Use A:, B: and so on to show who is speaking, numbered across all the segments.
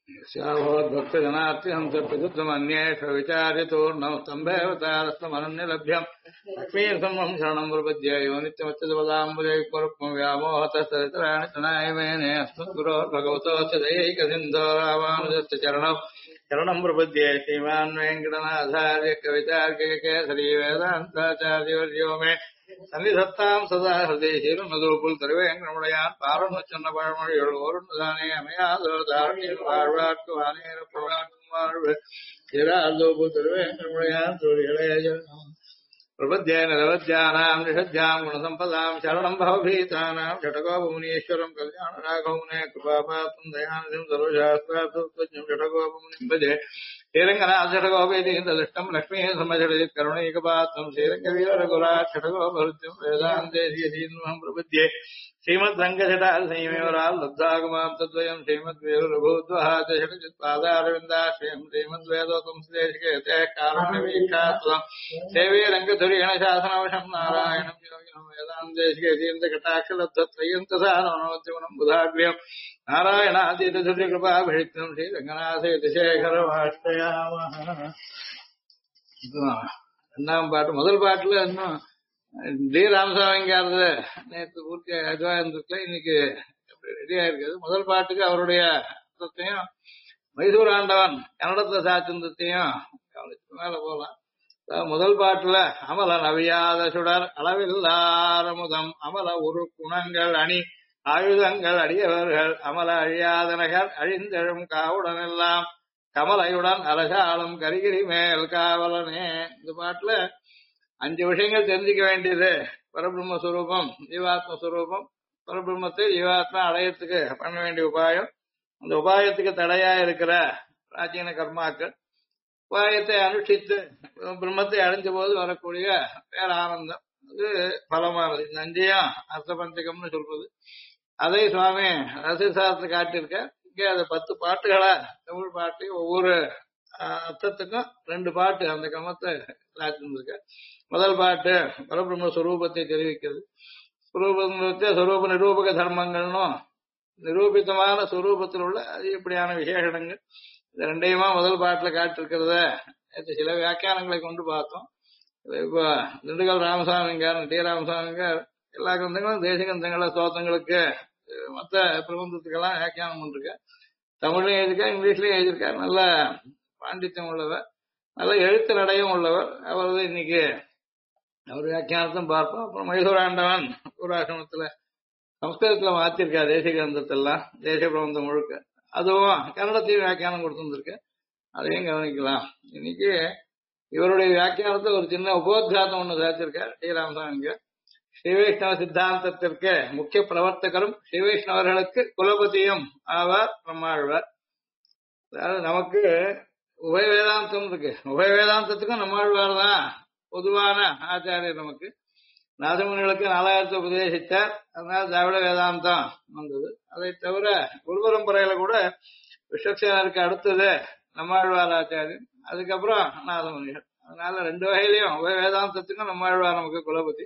A: भक्तजनात्यहं सत्प्रकृतमन्येष विचार्यतोर्णौ स्तम्भेऽवतारस्तमनन्यलभ्यम् लक्ष्मीसमं शरणं प्रपद्ये यो नित्यमच्युतपदाम्बुजैकरुक्मं व्यामोहतस्तरितराणि तनायमेने अस्मद्गुरोर्भगवतोऽस्य दयैकसिन्धो रामानुजस्य शरणं प्रपद्ये श्रीमान् वेङ्कटनाथार्य कवितार्किककेसरी वेदान्ताचार्यवर्यो मे சன்னிதத்தாம் சதா ஹதேசிலும் மதுரப்புல் திருவேங்கடமுடையான் பாரம் சொன்ன பழமொழிகள் ஓருதானே அமையாதோ தாரணியில் வாழ்வார்க்கு வானேர புறாக்கும் வாழ்வு திராதோபு திருவேங்கடமுடையான் தொழிலே பிரபத்யேன ரவத்யானாம் நிஷத்யாம் குணசம்பதாம் சரணம் பவபீதானாம் ஷடகோபமுனீஸ்வரம் கல்யாண ராகவமுனே கிருபாபாத்தும் தயானதிம் சர்வசாஸ்திராத்துவஜம் ஷடகோபமுனிம் பஜே ஸ்ரீரங்கநாத ஷடகோபேதீந்திரதிஷ்டம் லக்ஷ்மீ சமஜடித் கருணைகபாத்தம் ஸ்ரீரங்கவீரகுராத் ஷடகோபருத்தியம் வேதாந்தேசியதீன்மம் பிரபத்யே श्रीमद रंगजटाल संयमेवराल लब्धागमाम तद्वयम् श्रीमद वीरभूद्वहाच षडजित् पादारविन्दाश्रयम् श्रीमद वेदोतम श्लेषिके कारुण्यवीक्षात्वम् सेवे रङ्गधुरीण शासनवशम् नारायणम् योगिनम् वेदान्तेशिके सीन्दकटाक्षलब्धत्रयन्तसानोनोद्यमनम् बुधाग्र्यम् नारायणातीतधुर्यकृपाभिषिक्तम् श्रीरङ्गनाथयतिशेखरमाश्रयामः ரெண்டாம் பாட்டு முதல் பாட்டுல இன்னும் டி ராமசாமிங்கிறது நேற்று பூர்த்தி அதுவா இருந்திருக்கல இன்னைக்கு ரெடியா இருக்குது. முதல் பாட்டுக்கு அவருடைய அர்த்தத்தையும் மைசூர் ஆண்டவன் கன்னடத்துல சாத்திருந்தத்தையும் கவனிச்சு மேல போலாம். முதல் பாட்டுல அமல நவியாத சுடர் அளவில்லாரமுதம் அமல உரு குணங்கள் அணி ஆயுதங்கள் அடியவர்கள் அமல அழியாத நகர் அழிந்தெழும் காவுடன் எல்லாம் கமலையுடன் அரசாலும் கரிகிரி மேல் காவலனே. இந்த பாட்டுல 5 விஷயங்கள் தெரிஞ்சுக்க வேண்டியது. பரபிரம்மஸ்வரூபம், ஜீவாத்மஸ்வரூபம், பரபிரம்மத்தை ஜீவாத்மா அடையத்துக்கு பண்ண வேண்டிய உபாயம், அந்த உபாயத்துக்கு தடையா இருக்கிற பிராச்சீன கர்மாக்கள், உபாயத்தை அனுஷ்டித்து பிரம்மத்தை அடைஞ்ச போது வரக்கூடிய பேரானந்தம், அது பலமானது. இந்த 5ஐயும் அர்த்த பஞ்சகம்னு சொல்றது. அதை சுவாமி ரசிசாரத்தை காட்டியிருக்க. இங்கே அது 10 பாட்டுகளா தமிழ் பாட்டு ஒவ்வொரு அர்த்தத்துக்கும் 2 பாட்டு அந்த கிரமத்தை காட்டிருந்திருக்க. முதல் பாட்டு பரபிரம்ம ஸ்வரூபத்தை தெரிவிக்கிறது. ஸ்வரூப நிரூபக தர்மங்கள்னும் நிரூபித்தமான ஸ்வரூபத்தில் உள்ள அதிகப்படியான விசேஷங்கள் இந்த 2ஐயுமா முதல் பாட்டுல காட்டிருக்கிறத சில வியாக்கியானங்களை கொண்டு பார்த்தோம். இப்போ திண்டுக்கல் ராமசாமிங்கார், டி ராமசாமிங்கார் எல்லா கிரந்தங்களும் தேசிய கிரந்தங்கள ஸ்தோத்திரங்களுக்கு மற்ற பிரபந்தத்துக்கெல்லாம் வியாக்கியானம் பண்ணிருக்க. தமிழ்லையும் எழுதியிருக்கார், இங்கிலீஷ்லயும் எழுதியிருக்கார். நல்ல பாண்டித்யம் உள்ளவர், நல்ல எழுத்து நடையும் உள்ளவர். அவரது இன்னைக்கு அவர் வியாக்கியானத்தையும் பார்ப்போம். அப்புறம் மைசூர் ஆண்டவன் பூராசிரமத்துல சம்ஸ்கிருதத்துல மாத்திருக்கார் தேசிய கிரந்தத்தெல்லாம், தேசிய பிரபந்தம் முழுக்க. அதுவும் கன்னடத்தையும் வியாக்கியானம் கொடுத்துருக்க, அதையும் கவனிக்கலாம். இன்னைக்கு இவருடைய வியாக்கியானத்தை ஒரு சின்ன உபோத்காதம் ஒண்ணு சேர்த்திருக்கார் டி ராமசாமிங்க. ஸ்ரீவைஷ்ணவ சித்தாந்தத்திற்கு முக்கிய பிரவர்த்தகரும் ஸ்ரீவைஷ்ணவர்களுக்கு குலபதியும் ஆவார் நம்மாழ்வார். அதாவது நமக்கு உபய வேதாந்தம் இருக்கு. உபய வேதாந்தத்துக்கும் நம்மாழ்வார் தான் பொதுவான ஆச்சாரியர். நமக்கு நாதமுனிகளுக்கு 4000 உபதேசித்தார். அதனால திராவிட வேதாந்தம் வந்தது. அதை தவிர குரு பரம்பரையில கூட விஸ்வக்சேனருக்கு அடுத்தது நம்மாழ்வார் ஆச்சாரியன், அதுக்கப்புறம் நாதமுனிகள். அதனால 2 வகையிலையும் உபய வேதாந்தத்துக்கும் நம்மாழ்வார் நமக்கு குலபதி.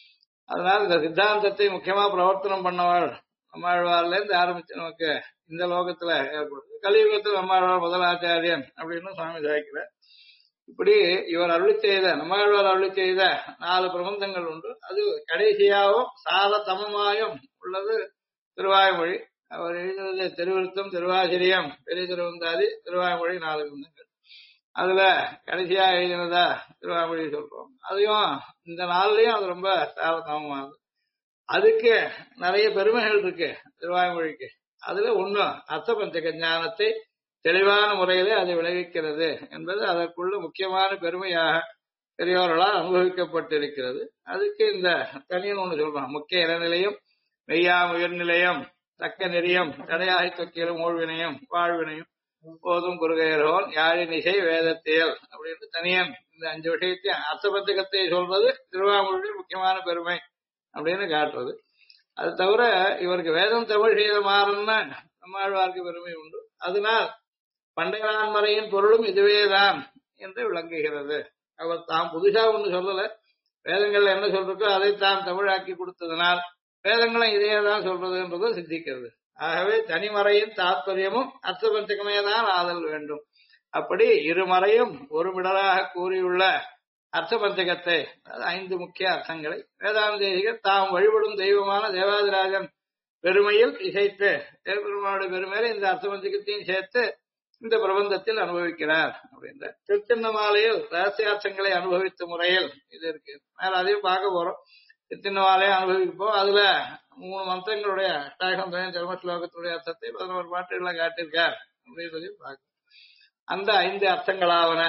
A: அதனால இந்த சித்தாந்தத்தை முக்கியமா பிரவர்த்தனம் பண்ணவாள் நம்மாழ்வார்ல இருந்து ஆரம்பிச்சு நமக்கு இந்த லோகத்துல ஏற்படுது. கலியுகத்தில் நம்மாழ்வார் முதலாச்சாரியன் அப்படின்னு சுவாமி சாய்க்கிறார். இப்படி இவர் அருளி செய்த நம்மாழ்வார் அருளி செய்த 4 பிரபந்தங்கள் உண்டு. அது கடைசியாகவும் சால தமமாயும் உள்ளது திருவாய்மொழி. அவர் எழுதினது திருவிருத்தம், திருவாசிரியம், பெரிய திருவந்தாதி, திருவாய்மொழி 4 கிரந்தங்கள். அதுல கடைசியா எழுதினதா திருவாய்மொழி சொல்றோம். அதையும் இந்த நாள்லயும் அது ரொம்ப சால தமமானது. அதுக்கு நிறைய பெருமைகள் இருக்கு திருவாய்மொழிக்கு. அதுல ஒண்ணு அர்த்த பஞ்சக ஞானத்தை தெளிவான முறையிலே அதை விளைவிக்கிறது என்பது அதற்குள்ள முக்கியமான பெருமையாக பெரியோர்களால் அனுபவிக்கப்பட்டிருக்கிறது. அதுக்கு இந்த தனியன் ஒண்ணு சொல்றான். முக்கிய இளநிலையும் மெய்யாம் உயர்நிலையம் தக்க நெறியம் தடையாகி தொக்கிலும் ஊழ்வினையும் வாழ்வினையும் போதும் குறுகையரோன் யாழின் இசை வேதத்தியல் அப்படின்னு தனியன் இந்த 5 விஷயத்தையும் அர்த்த பஞ்சகத்தை சொல்றது திருவாமொழியுடைய முக்கியமான பெருமை அப்படின்னு காட்டுறது. அது தவிர இவருக்கு வேதம் தமிழ் செய்த மாறன்னா நம்மாழ்வாருக்கு பெருமை உண்டு. அதனால் பண்டையான்மறையின் பொருளும் இதுவேதான் என்று விளங்குகிறது. அவர் தாம் புதுசா ஒண்ணு சொல்லல, வேதங்கள்ல என்ன சொல்றோ அதை தாம் தமிழாக்கி கொடுத்ததனால் வேதங்களும் இதையே தான் சொல்றதுன்றது சித்திக்கிறது. ஆகவே தனிமறையின் தாத்பரியமும் அர்த்த பஞ்சகமே தான் ஆதல் வேண்டும். அப்படி இருமறையும் ஒரு மிடராக கூறியுள்ள அர்த்த பஞ்சகத்தை, அதாவது 5 முக்கிய அர்த்தங்களை வேதாந்தேசிகர் தாம் வழிபடும் தெய்வமான தேவாதிராஜன் பெருமையில் இசைத்து தேவபெருமானுடைய பெருமையில இந்த அர்த்த பஞ்சகத்தையும் சேர்த்து இந்த பிரபந்தத்தில் அனுபவிக்கிறார் அப்படின்ற திருச்சின்னமாலையில் ரகசியார்த்தங்களை அனுபவித்த முறையில் இது இருக்கு. மேல அதையும் பார்க்க போறோம். திருச்சின்னமாலையை அனுபவிப்போம். அதுல 3 மந்திரங்களுடைய அஷ்டாகம் ஜென்ம ஸ்லோகத்துடைய அர்த்தத்தை 11 பாட்டுகளை காட்டியிருக்கார் அப்படின்றதையும் பார்க்க. அந்த 5 அர்த்தங்களாவன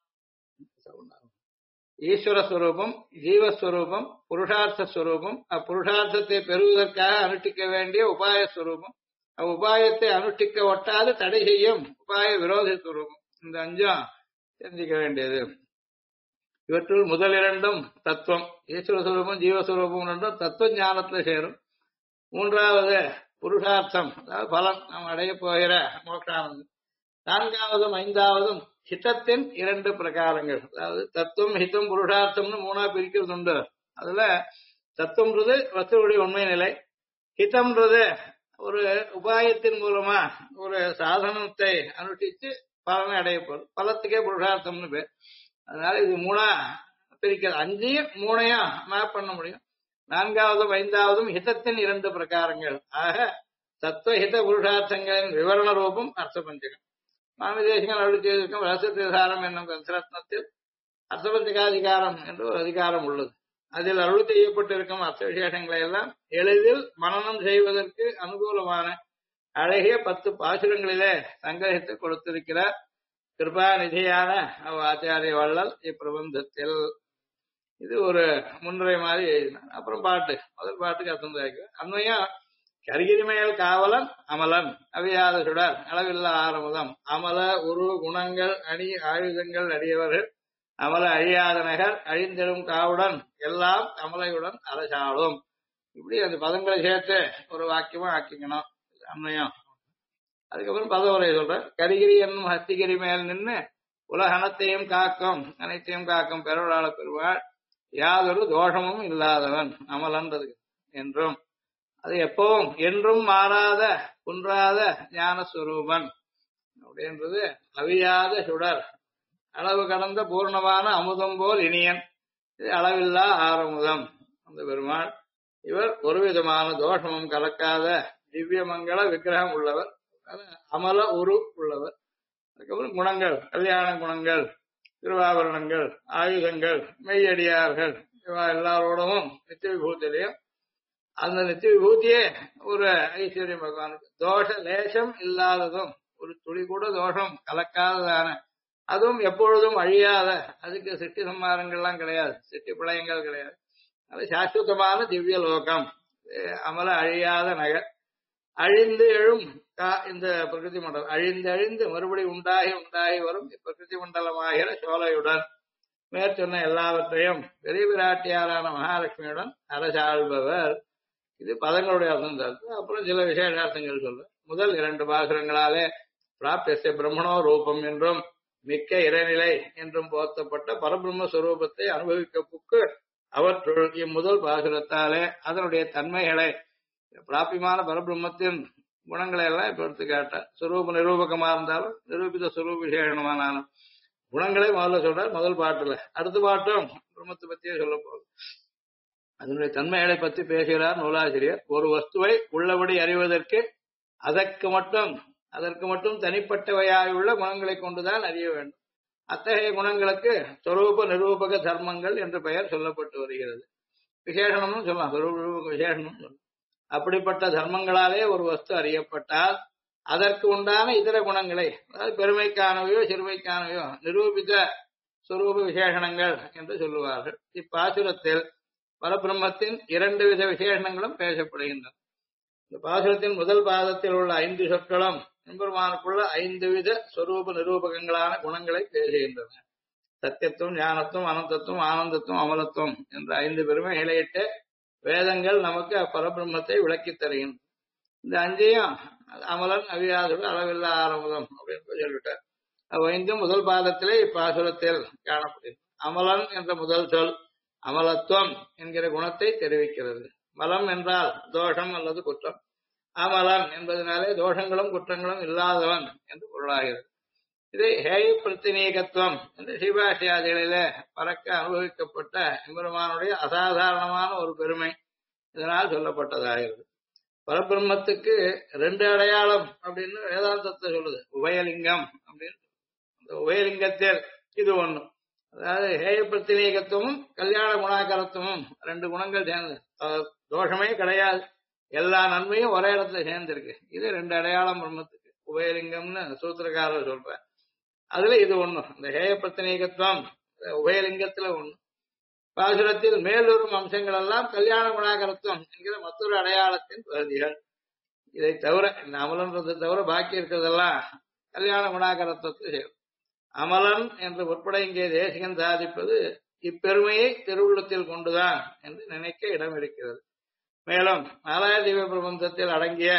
A: ஈஸ்வரஸ்வரூபம், ஜீவஸ்வரூபம், புருஷார்த்த ஸ்வரூபம், அப்புருஷார்த்தத்தை பெறுவதற்காக அனுஷ்டிக்க வேண்டிய உபாயஸ்வரூபம், அவ்வுபாயத்தை அனுஷ்டிக்க ஒட்டாது தடை செய்யும் உபாய விரோத ஸ்வரூபம். இந்த 5 தெரிஞ்சிக்க வேண்டியது. இவற்றுள் முதல் 2 தத்துவம், ஈஸ்வரஸ்வரூபம் ஜீவஸ்வரூபம் என்றும் தத்துவ ஞானத்துல சேரும். 3வது புருஷார்த்தம், அதாவது பலன், நாம் அடைய போகிற மோட்சானந்தம். 4வதும் 5வதும் ஹிதத்தின் 2 பிரகாரங்கள், அதாவது தத்துவம் ஹிதம் புருஷார்த்தம்னு 3ஆ பிரிக்கிறது உண்டு. அதுல தத்துவம்ன்றது வஸ்துவுடைய உண்மை நிலை, ஹிதம்ன்றது ஒரு உபாயத்தின் மூலமா ஒரு சாதனத்தை அனுஷ்டிச்சு பலனை அடைய போறது, பலத்துக்கே புருஷார்த்தம்னு பேர். அதனால இது 3ஆ பிரிக்கிறது. 5ஐயும் 3ஐயும் மேப் பண்ண முடியும். 4வதும் 5வதும் ஹிதத்தின் 2 பிரகாரங்கள். ஆக தத்துவ ஹித புருஷார்த்தங்களின் விவரண ரூபம் அர்த்த பஞ்சகம். சுவாமி தேசிகன் அருள் செய்திருக்கும் ரசத்திரசாரம் என்னும் கிரந்தரத்னத்தில் அர்த்தபஞ்சகாதிகாரம் என்று ஒரு அதிகாரம் உள்ளது. அதில் அருள் செய்யப்பட்டிருக்கும் அர்த்த விசேஷங்களை எல்லாம் எளிதில் மனனம் செய்வதற்கு அனுகூலமான அழகிய 10 பாசுரங்களிலே சங்கிரகித்து கொடுத்திருக்கிறார் கிருபாநிதியான ஆச்சாரிய வள்ளல் இப்பிரபந்தத்தில். இது ஒரு முன்னுரை மாதிரி எழுதினார். அப்புறம் பாட்டு, முதல் பாட்டுக்கு அர்த்தம் தாய்க்கு அண்மையா கரிகிரிமேல் காவலன் அமலன் அவியாத சுடர் அளவில்லா ஆரமுதம் அமல உரு குணங்கள் அணி ஆயுதங்கள் அடியவர்கள் அமல அழியாத நகர் அழிந்தெழும் காவுடன் எல்லாம் அமலையுடன் அரசாளும். இப்படி அந்த பதங்களை சேர்த்து ஒரு வாக்கியமா ஆக்கிக்கணும் அண்மையம். அதுக்கப்புறம் பதவுரை சொல்ற கரிகிரி என்னும் ஹஸ்திகிரி மேல் நின்று உலகனத்தையும் காக்கும் அனைத்தையும் காக்கும் பெருளாள பெருவாள் யாதொரு தோஷமும் இல்லாதவன் அமலன்றது என்றும் அது எப்பவும் என்றும் மாறாத குன்றாத ஞானஸ்வரூபன் அப்படின்றது அவியாத சுடர் அளவு கடந்த பூர்ணமான அமுதம் போல் இனியன் இது அளவில்லா ஆரமுதம் அந்த பெருமாள். இவர் ஒரு விதமான தோஷமும் கலக்காத திவ்ய மங்கள விக்கிரகம் உள்ளவர், அமல உரு உள்ளவர். அதுக்கப்புறம் குணங்கள், கல்யாண குணங்கள், திருவாபரணங்கள், ஆயுதங்கள், மெய்யடியார்கள் இவா எல்லாரோடவும் நித்திய விபூத்திலையும் அந்த நித்திய விபூதியே ஒரு ஐஸ்வர்யம் பகவானுக்கு. தோஷ லேசம் இல்லாததும் ஒரு துளி கூட தோஷம் கலக்காததான, அதுவும் எப்பொழுதும் அழியாத, அதுக்கு சிட்டி சம்மாரங்கள்லாம் கிடையாது, சிட்டி பிழையங்கள் கிடையாது. அது சாஸ்வதமான திவ்ய லோகம், அமல அழியாத நகர். அழிந்து எழும் இந்த பிரகிருதி மண்டலம் அழிந்து அழிந்து மறுபடி உண்டாகி உண்டாகி வரும் பிரகிருதி மண்டலமாகிற சோலையுடன் மேற்சொன்ன எல்லாவற்றையும் பெரிய பிராட்டியாரான மகாலட்சுமியுடன் அரசாள்பவர். இது பதங்களுடைய அர்த்தம் தான். அப்புறம் சில விசேஷார்த்தங்கள் சொல்ற. முதல் 2 பாசுரங்களாலே பிராப்திய பிரம்மணோ ரூபம் என்றும் மிக்க இறைநிலை என்றும் போர்த்தப்பட்ட பரபிரம்ம ஸ்வரூபத்தை அனுபவிக்க புக்கு அவற்றுள் இம்முதல் பாசுரத்தாலே அதனுடைய தன்மைகளை பிராபியமான பரபிரம்மத்தின் குணங்களை எல்லாம் இப்ப எடுத்து காட்டார். சுரூப நிரூபகமா இருந்தாலும் நிரூபித சுரூப விசேஷமானாலும் குணங்களை முதல்ல சொல்றார் முதல் பாட்டுல. அடுத்த பாட்டும் பிரம்மத்தை பத்தியே சொல்ல போகுது. அதனுடைய தன்மைகளை பற்றி பேசுகிறார் நூலாசிரியர். ஒரு வஸ்துவை உள்ளபடி அறிவதற்கு அதற்கு மட்டும் தனிப்பட்டவையாயுள்ள குணங்களை கொண்டுதான் அறிய வேண்டும். அத்தகைய குணங்களுக்கு சொரூப நிரூபக தர்மங்கள் என்று பெயர் சொல்லப்பட்டு வருகிறது. விசேஷனம்னு சொல்லலாம், சொரூப நிரூபக விசேஷனம் சொல்லலாம். அப்படிப்பட்ட தர்மங்களாலே ஒரு வஸ்து அறியப்பட்டால் அதற்கு உண்டான இதர குணங்களை, அதாவது பெருமைக்கானவையோ சிறுமைக்கானவையோ நிரூபித்த சொரூப விசேஷணங்கள் என்று சொல்லுவார்கள். இப்பாசுரத்தில் பரபிரம்மத்தின் 2 வித விசேஷணங்களும் பேசப்படுகின்றன. இந்த பாசுரத்தின் முதல் பாதத்தில் உள்ள 5 சொற்களும் எம்பெருமானுக்குள்ள 5 வித சொரூப நிரூபகங்களான குணங்களை பேசுகின்றன. சத்தியத்துவம், ஞானத்துவம், அனந்தத்துவம், ஆனந்தத்துவம், அமலத்துவம் என்ற 5 பெருமைகளையிட்டு வேதங்கள் நமக்கு அப்பரபிரம்மத்தை விளக்கி தருகின்றன. இந்த 5ஐயும் அமலன் அவியாதுடன் அளவில்லா ஆரமுதம் அப்படின்னு சொல்லிட்டார். அவ்வைந்தும் முதல் பாதத்திலே இப்பாசுரத்தில் காணப்படுகிறது. அமலன் என்ற முதல் சொல் அமலத்துவம் என்கிற குணத்தை தெரிவிக்கிறது. மலம் என்றால் தோஷம் அல்லது குற்றம். அமலன் என்பதனாலே தோஷங்களும் குற்றங்களும் இல்லாதவன் என்று பொருளாகிறது. இதை ஹேய பிரத்தினீகத்துவம் என்று ஸ்ரீபாஷியாதிகளிலே பறக்க அனுபவிக்கப்பட்ட எம்பெருமானுடைய அசாதாரணமான ஒரு பெருமை இதனால் சொல்லப்பட்டதாகிறது. பரபிரம்மத்துக்கு ரெண்டு அடையாளம் அப்படின்னு வேதாந்தத்தை சொல்லுது. உபயலிங்கம் அப்படின்னு. அந்த உபயலிங்கத்தில் இது ஒண்ணு. அதாவது ஹேய பிரத்தினீகத்துவமும் கல்யாண குணாகரத்துவமும் ரெண்டு குணங்கள் சேர்ந்து தோஷமே கிடையாது, எல்லா நன்மையும் ஒரே இடத்துல சேர்ந்திருக்கு. இது ரெண்டு அடையாளம் பிரம்மத்துக்கு உபயலிங்கம்னு சூத்திரக்காரர் சொல்ற. அதுல இது ஒண்ணு. இந்த ஹேய பிரத்தினீகத்துவம் உபயலிங்கத்துல ஒண்ணு. பாசுரத்தில் மேலுறும் அம்சங்கள் எல்லாம் கல்யாண குணாகரத்துவம் என்கிற மற்றொரு அடையாளத்தின் பகுதிகள். இதை தவிர இந்த அமலன்றதை தவிர பாக்கி இருக்கிறதெல்லாம் கல்யாண குணாகரத்துவத்தை சேரும். அமலன் என்று உட்பட இங்கே தேசிகன் சாதிப்பது இப்பெருமையை திருவுள்ளத்தில் கொண்டுதான் என்று நினைக்க இடம் இருக்கிறது. மேலும் நாலாயிர பிரபந்தத்தில் அடங்கிய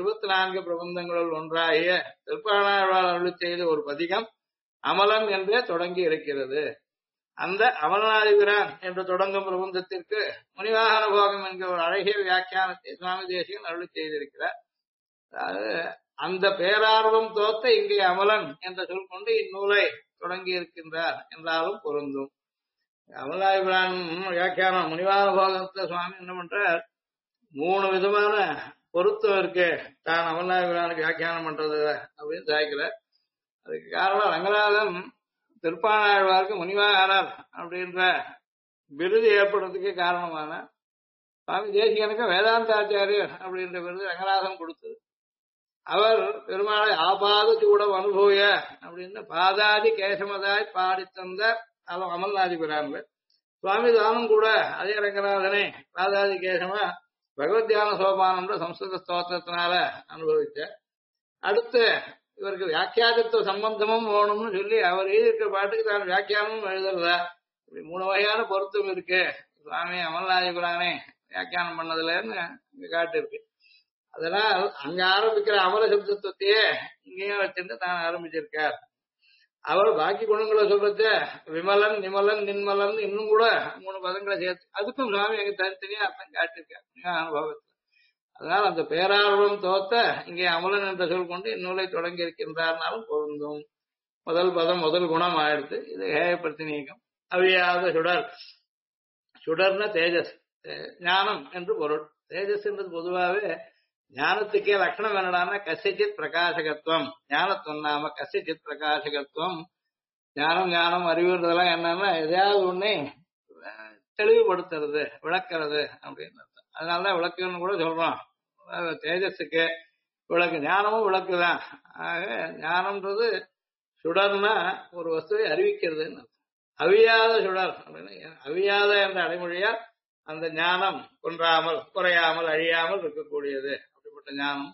A: 24 பிரபந்தங்களுள் ஒன்றாகிய திருப்பாணாழ்வார் அருளி செய்த ஒரு பதிகம் அமலன் என்றே தொடங்கி இருக்கிறது. அந்த அமலனாதிபிரான் என்று தொடங்கும் பிரபந்தத்திற்கு முனிவாகன போகம் என்கிற ஒரு அழகிய வியாக்கியானத்தை சுவாமி தேசிகன் அருளி செய்திருக்கிறார். அதாவது அந்த பேரார்வம் தோத்த இங்கே அமலன் என்ற சொல் கொண்டு இந்நூலை தொடங்கி இருக்கின்றார் என்றாலும் பொருந்தும். அமலாதிபிரான் வியாக்கியானம் முனிவாகன போகத்தை சுவாமி என்ன பண்றார், 3 விதமான பொருத்தம் இருக்கு தான் அமலாதிபிரானுக்கு வியாக்கியானம் பண்றது அப்படின்னு சாய்க்கிறார். அதுக்கு காரணம் ரங்கநாதன் திருப்பாணாழ்வாருக்கு முனிவாகனர் அப்படின்ற விருது ஏற்படுறதுக்கு காரணமான சுவாமி தேசிகனுக்கு வேதாந்தாச்சாரியர் அப்படின்ற விருது ரங்கநாதன் கொடுத்தது. அவர் பெருமாளை ஆபாத சூடம் அனுபவிய அப்படின்னு பாதாதி கேசமதாய் பாடி தந்த அமல்நாதிபிரான்ல சுவாமி தானும் கூட அதே ரங்கநாதனை பாதாதி கேசமா பகவத் தியான சோபானம்ன்ற சம்ஸ்கிருத ஸ்தோத்திரத்தினால அனுபவிச்ச. அடுத்து இவருக்கு வியாக்கியானத்துவ சம்பந்தமும் வேணும்னு சொல்லி அவர் எழுதியிருக்க பாட்டுக்கு தான் வியாக்கியானமும் எழுதுறதா. இப்படி 3 வகையான பொருத்தம் இருக்கு சுவாமி அமல்நாதிபிரானே வியாக்கியானம் பண்ணதுலன்னு இங்க காட்டிருக்கு. அதனால் அங்க ஆரம்பிக்கிற அமல சப்தத்துவத்தையே இங்கேயும் வச்சிருந்து தான் ஆரம்பிச்சிருக்கார். அவர் பாக்கி குணங்களை சொல்றத விமலன் நிமலன் நின்மலன் இன்னும் கூட 3 பதங்களை சேர்த்து அதுக்கும் சுவாமி எங்க தனித்தனியா அர்த்தம் காட்டியிருக்கார் அனுபவத்தில். அதனால் அந்த பேரார்வம் தோத்த இங்கே அமலன் என்ற சொல் கொண்டு இந்நூலை தொடங்கி இருக்கின்றார்னாலும் பொருந்தும். முதல் பதம் முதல் குணம் ஆயிடுத்து. இது ஹேய பிரத்தினீகம். அவியாத சுடர். சுடர்ன தேஜஸ், ஞானம் என்று பொருள். தேஜஸ் என்றது பொதுவாகவே ஞானத்துக்கே லட்சணம் என்னடான்னா கசிச்சித் பிரகாசகத்துவம். ஞானத்துவம் நாம கசிச்சித் பிரகாசகத்துவம். ஞானம் ஞானம் அறிவுன்றதெல்லாம் என்னன்னா எதையாவது ஒண்ணே தெளிவுபடுத்துறது விளக்கிறது அப்படின்னு. அதனாலதான் விளக்குன்னு கூட சொல்றோம். தேஜஸுக்கு விளக்கு, ஞானமும் விளக்குதான். ஆக ஞானம்ன்றது சுடர்னா ஒரு வஸ்துவை அறிவிக்கிறதுன்னு. அவியாத சுடர் அப்படின்னு அவியாத என்ற அடைமொழியால் அந்த ஞானம் குன்றாமல் குறையாமல் அழியாமல் இருக்கக்கூடியது. அப்படிப்பட்ட ஞானம்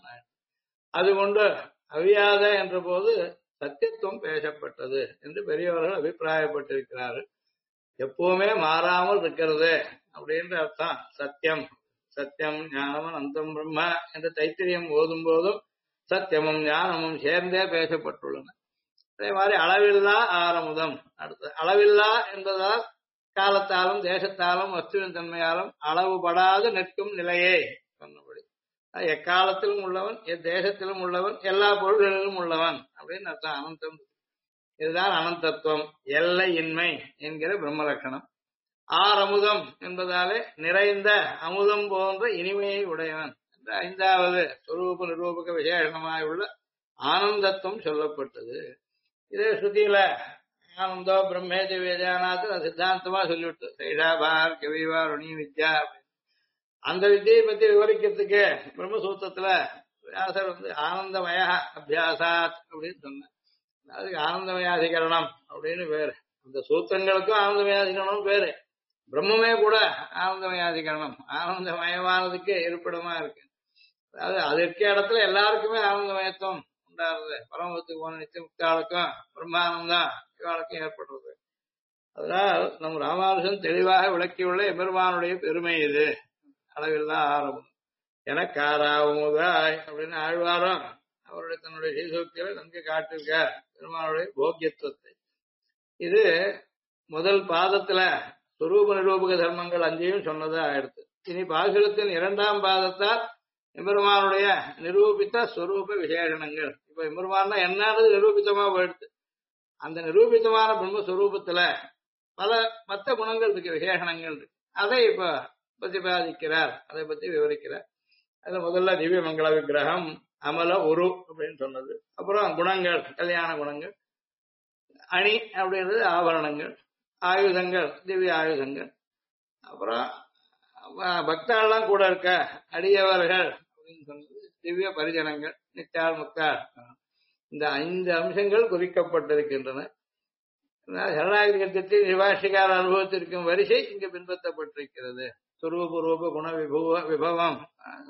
A: அது கொண்டு அவியாத என்ற போது சத்தியத்துவம் பேசப்பட்டது என்று பெரியவர்கள் அபிப்பிராயப்பட்டிருக்கிறார்கள். எப்பவுமே மாறாமல் இருக்கிறது அப்படின்ற அர்த்தம் சத்தியம். சத்தியம் ஞானமும் அந்தம் பிரம்ம என்ற தைத்திரியம் ஓதும் போதும் சத்தியமும் ஞானமும் சேர்ந்தே பேசப்பட்டுள்ளன. அதே மாதிரி அளவில்லா ஆரமுதம். அடுத்து அளவில்லா என்பதால் காலத்தாலும் தேசத்தாலும் வஸ்துவின் தன்மையாலும் அளவுபடாது நிற்கும் நிலையே சொன்னபடி எக்காலத்திலும் உள்ளவன் எத்தேசத்திலும் உள்ளவன் எல்லா பொருள்களிலும் உள்ளவன் அப்படின்னு அர்த்தம் அனந்தம். இதுதான் அனந்தத்துவம், எல்லையின்மை என்கிற பிரம்ம லட்சணம். ஆரமுதம் என்பதாலே நிறைந்த அமுதம் போன்ற இனிமையை உடையவன் என்ற 5வது சொரூப நிரூபக விசேஷமாய் உள்ள ஆனந்தத்துவம் சொல்லப்பட்டது. இதே ஸ்ருதியில ஆனந்தோ பிரம்மேதி வேதானாத்து சித்தாந்தமா சொல்லிவிட்டு சைடாபார் கவிவாருணி வித்யா அந்த வித்தியை பத்தி விவரிக்கிறதுக்கு பிரம்மசூத்திரத்துல வியாசர் ஆனந்தமய அபியாசாத் அப்படின்னு சொன்னார். அதுக்கு ஆனந்தமயாதிகரணம் அப்படின்னு பேரு. அந்த சூத்திரங்களுக்கும் ஆனந்தமயாதிகரணம் பேரு. பிரம்மமே கூட ஆனந்தமயாதிகரணம், ஆனந்தமயமானதுக்கு இருப்பிடமா இருக்கு. அதாவது அது இருக்க இடத்துல எல்லாருக்குமே ஆனந்தமயத்துவம் உண்டாடுறது. பரமத்துக்கு போன நித்தியமுக்தாளுக்கும் பிரம்மானந்தம் இவாளுக்கும் ஏற்படுறது. அதனால் நம் ராமானுஜன் தெளிவாக விளக்கியுள்ள எம்பெருமானுடைய பெருமை இது. அளவில்லா ஆரம்பம் என காராவுமுதாய் அப்படின்னு ஆழ்வாரும் அவருடைய தன்னுடைய சீசோக்திகளை நன்கு காட்டிருக்கார் பெருமானுடைய போக்கியத்துவத்தை. இது முதல் பாதத்துல சுரூப நிரூபக தர்மங்கள் 5 சொன்னதா ஆயிடுத்து. இனி பாசுரத்தின் இரண்டாம் பாதத்தால் எம்பெருமானுடைய நிரூபித்த ஸ்வரூப விசேஷணங்கள். இப்ப எம்பெருமான்னா என்னன்றது நிரூபித்தமா போயிடுது. அந்த நிரூபித்தமான பிரம்மஸ்வரூபத்துல பல மற்ற குணங்கள் இருக்கு, விசேஷணங்கள் இருக்கு. அதை இப்ப பிரதிபாதிக்கிறார், அதை பத்தி விவரிக்கிறார். அதுல முதல்ல திவ்ய மங்கள விக்கிரகம், அமல உரு அப்படின்னு சொன்னது. அப்புறம் குணங்கள், கல்யாண குணங்கள். அணி அப்படின்றது ஆபரணங்கள், ஆயுதங்கள், திவ்ய ஆயுதங்கள். அப்புறம் பக்தாள்லாம் கூட இருக்க அடியவர்கள் அப்படின்னு சொன்னது திவ்ய பரிஜனங்கள், நித்தாள் முக்தாள். இந்த 5 அம்சங்கள் குறிக்கப்பட்டிருக்கின்றன. சரணாகதி கட்டத்தில் சிவாஷிகார அனுபவத்திற்கும் வரிசை இங்கு பின்பற்றப்பட்டிருக்கிறது. சுரூப ரூப குண விபவம்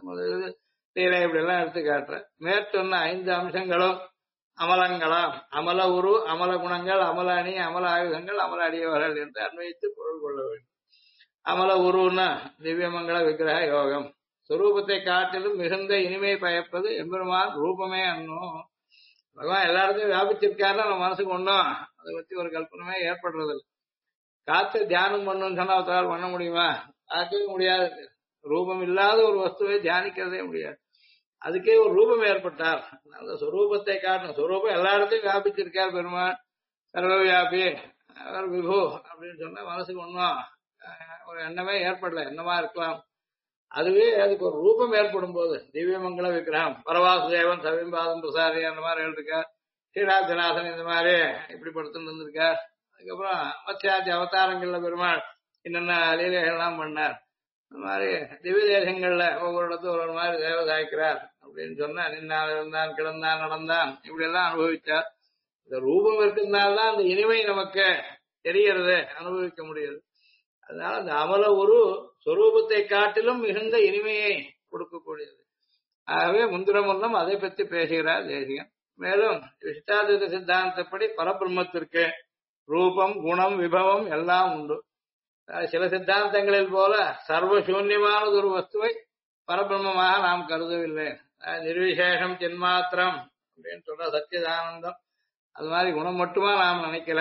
A: லீலை இப்படி எல்லாம் எடுத்து காட்டுற. மேற்சொன்ன 5 அம்சங்களும் அமலங்களாம். அமல உரு, அமல குணங்கள், அமல அணி, அமல ஆயுதங்கள், அமல அடியவர்கள் என்று அன்வைத்து பொருள் கொள்ள வேண்டும். அமல உருன்னா திவ்யமங்கள விக்கிரக யோகம். சுரூபத்தை காட்டிலும் மிகுந்த இனிமை பயப்பது எம்பெருமான் ரூபமே அன்னும். பகவான் எல்லாருக்கும் வியாபிச்சிருக்காருன்னா நம்ம மனசுக்கு ஒன்றும் அதை பத்தி ஒரு கல்பனமே ஏற்படுறதில்லை. காத்து தியானம் பண்ணணும்னு சொன்னா அவத்தால் பண்ண முடியுமா? பார்க்கவே முடியாது. ரூபம் இல்லாத ஒரு வஸ்துவை தியானிக்கிறதே முடியாது. அதுக்கே ஒரு ரூபம் ஏற்பட்டார். அந்த சொரூபத்தை காட்டணும். சொரூபம் எல்லாருக்கும் வியாபிச்சிருக்கார் பெருமாள், சர்வ வியாபி, அவர் விபு அப்படின்னு சொன்னா மனசுக்கு ஒன்றும் ஒரு எண்ணமே ஏற்படல. என்னமா இருக்கலாம். அதுவே அதுக்கு ஒரு ரூபம் ஏற்படும் போது திவ்யமங்கள விக்கிரகம், பரவாசுதேவன் சவிம்பாதம் பிரசாரி அந்த மாதிரி எழுதிருக்கார். ஸ்ரீநாதநாதன் இந்த மாதிரி இப்படி படுத்துட்டு இருந்திருக்கார். அதுக்கப்புறம் மத்தியாத்தி அவதாரங்கள்ல பெருமாள் என்னென்ன லீலைகள்லாம் பண்ணார். இந்த மாதிரி திவ்ய தேசங்கள்ல ஒவ்வொரு இடத்துல ஒரு மாதிரி தேவ சாய்க்கிறார் அப்படின்னு சொன்னா நின்னால் இருந்தான், கிடந்தான், நடந்தான், இப்படி எல்லாம் அனுபவிச்சார். இந்த ரூபம் இருக்கிறதுனால்தான் அந்த இனிமை நமக்கு தெரியறது, அனுபவிக்க முடியுது. அதனால அந்த அமல ஒரு சொரூபத்தை காட்டிலும் மிகுந்த இனிமையை கொடுக்கக்கூடியது. ஆகவே முந்திரமுன்னம் அதை பற்றி பேசுகிறார் தேசிகன். மேலும் விசிஷ்டாத்வைத சித்தாந்தப்படி பரபிரம்மத்திற்கு ரூபம், குணம், விபவம் எல்லாம் உண்டு. சில சித்தாந்தங்களில் போல சர்வசூன்யமானது ஒரு வஸ்துவை பரபிரம்மமாக நாம் கருதவில்லை. நிர்விசேஷம் சின்மாத்திரம் அப்படின்னு சொல்ற சச்சிதானந்தம், அது மாதிரி குணம் மட்டுமா நாம் நினைக்கல.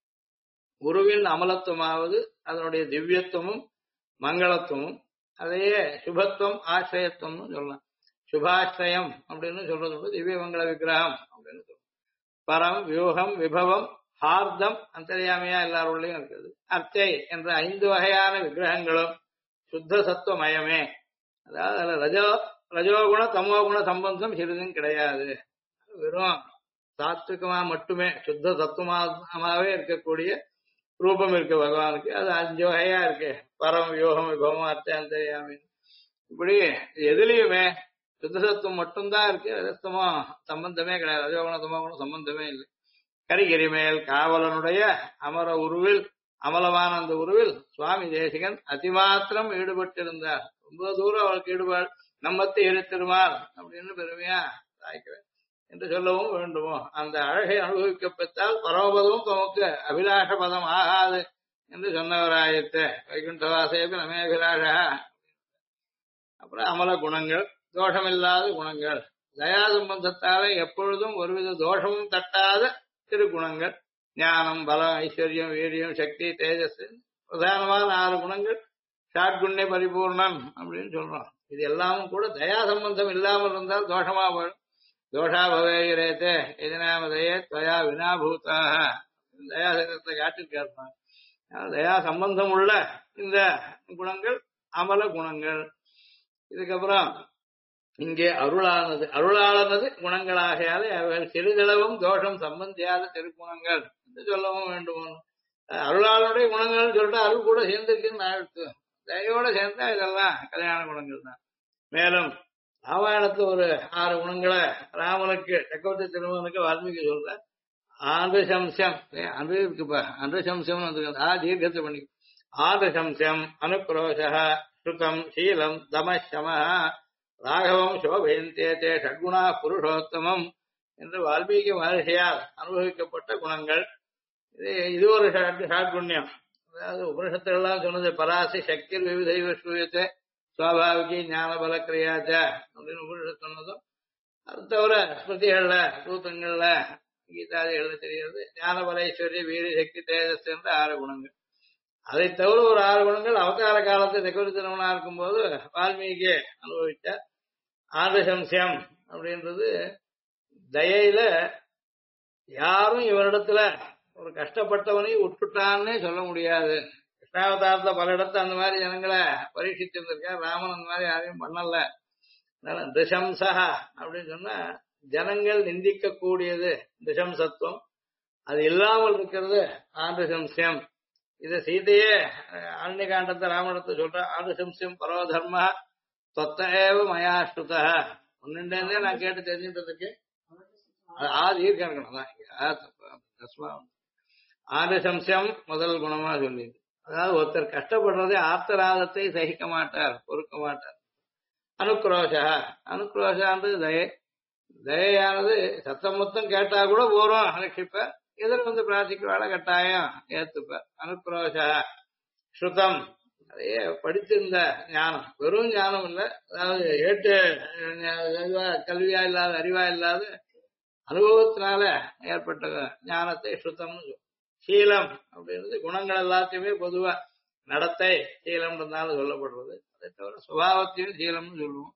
A: குருவின் அமலத்துவமாவது அதனுடைய திவ்யத்துவமும் மங்களத்துவமும், அதையே சுபத்துவம் ஆசிரியத்துவம்னு சொல்லலாம். சுபாசிரயம் அப்படின்னு சொல்றது திவ்ய மங்கள விக்கிரகம் அப்படின்னு சொல்றோம். பரம், வியூகம், விபவம், ஹார்தம் அந்தரியாமையா எல்லாருள்ளையும் இருக்குது. அர்ச்சை என்ற 5 வகையான விக்கிரகங்களும் சுத்த சத்துவமயமே. அதாவது ரஜோகுண தமோகுண சம்பந்தம் சிறிதும் கிடையாது. வெறும் சாத்விகமா மட்டுமே சுத்த சத்துவமாவே இருக்கக்கூடிய ரூபம் இருக்கு பகவானுக்கு. அது 5 வகையா இருக்கு. பரம், வியூகம், விபவம், அர்ச்சை, அந்தரியாமை. இப்படி எதுலயுமே சுத்தசத்துவம் மட்டும்தான் இருக்கு. ரஜஸ்தமோ சம்பந்தமே கிடையாது. ரஜோகுண தமோகுணம் சம்பந்தமே இல்லை. கரிகிரி மேல் காவலனுடைய அமர உருவில், அமலமான அந்த உருவில் சுவாமி தேசிகன் அதிமாத்திரம் ஈடுபட்டிருந்தார். ரொம்ப தூரம் அவருக்கு ஈடுபாடு. நம்மத்தை இருத்திருமார் அப்படின்னு பெருமையா தாய்க்கிறேன் என்று சொல்லவும் வேண்டுமோ. அந்த அழகை அனுபவிக்கப்பட்டால் பரமபதமும் தமக்கு அபிலாஷ பதம் ஆகாது என்று சொன்னவராயிற்று. வைகுண்டவாசேபி நமே அபிலாஷா. அப்புறம் அமல குணங்கள், தோஷமில்லாத குணங்கள், தயா சம்பந்தத்தாலே எப்பொழுதும் ஒருவித தோஷமும் தட்டாத திருக்குணங்கள், ஞானம், பலம், ஐஸ்வர்யம், வீரியம், சக்தி, தேஜஸ், பிரதானமான 6 குணங்கள். ஷாட்குண்ய பரிபூர்ணன் அப்படின்னு சொல்றோம். இது எல்லாமும் கூட தயா சம்பந்தம் இல்லாமல் இருந்தால் தோஷமா போயிடும். தோஷா பவேரேத்தே எதினாமதையே தயா வினாபூதாக தயாசகத்தை காட்டிருக்காரு. தயா சம்பந்தம் உள்ள இந்த குணங்கள் அமல குணங்கள். இதுக்கப்புறம் இங்கே அருளானது குணங்களாகையாலே அவர்கள் சிறிதளவும் தோஷம் சம்பந்தியாத திருக்குணங்கள் என்று சொல்லவும் வேண்டும். அருளாளனுடைய குணங்கள் சொல்லிட்டு அருள் கூட சேர்ந்திருக்குன்னு ஆயிடுத்து. தயோட சேர்ந்தா இதெல்லாம் கல்யாண குணங்கள் தான். மேலும் ராமாயணத்துல ஒரு 6 குணங்களை ராமனுக்கு சக்கரவர்த்தி திருமகனுக்கு வால்மீகி சொல்ற. ஆந்திரசம்சம் அந்திரசம்சம் தீர்க்கத்தை பண்ணி ஆந்திரசம்சம் அனுக்ரோஷ ஸ்ருதம் சீலம் தமசம ராகவம் சோபயந்தே ஷட்குணா புருஷோத்தமம் என்று வால்மீகி மகர்ஷியால் அனுபவிக்கப்பட்ட குணங்கள். இது ஒரு ஷாட்குண்யம். அதாவது உபனிஷத்துகள்லாம் சொன்னது பராசி சக்தி விவிதைவ சூயத்தை சுவாபாவிகி ஞான பல கிரியாச்ச அப்படின்னு உபனிஷத்து சொன்னதும், அது தவிர ஸ்மிருதிகள்ல சூத்தங்கள்ல கீதாதிகள்ல தெரிகிறது. ஞான பல ஐஸ்வர்ய வீர சக்தி தேஜஸ் என்ற 6 குணங்கள். அதை தவிர ஒரு 6 குணங்கள் அவதார காலத்தை தகுதித்தனவனா இருக்கும்போது வால்மீகி அனுபவித்தார். ஆதிசம்சியம் அப்படின்றது தயையில யாரும் இவரிடத்துல ஒரு கஷ்டப்பட்டவனை உட்பட்டான்னே சொல்ல முடியாது. கிருஷ்ணாவதாரத்துல பல இடத்துல அந்த மாதிரி ஜனங்களை பரீட்சிச்சிருந்திருக்கார். ராமன் அந்த மாதிரி யாரையும் பண்ணல. திசம்சா அப்படின்னு சொன்னா ஜனங்கள் நிந்திக்க கூடியது திசம்சத்துவம், அது இல்லாமல் இருக்கிறது ஆதிசம்சியம். இது சீதையே ஆரண்ய காண்டத்தை ராமனிடத்தை சொல்ற ஆதிசம்சியம் பரோதர்ம தொத்தேவ மயாஸ்ருத. ஒன்னுண்டே நான் கேட்டு தெரிஞ்சுட்டதுக்கு ஆதி இருக்கணும். ஆதிசம்சியம் முதல் குணமா சொல்லி, அதாவது ஒருத்தர் கஷ்டப்படுறதே ஆர்த்தராதத்தை சகிக்க மாட்டார், பொறுக்க மாட்டார். அனுக்ரோஷா, அனுக்ரோஷான்றது தயை. தயையானது சத்தம் மொத்தம் கேட்டா கூட போறோம் ரட்சிப்ப, எதிர் வந்து பிரார்த்திக்கிறவாட கட்டாயம் ஏத்துப்ப. அனுக்ரோஷா. ஸ்ருதம், அதையே படித்திருந்த ஞானம், வெறும் ஞானம் இல்ல, அதாவது ஏட்டு கல்வியா இல்லாத அறிவா இல்லாத அனுபவத்தினால ஏற்பட்ட ஞானத்தை ஸ்ருதம்னு சொல்லுவோம். சீலம் அப்படின்றது குணங்கள் எல்லாத்தையுமே பொதுவா நடத்தை சீலம்ன்றதுனால சொல்லப்படுறது. அதை தவிர சுபாவத்தையும் சீலம்னு சொல்லுவோம்.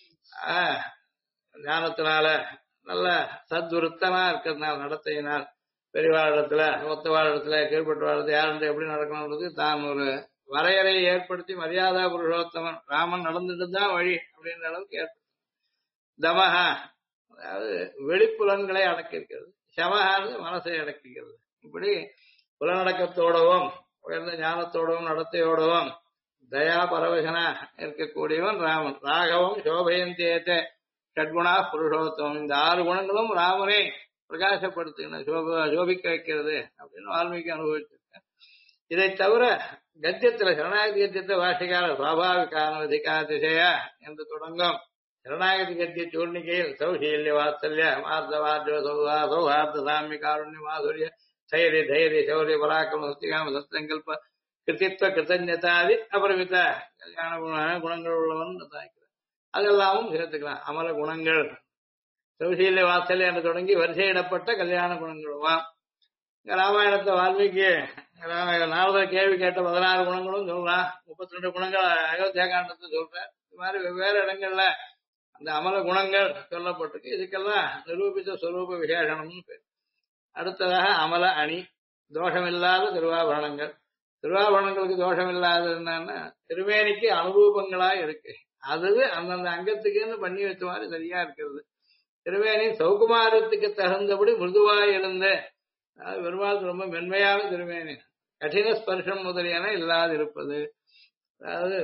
A: ஞானத்தினால நல்ல சத்விருத்தனா இருக்கிறதுனால, நடத்தையினால் பெரியவாழத்துல ஒத்தவாழத்துல கீழ்பட்ட வாழத்துல யாருன்ற எப்படி நடக்கணும்ன்றது தான் ஒரு வரையறையை ஏற்படுத்தி மரியாதா புருஷோத்தமன் ராமன் நடந்துட்டு தான் வழி அப்படின்ற அளவுக்கு ஏற்படுத்தி. தமஹா, அதாவது வெளிப்புலன்களை அடக்கியிருக்கிறது. சமஹானது மனசை அடக்கிக்கிறது. இப்படி புலநடக்கத்தோடவும் உயர்ந்த ஞானத்தோடவும் நடத்தையோடவும் தயா பரவசனா இருக்கக்கூடியவன் ராமன். ராகவம் சோபயந்தேத்த ஷட்குணா புருஷோத்தமம். இந்த 6 குணங்களும் ராமனை பிரகாசப்படுத்துகிற சோபிக்க வைக்கிறது அப்படின்னு வால்மீகி அனுபவிச்சிருக்க. இதை தவிர கத்தியத்துல சரணாகதி கத்தியத்தை வாசிக்கார சுவாபாவிகாதிசய என்று தொடங்கும் சரணாகதி கத்திய சூர்ணிகையில் சௌசீல்ய வாத்சல்ய வார்த்தவார்ஜ சௌஹார்த்த சாமி காருண்ய மாதுரிய தைரிய தைரிய சௌரிய பராக்கிரம சத்தியகாம சத்சங்கல்ப கிருத்தித்வ கிருத்தஜதாதி அபரிமித கல்யாண குணங்கள் உள்ளவன் தாய்க்கிறார். அதெல்லாமும் சேர்த்துக்கலாம். அமல குணங்கள் சௌசீல்ய வாத்சல்ய என்று தொடங்கி வரிசையிடப்பட்ட கல்யாண குணங்களும். ராமாயணத்தை வால்மீகி நாரதர் கேள்வி கேட்ட 16 குணங்களும் சொல்றான். 32 குணங்கள் அயோத்தியா காண்டத்தை சொல்றேன். இது மாதிரி வெவ்வேறு இடங்கள்ல அந்த அமல குணங்கள் சொல்லப்பட்டிருக்கு. இதுக்கெல்லாம் நிரூபித்த ஸ்வரூப விசேஷனம்னு பேர். அடுத்ததாக அமல அணி, தோஷமில்லாத திருவாபரணங்கள். திருவாபரணங்களுக்கு தோஷம் இல்லாதது என்னன்னா திருமேனிக்கு அனுரூபங்களா இருக்கு. அது அந்தந்த அங்கத்துக்குன்னு பண்ணி வச்ச மாதிரி சரியா இருக்கிறது. திருமேனி சௌகுமாரத்துக்கு தகுந்தபடி மிருதுவாய் இருந்து, அதாவது பெருமாள் ரொம்ப மென்மையான திருமேனி, கடின ஸ்பர்ஷம் முதலியன இல்லாதிருப்பது. அதாவது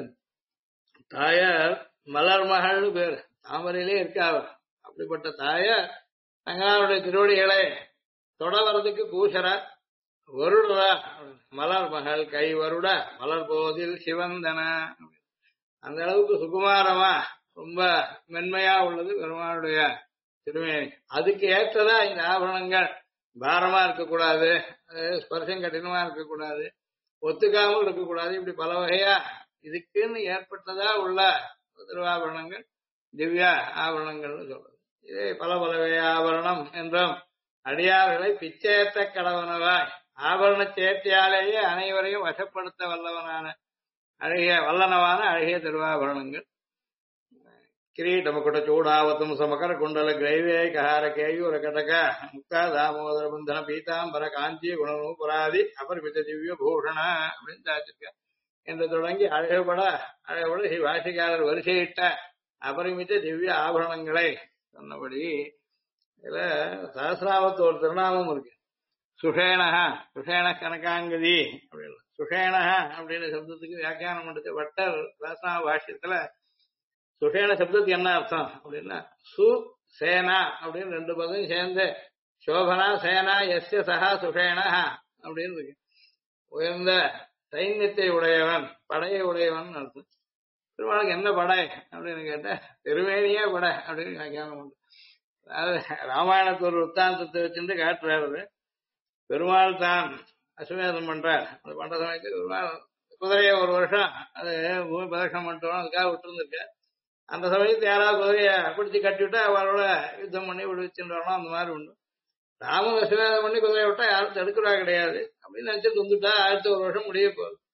A: தாயார் மலர் மகள்னு பேர், தாமரையிலே இருக்காவ. அப்படிப்பட்ட தாயார் தங்களுடைய திருவடிகளை தொட வர்றதுக்கு கூசரா வருடரா. மலர் மகள் கை வருட மலர் போதில் சிவந்தன. அந்த அளவுக்கு சுகுமாரமா ரொம்ப மென்மையா உள்ளது பெருமாளுடைய திருமேனி. அதுக்கு ஏற்றதா இந்த ஆபரணங்கள் பாரமா இருக்கக்கூடாது, ஸ்பர்சம் கடினமா இருக்கக்கூடாது, ஒத்துக்காமல் இருக்கக்கூடாது. இப்படி பல வகையா இதுக்குன்னு ஏற்பட்டதா உள்ள திருவாபரணங்கள் திவ்ய ஆபரணங்கள்னு சொல்றது. இதே பல பலவே ஆபரணம் என்றும் அடியார்களை பிச்சேத்த கடவனவாய் ஆபரண சேர்த்தியாலேயே அனைவரையும் வசப்படுத்த வல்லவனான அழகிய வல்லனவான அழகிய திருவாபரணங்கள். கிரீடமுக்குட சூடாவத்தும் சமகர குண்டல கிரைவே கஹார கேயூர கடக முக்தா தாமோதர பந்தன பீதாம்பர காஞ்சி குணநூபுராதி அபரிமித திவ்ய பூஷண அப்படின்னு தாச்சிருக்க என்று தொடங்கி அழகுபட ஸ்ரீ வாசிகாரர் வரிசையிட்ட அபரிமித திவ்ய ஆபரணங்களை சொன்னபடி இதுல சஹசிராவத்து ஒரு திருநாமம் இருக்கு. சுஷேனஹா, சுஷேன கனகாங்கதி அப்படின்னு. சுஷேனஹா அப்படின்னு சப்தத்துக்கு வியாக்கியானம் பண்றது வட்டர் சஹசிராம பாஷ்யத்துல சுஷேன சப்தத்துக்கு என்ன அர்த்தம் அப்படின்னா சு சேனா அப்படின்னு 2 பதம் சேர்ந்து சோபனா சேனா எஸ்ய சஹா சுஷேனஹா அப்படின்னு இருக்கு. உயர்ந்த சைன்யத்தை உடையவன், படையை உடையவன் அர்த்தம். பெருமாளுக்கு என்ன படை அப்படின்னு கேட்ட திருவேணியே படை அப்படின்னு வியாக்கியானம் பண்றது. அதாவது ராமாயணத்து ஒரு வృత్తాந்தத்தை வச்சுட்டு காட்டுறாரு. பெருமாள் தான் அசுமேதம் பண்றார். அது பண்ற சமயத்துக்கு பெருமாள் குதிரையை ஒரு வருஷம் அது பூமி பிரதட்சணம் பண்ணிட்டு அதுக்காக விட்டுருந்துருக்க. அந்த சமயத்து யாராவது குதிரையை பிடிச்சி கட்டி விட்டா அவரோட யுத்தம் பண்ணி விடுவிச்சுட்டு வரணும். அந்த மாதிரி உண்டு. ராமன் அசுமேதம் பண்ணி குதிரையை விட்டா யாரும் தடுக்கிறா கிடையாது அப்படின்னு நினைச்சிட்டு வந்துட்டா அடுத்த ஒரு வருஷம் முடிய போகுது.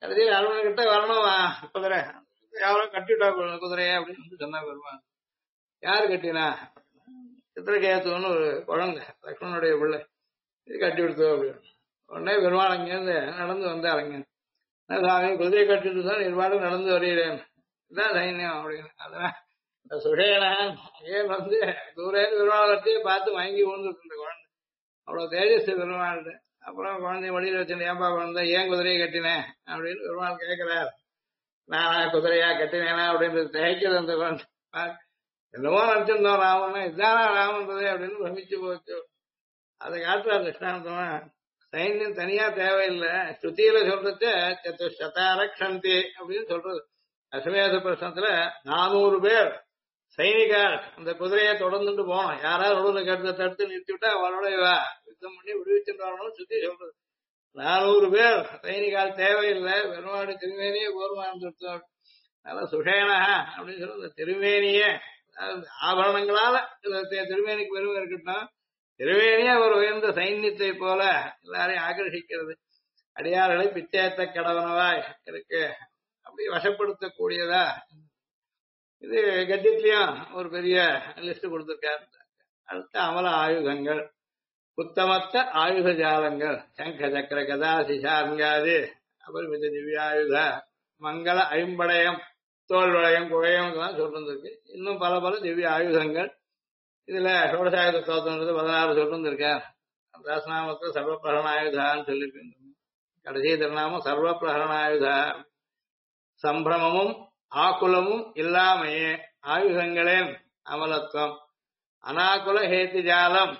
A: கடைசியில் அரண்மனை கிட்ட வரணும் குதிரை, யாரோ கட்டிவிட்டா குதிரையே அப்படின்னு சொன்னா பெருமாள். யாரு கட்டினா? சித்திரகேத்துன்னு ஒரு குழந்தை, லக்ஷ்மணனுடைய பிள்ளை, இது கட்டி விடுத்தோம் அப்படின்னு. உடனே பெருமாள் அங்கேருந்து நடந்து வந்தாருங்க. சாமி குதிரையை கட்டிட்டு தான் நிர்வாகம் நடந்து வருகிறேன், இதான் சைன்யம் அப்படின்னு. அதான் சுஷேனன் ஏன் வந்து தூரேன்னு பெருமாள் கட்டியே பார்த்து வாங்கி விழுந்துட்டு இருந்த குழந்தை, அவ்வளவு தேஜஸ் பெருமாள். அப்புறம் குழந்தைய வழியில வச்சு, ஏன்பா குழந்தை ஏன் குதிரையை கட்டினேன் அப்படின்னு பெருமாள் கேட்கிறார். நான் குதிரையா கட்டினேனா அப்படின்றது தேய்க்கிறது அந்த குழந்தை. என்னவோ நினைச்சிருந்தோம் ராமன், இதுதானா ராமன்றதே அப்படின்னு பிரமிச்சு போச்சு. அதை காட்டுறாரு கிருஷ்ணானந்தமா. சைன்யம் தனியா தேவையில்லை, ஸ்ருதியில சொல்றது சதுஷதாரக்ஷந்தி அப்படின்னு சொல்றது. அஸ்வமேத பிரச்சனத்துல 400 பேர் சைனிகார் அந்த குதிரையை தொடர்ந்துட்டு போனோம். யாராவது நடுவில் கருத்தை தடுத்து நிறுத்தி விட்டா அவளோட யுத்தம் பண்ணி விடுவிச்சுட்டு வரணும்னு சுத்தி சொல்றது. 400 பேர் சைனிகால் தேவையில்லை, பெருமாடு திருமேனியே போர்மான்னு சொல்லிட்டு. அதனால சுஷேனா அப்படின்னு சொல்றது திருமேனியே ஆபரணங்களால திருமேனிக்கு பெருமை இருக்கட்டும், திருவேணியா ஒரு உயர்ந்த சைன்யத்தை போல எல்லாரையும் ஆகர்ஷிக்கிறது. அடியார்களை பிச்சேத்த கடவனவாய் இருக்கு, அப்படி வசப்படுத்தக்கூடியதா. இது கத்தியத்திலயும் ஒரு பெரிய லிஸ்ட் கொடுத்திருக்காரு. அடுத்த அமல ஆயுதங்கள், புத்தமத்த ஆயுத ஜாலங்கள், சங்க சக்கர கதா சிசாங்காது அபரிமித திவ்யாயுத மங்கள ஐம்படயம், தோல் வளையம் குழையம் சொல்லிருக்கு. இன்னும் பல பல திவ்ய ஆயுதங்கள். இதுல ஷோடசாயுத ஸ்தோத்திரன்றது 16 சொல்லிருக்கார். தாசநாமத்தில் சர்வ பிரகரணாயுதான்னு சொல்லிருக்கு. கடைசி திருநாமம் சர்வ பிரகரணாயுதா. சம்பிரமமும் ஆகுலமும் இல்லாமையே ஆயுதங்களேன் அமலத்துவம், அனாகுல ஹேத்தி ஜாலம்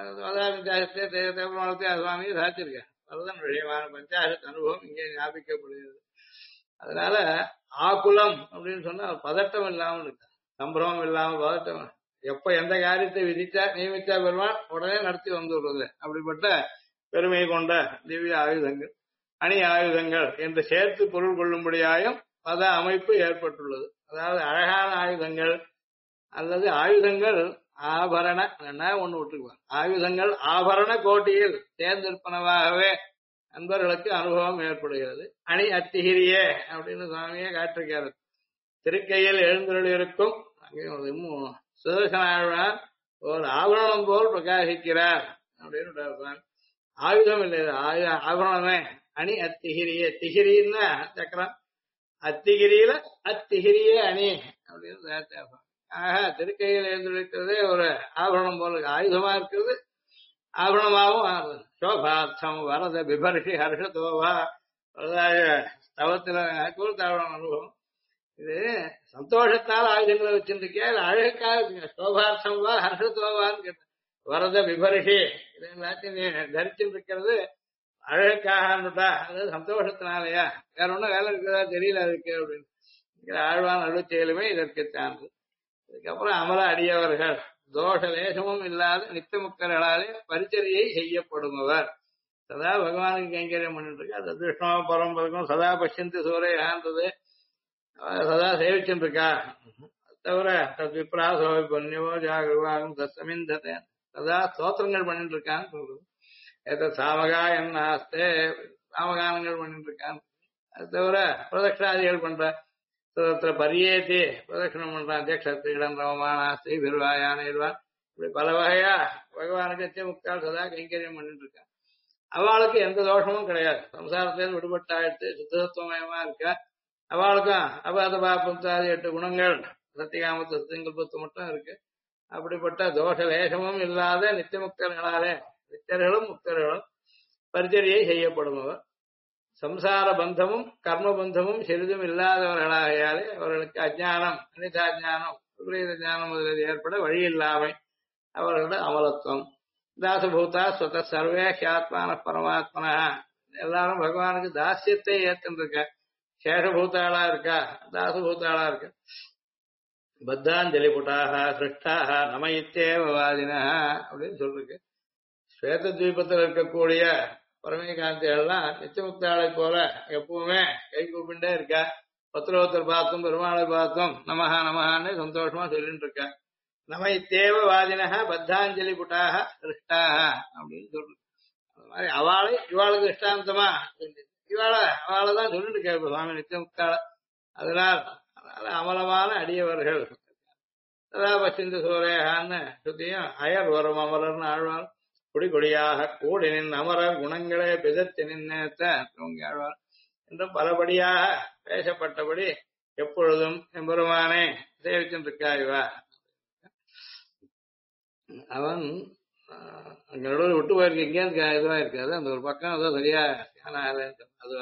A: சுவாமியை சாத்திருக்க வரதன் விஷயமான பஞ்சாயத்து அனுபவம் இங்கே ஞாபிக்கப்படுகிறது. அதனால ஆகுலம் அப்படின்னு சொன்னா பதட்டம் இல்லாமல் இருக்கு, சம்பிரமம் இல்லாமல் பதட்டம். எப்ப எந்த காரியத்தை விதிச்சா நியமித்தா பெருமாள் உடனே நடத்தி வந்துள்ளது. அப்படிப்பட்ட பெருமை கொண்ட திவ்ய ஆயுதங்கள், அணி ஆயுதங்கள் என்று சேர்த்து பொருள் கொள்ளும்படியாயும் பத அமைப்பு ஏற்பட்டுள்ளது. அதாவது அழகான ஆயுதங்கள் அல்லது ஆயுதங்கள் ஆபரண ஒண்ணு விட்டுக்குவாங்க. ஆயுதங்கள் ஆபரண கோட்டியில் தேர்ந்தெடுப்பனவாகவே அன்பர்களுக்கு அனுபவம் ஏற்படுகிறது. அணி அத்திகிரியே அப்படின்னு சுவாமியே காட்டிருக்காரு. திருக்கையில் எழுந்தருள் இருக்கும் அங்கேயும் சுதர்சனாழ்வார் ஒரு ஆபரணம் போல் பிரகாசிக்கிறார் அப்படின்னு. ஆயுதம் இல்லை, ஆபரணமே. அணி அத்திகிரியே, திகிரின்னா சக்கரம், அத்திகிரியில அத்திகிரியே அணி அப்படின்னு. ஆக திருக்கையில் எழுந்திருக்கிறதே ஒரு ஆபரணம் போல ஆயுதமா இருக்கிறது, ஆபரணமாகவும் ஆகுது. சோபார்த்தம் வரத பிபர்ஷி ஹர்ஷதோவா தவத்துல கூர்த்தாவணம் அனுபவம். இது சந்தோஷத்தால் ஆயுதங்களை வச்சிருக்கே, அழகுக்காக இருக்குங்க. சோபார்த்தம் வா ஹர்ஷதோவான்னு கேட்ட வரத பிபர்ஷி இது எல்லாத்தையும் நீ தரிச்சுட்டு இருக்கிறது அழகுக்காகட்டா, அதாவது சந்தோஷத்தினாலயா, வேற ஒன்றும் வேலை இருக்கிறதா தெரியல அதுக்கு அப்படின்னு ஆழ்வான் அழுச்செயலுமே இதற்கு சான்று. இதுக்கப்புறம் அமல அடியவர்கள் தோஷ லேசமும் இல்லாத நித்தியமுக்தர்களாலே பரிச்சரியை செய்யப்படுபவர். சதா பகவானுக்கு கைங்கரியம் பண்ணிட்டு இருக்கா. அது விஷ்ணு பரம்பரைக்கும் சதா பஷ்யந்தி சூரையான்றது சதா சேவிச்சுட்டு இருக்கா. தவிர விப்ரா சோபி பொன்னியவோ ஜாகிருவாகும் தத்தமிந்தத்தை சதா ஸ்தோத்திரங்கள் பண்ணிட்டு இருக்கான்னு சொல்றது. சாமகா என்னாஸ்தே சாமகானங்கள் பண்ணிட்டு இருக்கான். அது தவிர பிரதட்சாதிகள் பண்ற பரியேத்தி பிரதட்சணம் பண்றான். அத்தியக்ஷத்திரிடம் ரவமானாஸ்தி பிர்வாயான இருவான், இப்படி பல வகையா பகவானுக்கு நித்தியமுக்தால் சதா கைங்கரியம் பண்ணிட்டு இருக்கான். அவளுக்கு எந்த தோஷமும் கிடையாது. சம்சாரத்திலிருந்து விடுபட்டாயிடுத்து சுத்தத்துவமயமா இருக்கா. அவளுக்கும் அபாத பாபத்தாதி 8 குணங்கள் சத்தியகாமத்து சத்தியங்கல்பத்து மட்டும் இருக்கு. அப்படிப்பட்ட தோஷ லேசமும் இல்லாத நித்தியமுக்தர்களாலே நித்தியர்களும் முக்தர்களும் பரிச்சரியை செய்யப்படுபவர். சம்சார பந்தமும் கர்ம பந்தமும் சிறிதும் இல்லாதவர்களாகையாலே அவர்களுக்கு அஜானம், அனிதாஜானம், விபரீத ஞானம் முதலில் ஏற்பட வழி இல்லாமை அவர்களோட அமலத்துவம். தாசபூதா ஸ்வத சர்வே ஹியாத்மான பரமாத்மனா, எல்லாரும் பகவானுக்கு தாசியத்தை ஏத்துருக்க. சேஷபூத்தாளா இருக்கா, தாசபூத்தாளா இருக்கா. பத்தாஞ்சலி புட்டாக சிருஷ்டாக நமயித்தேவாதினா அப்படின்னு சொல்லிருக்கு. ஸ்வேத தீபத்தில் இருக்கக்கூடிய பரமேகாந்திகள்லாம் நித்தியமுக்தாளை போல எப்பவுமே கை கூப்பிண்டே இருக்கா. பத்திரோத்தர் பார்த்தும் பெருமாளை பார்த்தும் நமஹா நமஹான்னு சந்தோஷமா சொல்லிட்டு இருக்கா. நம இத்தேவ வாதினக பத்தாஞ்சலி புட்டாக திருஷ்டாக அப்படின்னு சொல்றது. அது மாதிரி அவளை இவாளுக்கு இஷ்டாந்தமா அவளைதான் சொல்லிட்டு கேட்போம் சுவாமி நித்தியமுக்தாள. அதனால் அமலமான அடியவர்கள் பசிந்து சூரேகான்னு சுத்தியும் அயர் வரும் அமரர்னு ஆழ்வார். குடி கொடியாக கூடினின் அமரர் குணங்களே பிதத்தி நின்னேத்த தூங்கி ஆழ்வார் என்றும் பலபடியாக பேசப்பட்டபடி எப்பொழுதும் எம்பெருமானே சேவிச்சுருக்காய்வா. அவன் அங்க நடுவில் விட்டு போயிருக்கு, இங்கே இதுவா இருக்காது, அந்த ஒரு பக்கம் ஏதோ சரியா அதுவா.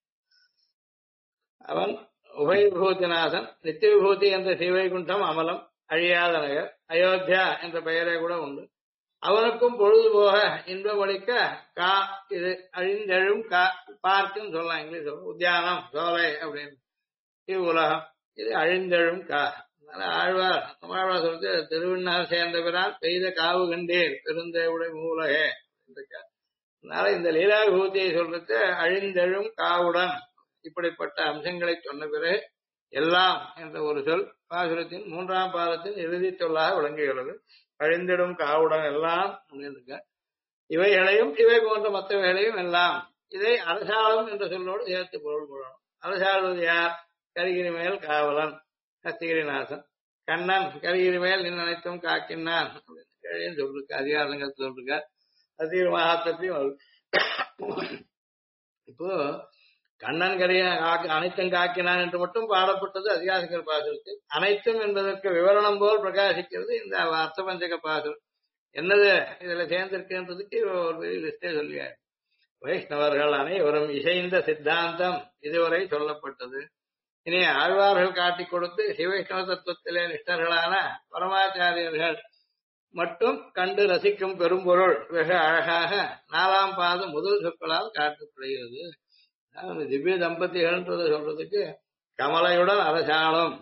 A: அவன் உபய விபூதிநாதன், நித்திய விபூதி என்ற ஸ்ரீவைகுண்டம் அமலம் அழியாத நகர் அயோத்தியா என்ற பெயரே கூட உண்டு. அவனுக்கும் பொழுது போக இன்பம் அளிக்க கா இது அழிந்தெழும் கா பார்க்குன்னு சொல்லலாம், இங்கிலீஷ் சொல்லலாம், உத்தியானம் சோலை அப்படின்னு. இவ்வுலகம் இது அழிந்தெழும் கா. ஆழ்வார் நம்மாழ்வார் சொல்றது திருவிண்ணார் சேர்ந்த பிறால் பெய்த காவு கண்டீர் பெருந்தேவுடை மூலகே. அதனால இந்த லீலா விபூதியை சொல்றது அழிந்தெழும் காவுடன் இப்படிப்பட்ட அம்சங்களை சொன்ன பிறகு எல்லாம் என்ற ஒரு சொல் பாசுரத்தின் 3ஆம் பாதத்தின் இறுதி சொல்லாக விளங்குகிறது. அழிந்திடும் காவுடன் எல்லாம் இருக்க இவைகளையும் இவை போன்ற மற்றவைகளையும் எல்லாம் இதை அரசாளும் என்ற சொல்லோடு சேர்த்து பொருள் கொள்ளணும். அரசாளுவது யார்? கரிகிரி மேல் காவலன் கஸ்தகிரிநாசன். கண்ணன் கரிகிரி மேல் நின் அனைத்தும் காக்கினான் அப்படின்னு சொல்லிருக்க, அதிகாரங்கள் சொல்லிருக்க. கஸ்தகிரி மகாத்மத்தையும் இப்போ கண்ணன் கரிய அனைத்தும் காக்கினான் என்று மட்டும் பாடப்பட்டது அதிகாரங்கள் பாசுரத்தில். அனைத்தும் என்பதற்கு விவரணம் போல் பிரகாசிக்கிறது இந்த அர்த்தபஞ்சக பாசுரம். என்னது இதுல சேர்ந்திருக்குன்றதுக்கு ஒரு பெரிய லிஸ்டே சொல்லியாரு. வைஷ்ணவர்கள் அனைவரும் இசைந்த சித்தாந்தம் இதுவரை சொல்லப்பட்டது. இனி ஆழ்வார்கள் காட்டிக் கொடுத்து சிவைஷ்ணவ தத்துவத்திலே நிஷ்டர்களான பரமாச்சாரியர்கள் மட்டும் கண்டு ரசிக்கும் பெரும்பொருள் வெகு அழகாக 4ஆம் பாதம் முதல் சொற்களால் காட்டப்படுகிறது. திவ்ய தம்பதிகள்ன்றத சொல்றதுக்கு கமலையுடன் அரசாலும்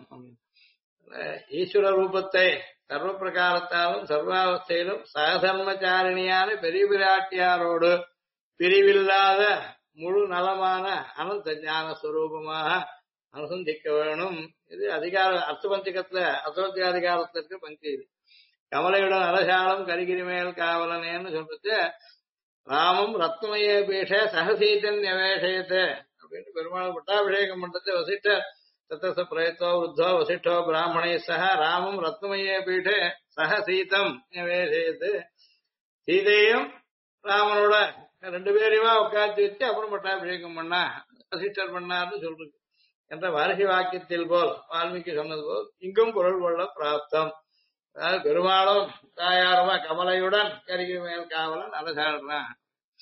A: ஈஸ்வர ரூபத்தை சர்வ பிரகாரத்தாலும் சர்வாவஸ்தையிலும் சகதர்மச்சாரிணியான பெரிய பிராட்டியாரோடு பிரிவில்லாத முழு நலமான அனந்த ஞான ஸ்வரூபமாக அனுசந்திக்க வேணும். இது அதிகார அர்த்தபந்திகத்துல அர்த்தபந்திக அதிகாரத்திற்கு பங்கி. இது கமலையுடன் அரசாலும் கரிகிரி மேல் காவலனேன்னு சொல்றது ராமம் ரத்னமய பீஷ சகசீதன் நிவேஷயத்து அப்படின்னு பெருமாள் பட்டாபிஷேகம் பண்றது வசிஷ்ட தத்தச பிரயத்தோ விருத்தோ வசிஷ்டோ பிராமணை சக ராமம் ரத்னமய பீஷ சகசீதம் நிவேஷயத்து. சீதையும் ராமனோட 2 பேரையுமா உட்காந்து வச்சு அப்புறம் பட்டாபிஷேகம் பண்ணா வசிஷ்டர் பண்ணார்னு சொல்றது என்ற வாரிசி வாக்கியத்தில் போல் வால்மீகி சொன்னது போல் இங்கும் குரல் கொள்ள பிராப்தம். அதாவது பெருமாளும் தாயாருமா கமலையுடன் கரிகிரி மேல் காவலன் அரசாடுறான்.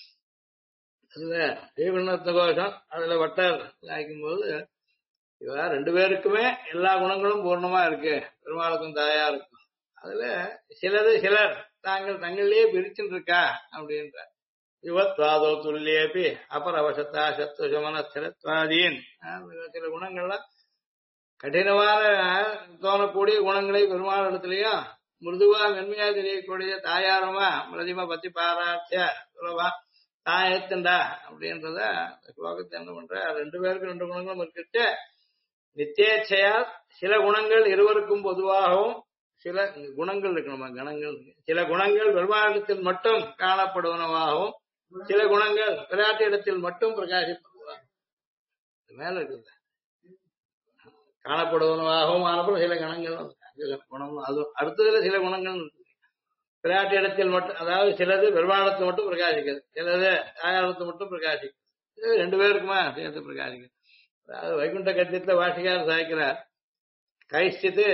A: அதுல ஸ்ரீகுணத்த கோஷம் அதுல வட்டர் ஆக்கும் போது இவ 2 பேருக்குமே எல்லா குணங்களும் பூர்ணமா இருக்கு, பெருமாளுக்கும் தாயாருக்கும். அதுல சிலர் தாங்கள் தங்களிலேயே பிரிச்சுட்டு இருக்கா அப்படின்ற யுவத்வாதோ துல்லியேபி அபரவசத்தா சத்துவசமன ஸ்திரத்வாதீன் சில குணங்கள்லாம் கடினமான தோணக்கூடிய குணங்களை பெருமாள் இடத்துலயும் மிருதுவா மென்மையா தெரியக்கூடிய தாயாரமா மிருதிமா பத்தி பாராட்டிய சுலபா தான் ஏத்துண்டா அப்படின்றத ஸ்லோகத்தை என்ன பண்ற 2 பேருக்கு 2 குணங்களும் இருக்கிட்டு நித்தியேச்சையா சில குணங்கள் இருவருக்கும் பொதுவாகவும் சில குணங்கள் இருக்கணுமா கணங்கள் சில குணங்கள் பெருமாளிடத்தில் மட்டும் காணப்படுவனவாகவும் சில குணங்கள் பிராட்டி இடத்தில் மட்டும் பிரகாசிப்படுவாங்க. மேல இருக்குது காணப்படுவனவாகவும் ஆனப்படும் சில கணங்கள் குணம். அது அடுத்ததுல சில குணங்கள் பிராட்டி இடத்தில் மட்டும், அதாவது சிலது பெருமாளத்தை மட்டும் பிரகாசிக்கிறது, சிலது தாயாரத்தை மட்டும் பிரகாசிக்கிறது. 2 பேருக்குமா சேர்த்து பிரகாசிக்கிறது. அதாவது வைகுண்ட கத்தியத்துல வாசிகார் சாய்க்கிறார் கைஸ்தித்து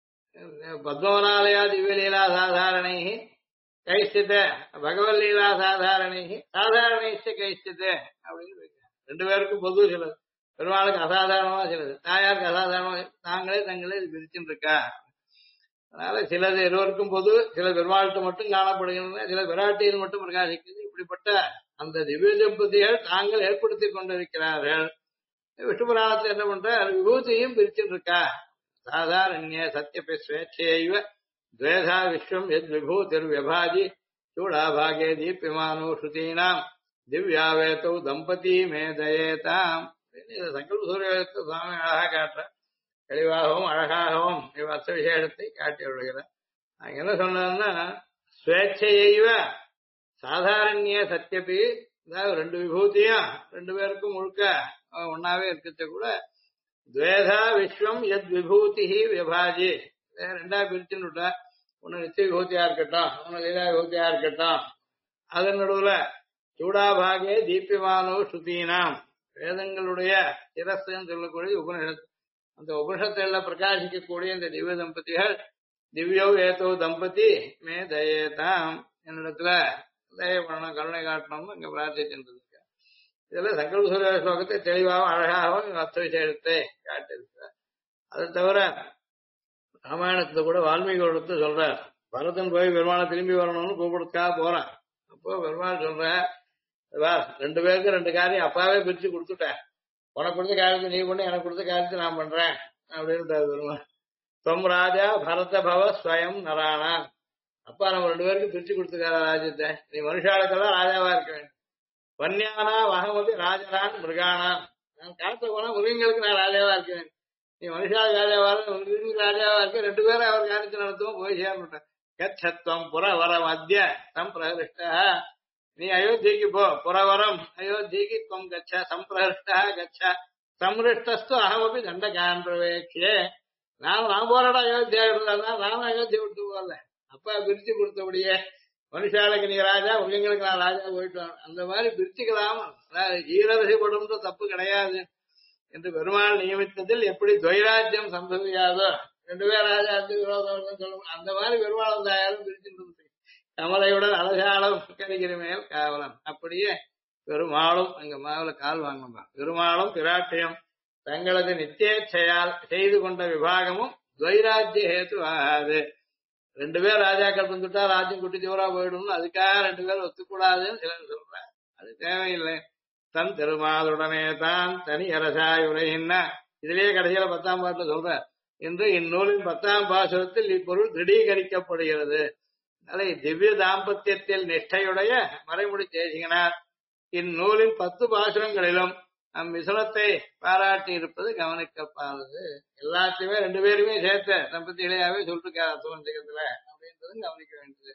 A: பத்மவனாலயா திவ்யலீலா சாதாரணை கைஸ்தித்த பகவத் லீலா சாதாரணை சாதாரணை கைஸ்தித்து அப்படின்னு 2 பேருக்கும் பொது சிலது, பெருமாளுக்கு அசாதாரணமா சிலது, தாயாருக்கு அசாதாரணமா தங்களே இது பிரிச்சுட்டு இருக்கா. அதனால சிலது இருவருக்கும் பொது, சில பெருமாள்கிட்ட மட்டும் காணப்படுகின்றன, சில விராட்டியில் மட்டும் பிரகாசிக்கிறது. இப்படிப்பட்ட அந்த திவ்ய தம்பதிகள் தாங்கள் ஏற்படுத்தி கொண்டிருக்கிறார்கள். விஷ்ணு புராணத்துல என்ன பண்ற விபூதியும் பிரிச்சுட்டு இருக்கா. சாதாரண்ய சத்தியபி ஸ்வேச்சைவ துவேதா விஸ்வம் எத் விபூதிர் விபாதி சூடாபாகே தீப்யமானோ ஸ்ருதீனாம் திவ்யாவேதோ தம்பதி மேதயேதாம். சங்கல்ப சூரியத்தை சுவாமி அழகா காட்டுற தெளிவாகவும் அழகாகவும் அர்த்த விசேஷத்தை காட்டி விடுகிறார். நாங்க என்ன சொன்னோம்னா ஸ்வேச்சையைவ சாதாரண்ய சத்தியபி அதாவது ரெண்டு விபூதியும் ரெண்டு பேருக்கும் முழுக்க ஒன்னாவே இருக்கிறத கூட துவேதா விஸ்வம் எத் விபூதி விபாஜி ரெண்டா பிரிச்சுன்னு விட்டா ஒன்னு நித்திய விபூதியா இருக்கட்டும் ஒன்னு லீலா விபூதியா இருக்கட்டும் அதன் நடுவுல சூடாபாகே தீபியமானோ ஸ்ருதீனாம் வேதங்களுடைய சிரஸ்ன்னு சொல்லக்கூடிய உபனிஷத் அந்த உபனிஷத்துல பிரகாசிக்கக்கூடிய இந்த திவ்ய தம்பதிகள் திவ்யோ ஏதோ தம்பதி மே தயேதாம் என்னிடத்துல தய பண்ணணும் கருணை காட்டணும்னு இங்க பிரார்த்திச்சுட்டு இதுல சங்கல்ப சூரிய ஸ்லோகத்தை தெளிவாகவும் அழகாகவும் அர்த்த விஷயத்தை காட்டிருக்கிறார். அதை தவிர ராமாயணத்துல கூட வால்மீகி எடுத்து சொல்றார் பரதன் போய் பெருமாளை திரும்பி வரணும்னு கூப்பிடுறதுக்காக போறான். அப்போ பெருமாள் சொல்ற ரெண்டு பேருக்கு ரெண்டு காரியம் அப்பாவே பிரிச்சு கொடுத்துட்டேன், உனக்கு கொடுத்த காரியத்தை நீ பண்ணி எனக்கு கொடுத்த காரியத்தை நான் பண்றேன் அப்படின்னு பெருமாள். தொம் ராஜா பரத பவ ஸ்வயம் நரானா, அப்பா நம்ம ரெண்டு பேருக்கு பிரிச்சு கொடுத்துக்கார ராஜ்யத்தை, நீ மனுஷாளுக்கெல்லாம் ராஜாவா இருக்க வேண்டும். வன்யானா வகமதி ராஜரான் மிருகானான், நான் காலத்துல போனா மிருகங்களுக்கு நான் ராஜாவா இருக்கேன், நீ மனுஷாளுக்கு ராஜாவா மிருகங்களுக்கு ராஜாவா இருக்க, ரெண்டு பேரும் அவர் காரியத்தை நடத்துவோம் போய் சேர்ந்துட்டேன். கச்சத்வம் புறவரம் அத்திய சம்பிரஹிஷ்டா, நீ அயோத்திக்கு போ, புறவரம் அயோத்திக்கு துவம் கச்ச சம்பிரஹிஷ்டா கச்ச சம்ருஷ்டஸ்து அகமபி தண்டகான் பிரவேக்ஷே, நான் போராட அயோத்தியா இருந்தா நானும் அயோத்தியா விட்டு போகல, அப்பா பிரிச்சு கொடுத்தபடியே மனுஷாளுக்கு நீ ராஜா மிருகங்களுக்கு நான் ராஜா போயிட்டு அந்த மாதிரி பிரிச்சுக்கலாம், ஈரவசைப்படும் தப்பு கிடையாது என்று பெருமாள் நியமித்ததில் எப்படி துவைராஜ்யம் சம்பவியாதோ ரெண்டு பேர் ராஜா விரோதம் சொல்ல அந்த மாதிரி பெருமாள் தாயாரும் பிரிச்சுட்டு கமலையுடன் அழகாலம் கரிகிற மேல் காவலன், அப்படியே பெருமாளும் அங்க மாவுல கால் வாங்கணும். பெருமாளும் பிராட்டியம் தங்களது நிச்சயச்செயால் செய்து கொண்ட விபாகமும் துவைராஜ்ய ஹேத்து ஆகாது. ரெண்டு பேர் ராஜாக்கள் வந்துட்டா ராஜ்யம் குட்டி தூரா போயிடும், அதுக்காக ரெண்டு பேர் ஒத்துக்கூடாதுன்னு சிலர் சொல்றாங்க. அது தேவையில்லை. தன் திருமாதுடனே தான் தனி அரசாய் உரையின்னா இதுலயே கடைசியில 10ஆம் பாட்டுல சொல்ற என்று இந்நூலின் 10ஆம் பாசுரத்தில் இப்பொருள் திருடீகரிக்கப்படுகிறது. அதை திவ்ய தாம்பத்தியத்தில் நிஷ்டையுடைய மறைமுடி தேசிகனார் இந்நூலின் 10 பாசுரங்களிலும் நம் விசுலத்தை பாராட்டி இருப்பது கவனிக்கப்பானது. எல்லாத்தையுமே ரெண்டு பேருமே சேர்த்த தம்பதிகளையாவே சொல்லிருக்காரு அத்துவஞ்சகத்துல அப்படின்றதும் கவனிக்க வேண்டியது.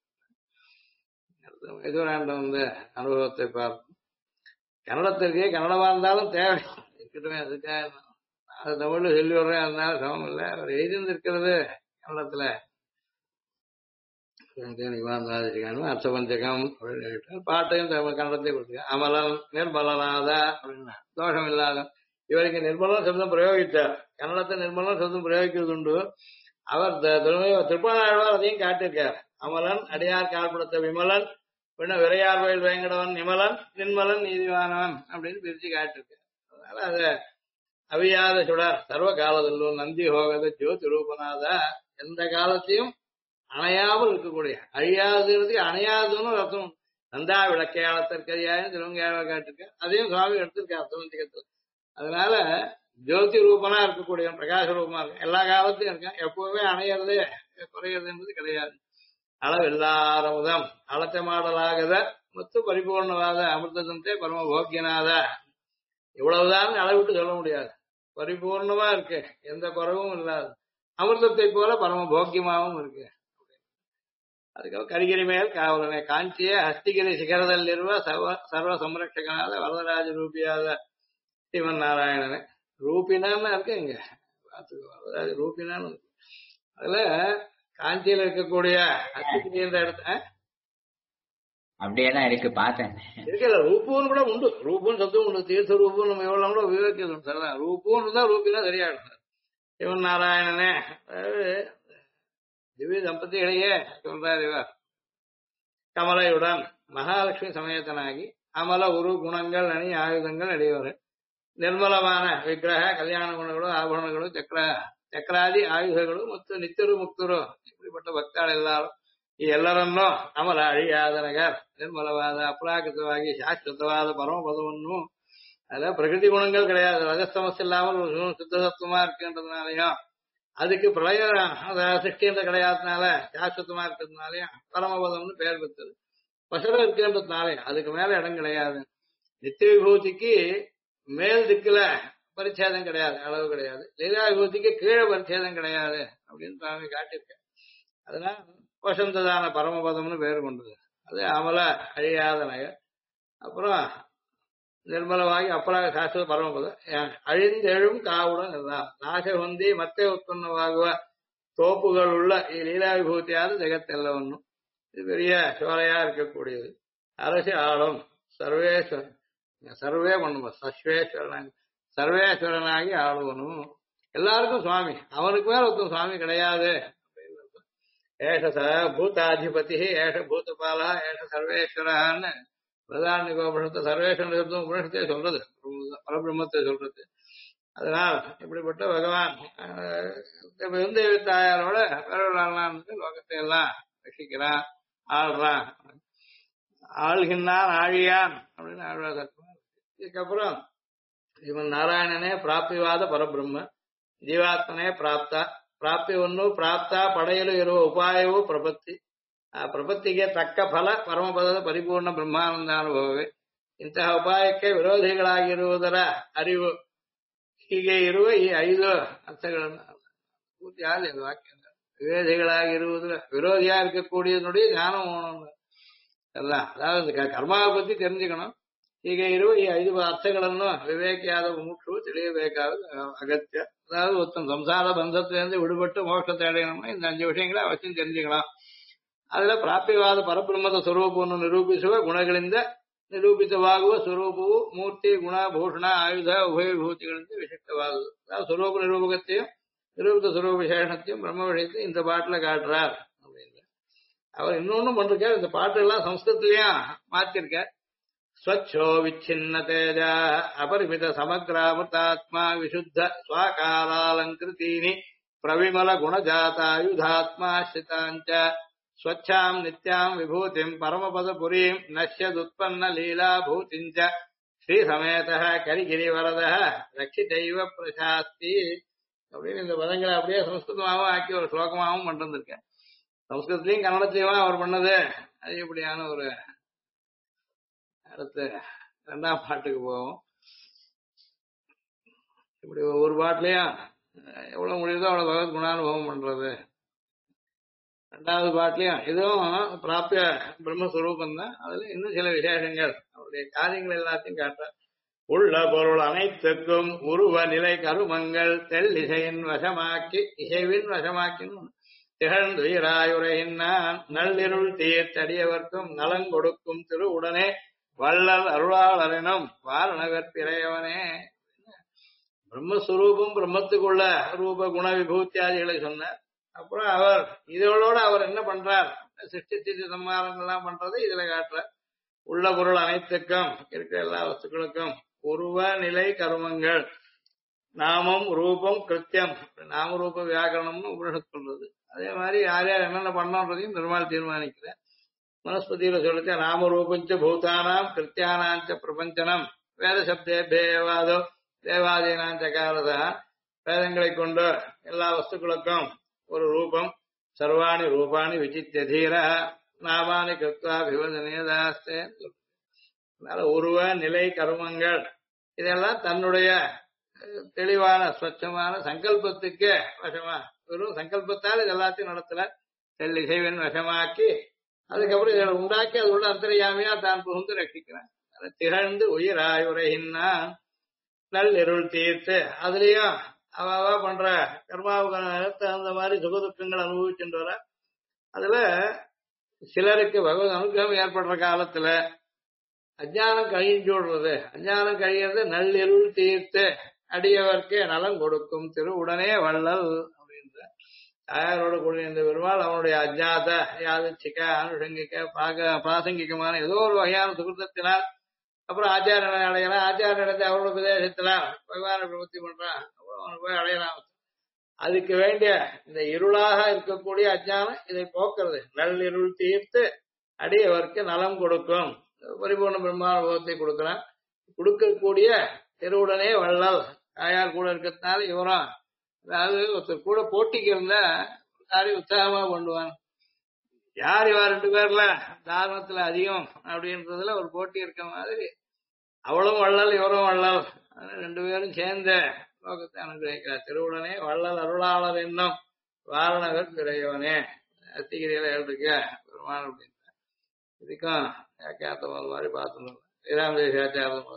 A: எதிராண்டம் வந்து அனுபவத்தை பார்ப்போம். கன்னடத்திற்கே கன்னடமா இருந்தாலும் தேவை இருக்கட்டுமே, அதுக்காக அது தமிழ்ல சொல்லி வர்றேன், அதனால சமம் இல்லை. அவர் எழுதியிருக்கிறது கன்னடத்துல அர்த்தபஞ்சகம் அப்படின்னு பாட்டையும் கன்னடத்தையும் கொடுத்துருக்கேன். அமலன் நிர்மலநாதா அப்படின்னா தோஷம் இல்லாத இவருக்கு நிர்மலன் சப்தம் பிரயோகித்தார். கன்னடத்தை நிர்மலன் சப்தம் பிரயோகிக்கிறது உண்டு. அவர் திருப்பநாழ்வார் அதையும் காட்டியிருக்கார். அமலன் அடியார் கால்படுத்த விமலன் பின்ன விரையார் வயல் வேங்கடவன் நிமலன் நிர்மலன் நீதிவானவன் அப்படின்னு பிரிச்சு காட்டிருக்கார். அதனால அத அவியாத சுடர் சர்வ காலதல்லும் நந்தி ஹோகத ஜோதி ரூபநாதா, எந்த காலத்தையும் அணையாமல் இருக்கக்கூடிய அழியாதுங்கிறதுக்கு அணையாதுன்னு அர்த்தம். நந்தா விளக்கையாளத்தற்கரியாயும் திருவங்கையாள காட்டிருக்க அதையும் சுவாமி எடுத்திருக்க அர்த்தவந்திகத்துல. அதனால ஜோதி ரூபனா இருக்கக்கூடிய பிரகாச ரூபமா இருக்கு, எல்லா காலத்தையும் இருக்கேன், எப்பவுமே அணையிறது குறையிறது என்பது கிடையாது. அளவில்லாத முதம் அளத்த மாடலாகத மொத்த பரிபூர்ணவாத அமிர்தந்தே பரம போக்கியநாத, இவ்வளவுதான் அளவிட்டு சொல்ல முடியாது. பரிபூர்ணமா இருக்கு, எந்த குறவும் இல்லாது, அமிர்தத்தை போல பரம போக்கியமாகவும் இருக்கு. அதுக்காக கரிகிரி மேல் காவலனை காஞ்சிய ஹஸ்திகிரி சிகரதல்லிರುವ சர்வ சம்ரட்சகனாத வரதராஜ ரூபியாத சிவன் நாராயணனே ரூபினான்னு இருக்கு இங்க பார்த்துக்கோ, வரதராஜ ரூபினான்னு. அதுல காஞ்சியில இருக்கக்கூடிய ஹஸ்திகிரி என்ற இடத்த
B: அப்படியேதான் இருக்கு பார்த்தேன்.
A: இருக்குல்ல, ரூபூன்னு கூட உண்டு, ரூபூன்னு சப்தம் உண்டு, தீர்த்த ரூபம் நம்ம எவ்வளவு கூட விவேக்கியம் சொல்லலாம். ரூபூன்னு இருந்தா ரூபினா சரியாயிடும். சிவன் நாராயணனே அதாவது திவ்ய தம்பதிகளையே சொல்றார் இவர். கமலையுடன் மகாலட்சுமி சமேதனாகி அமல உரு குணங்கள் அணி ஆயுதங்கள் அடையவர் ನಿರ್ಮಲವಾನ ವಿಗ್ರಹ ಕಲ್ಯಾಣ ಗುಣಗಳು ಆಭರಣಗಳು ಚಕ್ರಾದಿ ಆಯುಧಗಳು ಮತ್ತು ನಿತ್ಯರು ಮುಕ್ತರು இப்படிப்பட்ட ಭಕ್ತರೆಲ್ಲರೂ ಈ ಎಲ್ಲರನ್ನೂ ಅಮಲ ಅಳಿಯಾದ ನಗರ್ ನಿರ್ಮಲವಾದ ಅಪ್ರಾಕೃತವಾಗಿ ಶಾಶ್ವತವಾದ பரமபதವನ್ನು அதுல பிரகிருதி குணங்கள் கிடையாது, ரஜஸ்தமஸ் இல்லாமல் சுத்த சத்துவமா இருக்குன்றதுனாலயும் அதுக்கு பிரளய சிருஷ்டின்ற கிடையாதுனால சாஸ்வத்தமா இருக்கிறதுனாலயும் பரமபதம்னு பெயர் பெற்றது. பசரம் இருக்குன்றதுனாலே அதுக்கு மேல இடம் கிடையாது. நித்திய விபூதிக்கு மேல் திக்குல பரிச்சேதம் கிடையாது, அளவு கிடையாது. லீலா விபூதிக்கு கீழே பரிச்சேதம் கிடையாது அப்படின்னு சுவாமி காட்டியிருக்க. அதனால வசந்ததான பரமபதம்னு பெயர் கொண்டது. அது அமல அழியாத நகர். அப்புறம் நிர்மலವಾಗಿ ಅಪರಾಗ ಶಾಶ್ವತ ಪರಮಪದ ಅழிಂದೆழும் ಕಾವುடன் எல்லாம் ನಾಶ ಹೊಂದಿ ಮತ್ತೆ ಉತ್ಪನ್ನವಾಗುವ தோப்புகள் ಈ லீலா விபூதியாத ஜெகத்தெல்லவன்னும் இது பெரிய சோலையா இருக்கக்கூடியது. அரசு ஆளும் சர்வே பண்ணும் சர்வேஸ்வரனாகி ஆளுவனும் எல்லாருக்கும் சுவாமி. அவனுக்கு மேல ஒருத்தன் சுவாமி கிடையாது. ஏஷ பூதாதிபதி ஏஷ பூதபாலா ஏஷ சர்வேஸ்வரான்னு பிரதானிகோபனிஷத்தை சர்வேஸ்வரன் உபனிஷத்தை சொல்றது, பரபிரம்மத்தை சொல்றது. அதனால் இப்படிப்பட்ட பகவான் விருந்தேவி தாயாரோட பரவலான் லோகத்தை எல்லாம் ரசிக்கிறான், ஆள்றான், ஆள்கின்றான், ஆழியான் அப்படின்னு ஆழ்வார். இதுக்கப்புறம் இவன் நாராயணனே ಪ್ರಾಪ್ತಿವಾದ ಪರಬ್ರಹ್ಮ, ಜೀವಾತ್ಮನೇ ಪ್ರಾಪ್ತ, ಪ್ರಾಪ್ತಿಯನ್ನು ಪ್ರಾಪ್ತ ಪಡೆಯಲು ಇರುವ ಉಪಾಯವೂ ಪ್ರಪತ್ತಿ. ಆ ಪ್ರಪತ್ತಿಗೆ ತಕ್ಕ ಫಲ ಪರಮಪದದ ಪರಿಪೂರ್ಣ ಬ್ರಹ್ಮಾನಂದಾನುಭವವೇ. ಇಂತಹ ಉಪಾಯಕ್ಕೆ ವಿರೋಧಿಗಳಾಗಿರುವುದರ ಅರಿವು. ಹೀಗೆ ಇರುವ ಈ 5 ಅರ್ಥಗಳನ್ನು ಪೂರ್ತಿ ಆಗಲಿ ಅದು ವಾಕ್ಯ. விரோதிகளாகிருவதுல விரோதியா இருக்கக்கூடியதனுடைய ஞானம் வேணும் எல்லாம். அதாவது கர்மாவை பத்தி தெரிஞ்சுக்கணும். ಈಗ ಇರುವ ಈ 5 ಅರ್ಥಗಳನ್ನು ವಿವೇಕಿಯಾದ ಮುಖ್ಯವು ತಿಳಿಯಬೇಕಾದ ಅಗತ್ಯ. அதாவது ஒருத்தன் சம்சார பந்தத்திலிருந்து விடுபட்டு மோட்சத்தை அடையணும்னா இந்த 5 விஷயங்களை அவசியம் தெரிஞ்சுக்கலாம். அதுல ಪ್ರಾಪ್ತಿವಾದ ಪರಬ್ರಹ್ಮದ ಸ್ವರೂಪವನ್ನು ನಿರೂಪಿಸುವ ಗುಣಗಳಿಂದ ನಿರೂಪಿತವಾಗುವ ಸ್ವರೂಪವು ಮೂರ್ತಿ, ಗುಣ, ಭೂಷಣ, ಆಯುಧ, ಉಭಯ ವಿಭೂತಿಗಳಿಂದ ವಿಶಿಷ್ಟವಾಗುವುದು. அதாவது ಸ್ವರೂಪ நிரூபகத்தையும் நிரூபித்த ಸ್ವರೂಪ விசேஷத்தையும் பிரம்ம விஷயத்தையும் இந்த பாட்டுல காட்டுறார் அப்படின்னு. அவர் இன்னொன்னும் பண்றார். இந்த பாட்டு எல்லாம் சம்ஸ்கிருத்திலயும் மாத்திருக்கார். ஸ்வச்சோ விச்சின்ன தேஜ அபரிமித சமக்ராமிருதாத்மா விசுத்த ஸ்வகாலாலங்கிருத்தீனி பிரவிமல குணஜாதாயுதாத்மா ஸ்ரிதாஞ்ச ஸ்வச்சாம் நித்யாம் விபூதிம் பரமபதபுரீம் நஷ்யதுத்பன்ன லீலா பூதிஞ்ச ஸ்ரீ சமேத கரிகிரி வரத ரட்சிதைவ பிரசாஸ்தி அப்படின்னு இந்த பதங்களை அப்படியே சம்ஸ்கிருதமாகவும் ஆக்கி ஒரு ஸ்லோகமாகவும் பண்ணிருந்திருக்கேன். சம்ஸ்கிருதத்திலையும் கன்னடத்திலையும் அவர் பண்ணது. அது இப்படியான ஒரு அடுத்து 2ஆம் பாட்டுக்கு போவோம். இப்படி ஒவ்வொரு பாட்டுலயும் எவ்வளவு முடியுதோ அவ்வளவு பகவத் குணானுபவம் பண்றது. 2வது பாட்டுலயும் இதுவும் பிராப்திய பிரம்மஸ்வரூபம் தான். அதுல இன்னும் சில விசேஷங்கள் அவருடைய காரியங்கள் எல்லாத்தையும் காட்டுற. உள்ள பொருள் அனைத்துக்கும் உருவ நிலை கருமங்கள் தெல்லிசையின் வசமாக்கி இசைவின் வசமாக்கின்னு திகழ்ந்துயிராயுரையின்னான் நள்ளிருள் தீர்த்தடியவர்க்கும் நலங்கொடுக்கும் திரு உடனே வள்ளல் அருளாளரினும் வாரணவற்பிறையவனே. பிரம்மஸ்வரூபம் பிரம்மத்துக்குள்ள ரூப குண விபூத்தியாதிகளை சொன்னார். அப்புறம் அவர் இதோட அவர் என்ன பண்றார், சிருஷ்டி சம்மாரங்கள்லாம் பண்றது இதுல காட்டுறார். உள்ள பொருள் அனைத்துக்கும் இருக்கிற எல்லா வஸ்துக்களுக்கும் உருவ நிலை கருமங்கள் நாமம் ரூபம் கிருத்தியம் நாம ரூப வியாக்கரணம்னு உபனிஷத் சொல்றது. அதே மாதிரி யார் யார் என்னென்ன பண்ணோன்றதையும் பெருமாள் தீர்மானிக்கிறேன். மனஸ்பதியில சொல்லிச்ச நாமரூபஞ்ச பூதானாம் கிருத்தியானாஞ்ச பிரபஞ்சனம் வேத சப்தேபேவாதோ தேவாதீனாஞ்ச காரதா. வேதங்களை கொண்டு எல்லா வஸ்துக்களுக்கும் ஒரு ரூபம் சர்வாணி ரூபாணி விசித்திய தீர நாமானி கிருத்வா விவதனேதாஸ்தே. அதனால உருவ நிலை கருமங்கள் இதெல்லாம் தன்னுடைய தெளிவான ஸ்வச்சமான சங்கல்பத்துக்கு வசமா, வெறும் சங்கல்பத்தால் இது எல்லாத்தையும் நடத்தல. தெல்லிசைவன் வசமாக்கி அதுக்கப்புறம் இதை உண்டாக்கி அதோட அந்தரியாமையா தான் புகுந்து ரட்சிக்கிறேன். திகழ்ந்து உயிராயுரையின்னா நள்ளிருள் தீர்த்து அதுலயும் அவ பண்ற கர்மாவுக்கு தகுந்த மாதிரி சுகதுக்கங்கள் அனுபவிச்சுட்டு வர. அதுல சிலருக்கு பகவத் அனுகிரகம் ஏற்படுற காலத்துல அஜானம் கழிஞ்சு விடுறது. அஜானம் கழியறது நள்ளிருள் தீர்த்து அடியவர்க்கு நலம் கொடுக்கும் திரு உடனே வள்ளல் அப்படின்ற தாயாரோட கூடிய இந்த பெருமாள் அவனுடைய அஜாத யாதிச்சிக்க அனுஷங்கிக்க பிராசங்கிகமான ஏதோ ஒரு வகையான சுகிருத்தத்தினால் அப்புறம் ஆச்சாரியனை அடையலாம். ஆச்சாரியத்தை அவரோட உபதேசத்தினால் பகவானை பிரபத்தி பண்றான். அப்புறம் அவனை போய் அடையலாம். அதுக்கு வேண்டிய இந்த இருளாக இருக்கக்கூடிய அஜானம் இதை போக்குறது. நள்ளிருள் தீர்த்து அடியவர்க்கு நலம் கொடுக்கும் பரிபூர்ண பிரம்மானுபவத்தை கொடுக்கிறான். கொடுக்கக்கூடிய திருவுடனே வள்ளல் தாயார் கூட இருக்கிறதுனால இவரும், அதாவது ஒருத்தர் கூட போட்டிக்கு இருந்தா யாரையும் உற்சாகமா பண்ணுவான். யார் இவா 2 பேர்ல தாரணத்துல அதிகம் அப்படின்றதுல ஒரு போட்டி இருக்க மாதிரி அவளும் வள்ளல் இவரும் வள்ளல் 2 பேரும் சேர்ந்த லோகத்தை அனுகிரகிக்கிறார். திருவுடனே வள்ளல் அருளாளர் என்னும் வாரணவர் பிறையவனே. அத்திகிரியில எழுதிருக்க பெருமாள் அப்படின்ற இதுக்கும் வியாக்கியாத்த மாதிரி பார்த்துருந்தோம். ஸ்ரீராம் தேசியாச்சாரம்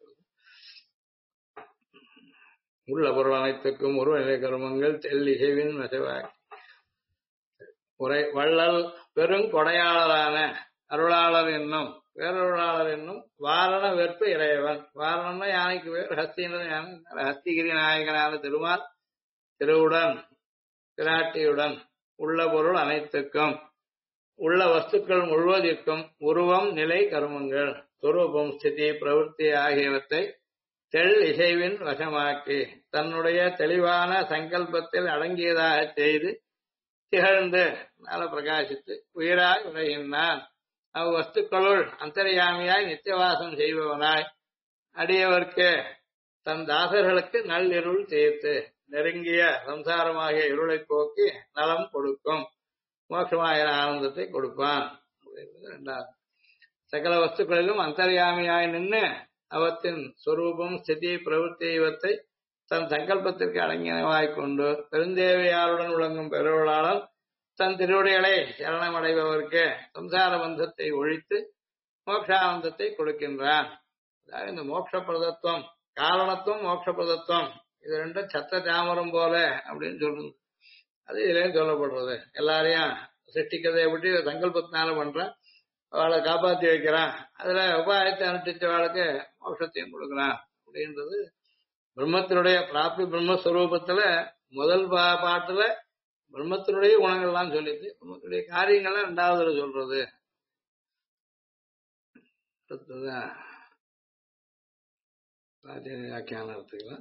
A: உள்ள பொருள் அனைத்துக்கும் உருவநிலை கருமங்கள் தெல்லிசைவின் வசவாக்கி உரை வள்ளல் பெருங்கொடையாளரான அருளாளர் என்னும் பேரருளாளர் என்னும் வாரண வெற்பு இறையவன். வாரணம்னா யானைக்கு பேர், ஹஸ்தின்றது யானை. ஹஸ்திகிரி நாயகனான திருமால் திருவுடன் பிராட்டியுடன் உள்ள பொருள் அனைத்துக்கும் உள்ள வஸ்துக்கள் முழுவதற்கும் உருவம் நிலை கருமங்கள் சொரூபம் ஸ்திதி பிரவೃತ್ತಿ ஆகியவற்றை தெள் இசைவின் வசமாக்கி தன்னுடைய தெளிவான சங்கல்பத்தில் அடங்கியதாக செய்து திகழ்ந்து நாள பிரகாசித்து உயிராய் உரையினான். அவ்வஸ்துக்களுள் அந்தர்யாமியாய் நித்தியவாசம் செய்பவனாய் அடியவர்க்கு தன் தாசர்களுக்கு நள்ளிருள் தீர்த்து நெருங்கிய சம்சாரமாகிய இருளை போக்கி நலம் கொடுக்கும் மோட்சமாயிர ஆனந்தத்தை கொடுப்பான். இரண்டாவது, சகல வஸ்துக்களிலும் அந்தர்யாமியாய் நின்று அவற்றின் சொரூபம் ஸ்திதி பிரவೃತ್ತಿ இவற்றை தன் சங்கல்பத்திற்கு அடங்கியவாய்க் கொண்டு பெருந்தேவையாருடன் விளங்கும் பெருவளாளன் தன் திருவடிகளை சரணமடைபவர்க்கு சம்சார பந்தத்தை ஒழித்து மோட்சானந்தத்தை கொடுக்கின்றான். அதாவது இந்த மோட்ச பிரதத்துவம், காரணத்துவம் மோட்ச பிரதத்துவம், இது ரெண்டும் சத்த தாமரம் போல அப்படின்னு சொல்றது. அது இதுலயும் சொல்லப்படுறது. எல்லாரையும் சிருஷ்டிக்கிறதை எப்படி சங்கல்பத்தினால பண்றான், அவளை காப்பாத்தி வைக்கிறான், அதுல உபாயத்தை அனுஷ்டிச்சவாளுக்கு மோட்சத்தையும் கொடுக்குறான் அப்படின்றது பிரம்மத்தினுடைய பிராப்தி. பிரம்மஸ்வரூபத்துல முதல் பாட்டுல பிரம்மத்தினுடைய குணங்கள்லாம் சொல்லிட்டு பிரம்மத்தினுடைய காரியங்கள்லாம் ரெண்டாவதுல சொல்றது. வியாக்கியானம் எடுத்துக்கலாம்.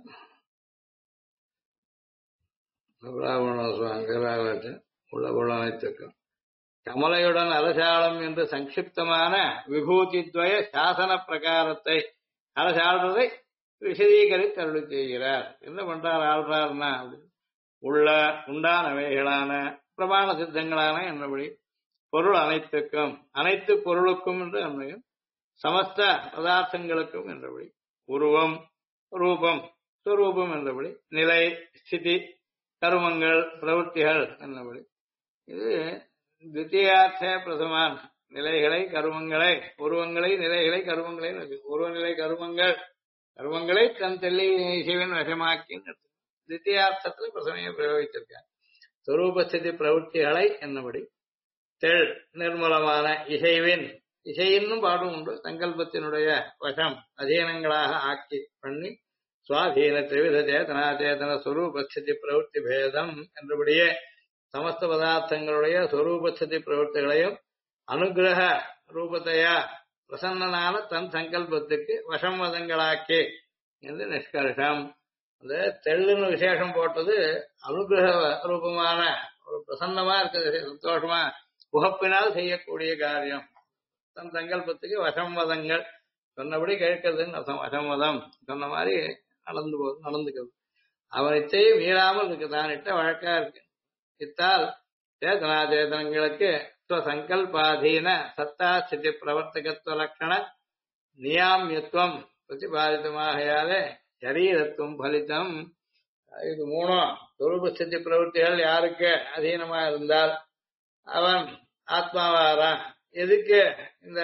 A: உள்ள அனைத்துக்கும் கமலையுடன் அரசாளம் என்று சங்கிப்தமான விபூதித்வய சாசன பிரகாரத்தை அரசாடுறதை விசதீகரித்து அருளி செய்கிறார். என்ன பண்றார் ஆள்றாருன்னா, உள்ள உண்டானவைகளான பிரமாண சித்தங்களான என்னபடி பொருள் அனைத்துக்கும் அனைத்து பொருளுக்கும் என்று அன்மையும் சமஸ்த பதார்த்தங்களுக்கும் என்றபடி உருவம் ரூபம் ஸ்வரூபம் என்றபடி நிலை ஸ்திதி கருமங்கள் பிரவೃತ್ತಿகள் என்னபடி இது தித்தியார்த்த பிரதமான நிலைகளை கருமங்களை உருவங்களை நிலைகளை கருமங்களை உருவநிலை கருமங்கள் கருமங்களை தன் தெல்லை சிவன் வசமாக்கி தித்தியார்த்தத்தில் பிரசனையை பிரயோகித்திருக்கார். சொரூபஸ்திதி பிரவೃತ್ತಿகளை என்னபடி தெள் நிர்மலமான இசைவின் இசையின்னும் பாடும் உண்டு சங்கல்பத்தினுடைய வசம் அதீனங்களாக ஆக்கி பண்ணி சுவாதீன திரிவித சேதனா சேதன சொரூபஸ்திதி பிரவೃತ್ತಿ பேதம் என்றபடியே சமஸ்த பதார்த்தங்களுடைய சொரூபஸ்திதி பிரவೃತ್ತಿகளையும் அனுகிரக ரூபத்தையா பிரசன்னனான தன் சங்கல்பத்துக்கு வசம்மதங்களாக்கி என்று நிஷ்கர்ஷம். அந்த தெள்ளுன்னு விசேஷம் போட்டது அனுகிரக ரூபமான ஒரு பிரசன்னமா இருக்கிறது, சந்தோஷமா புகப்பினால் செய்யக்கூடிய காரியம். தன் சங்கல்பத்துக்கு வசம்மதங்கள் சொன்னபடி கேட்கறதுன்னு அர்த்தம். வசம்மதம் சொன்ன மாதிரி நடந்துக்கிறது. அவனிச்சை மீறாமல் இருக்கு, தான் இட்ட வழக்கா இருக்கு. இத்தால் சேதனா சேதனங்களுக்கு சங்கல்பாதீன சத்தா ஸ்திதி பிரவர்த்தகத்துவ லட்சண நியாமியத்துவம் பிரதிபாதித்தமாகையாலே சரீரத்துவம் பலிதம். இது மூணும் சொரூபஸ்திதி பிரவೃತ್ತಿகள் யாருக்கு அதீனமா இருந்தால் அவன் ஆத்மாவாரான். எதுக்கு இந்த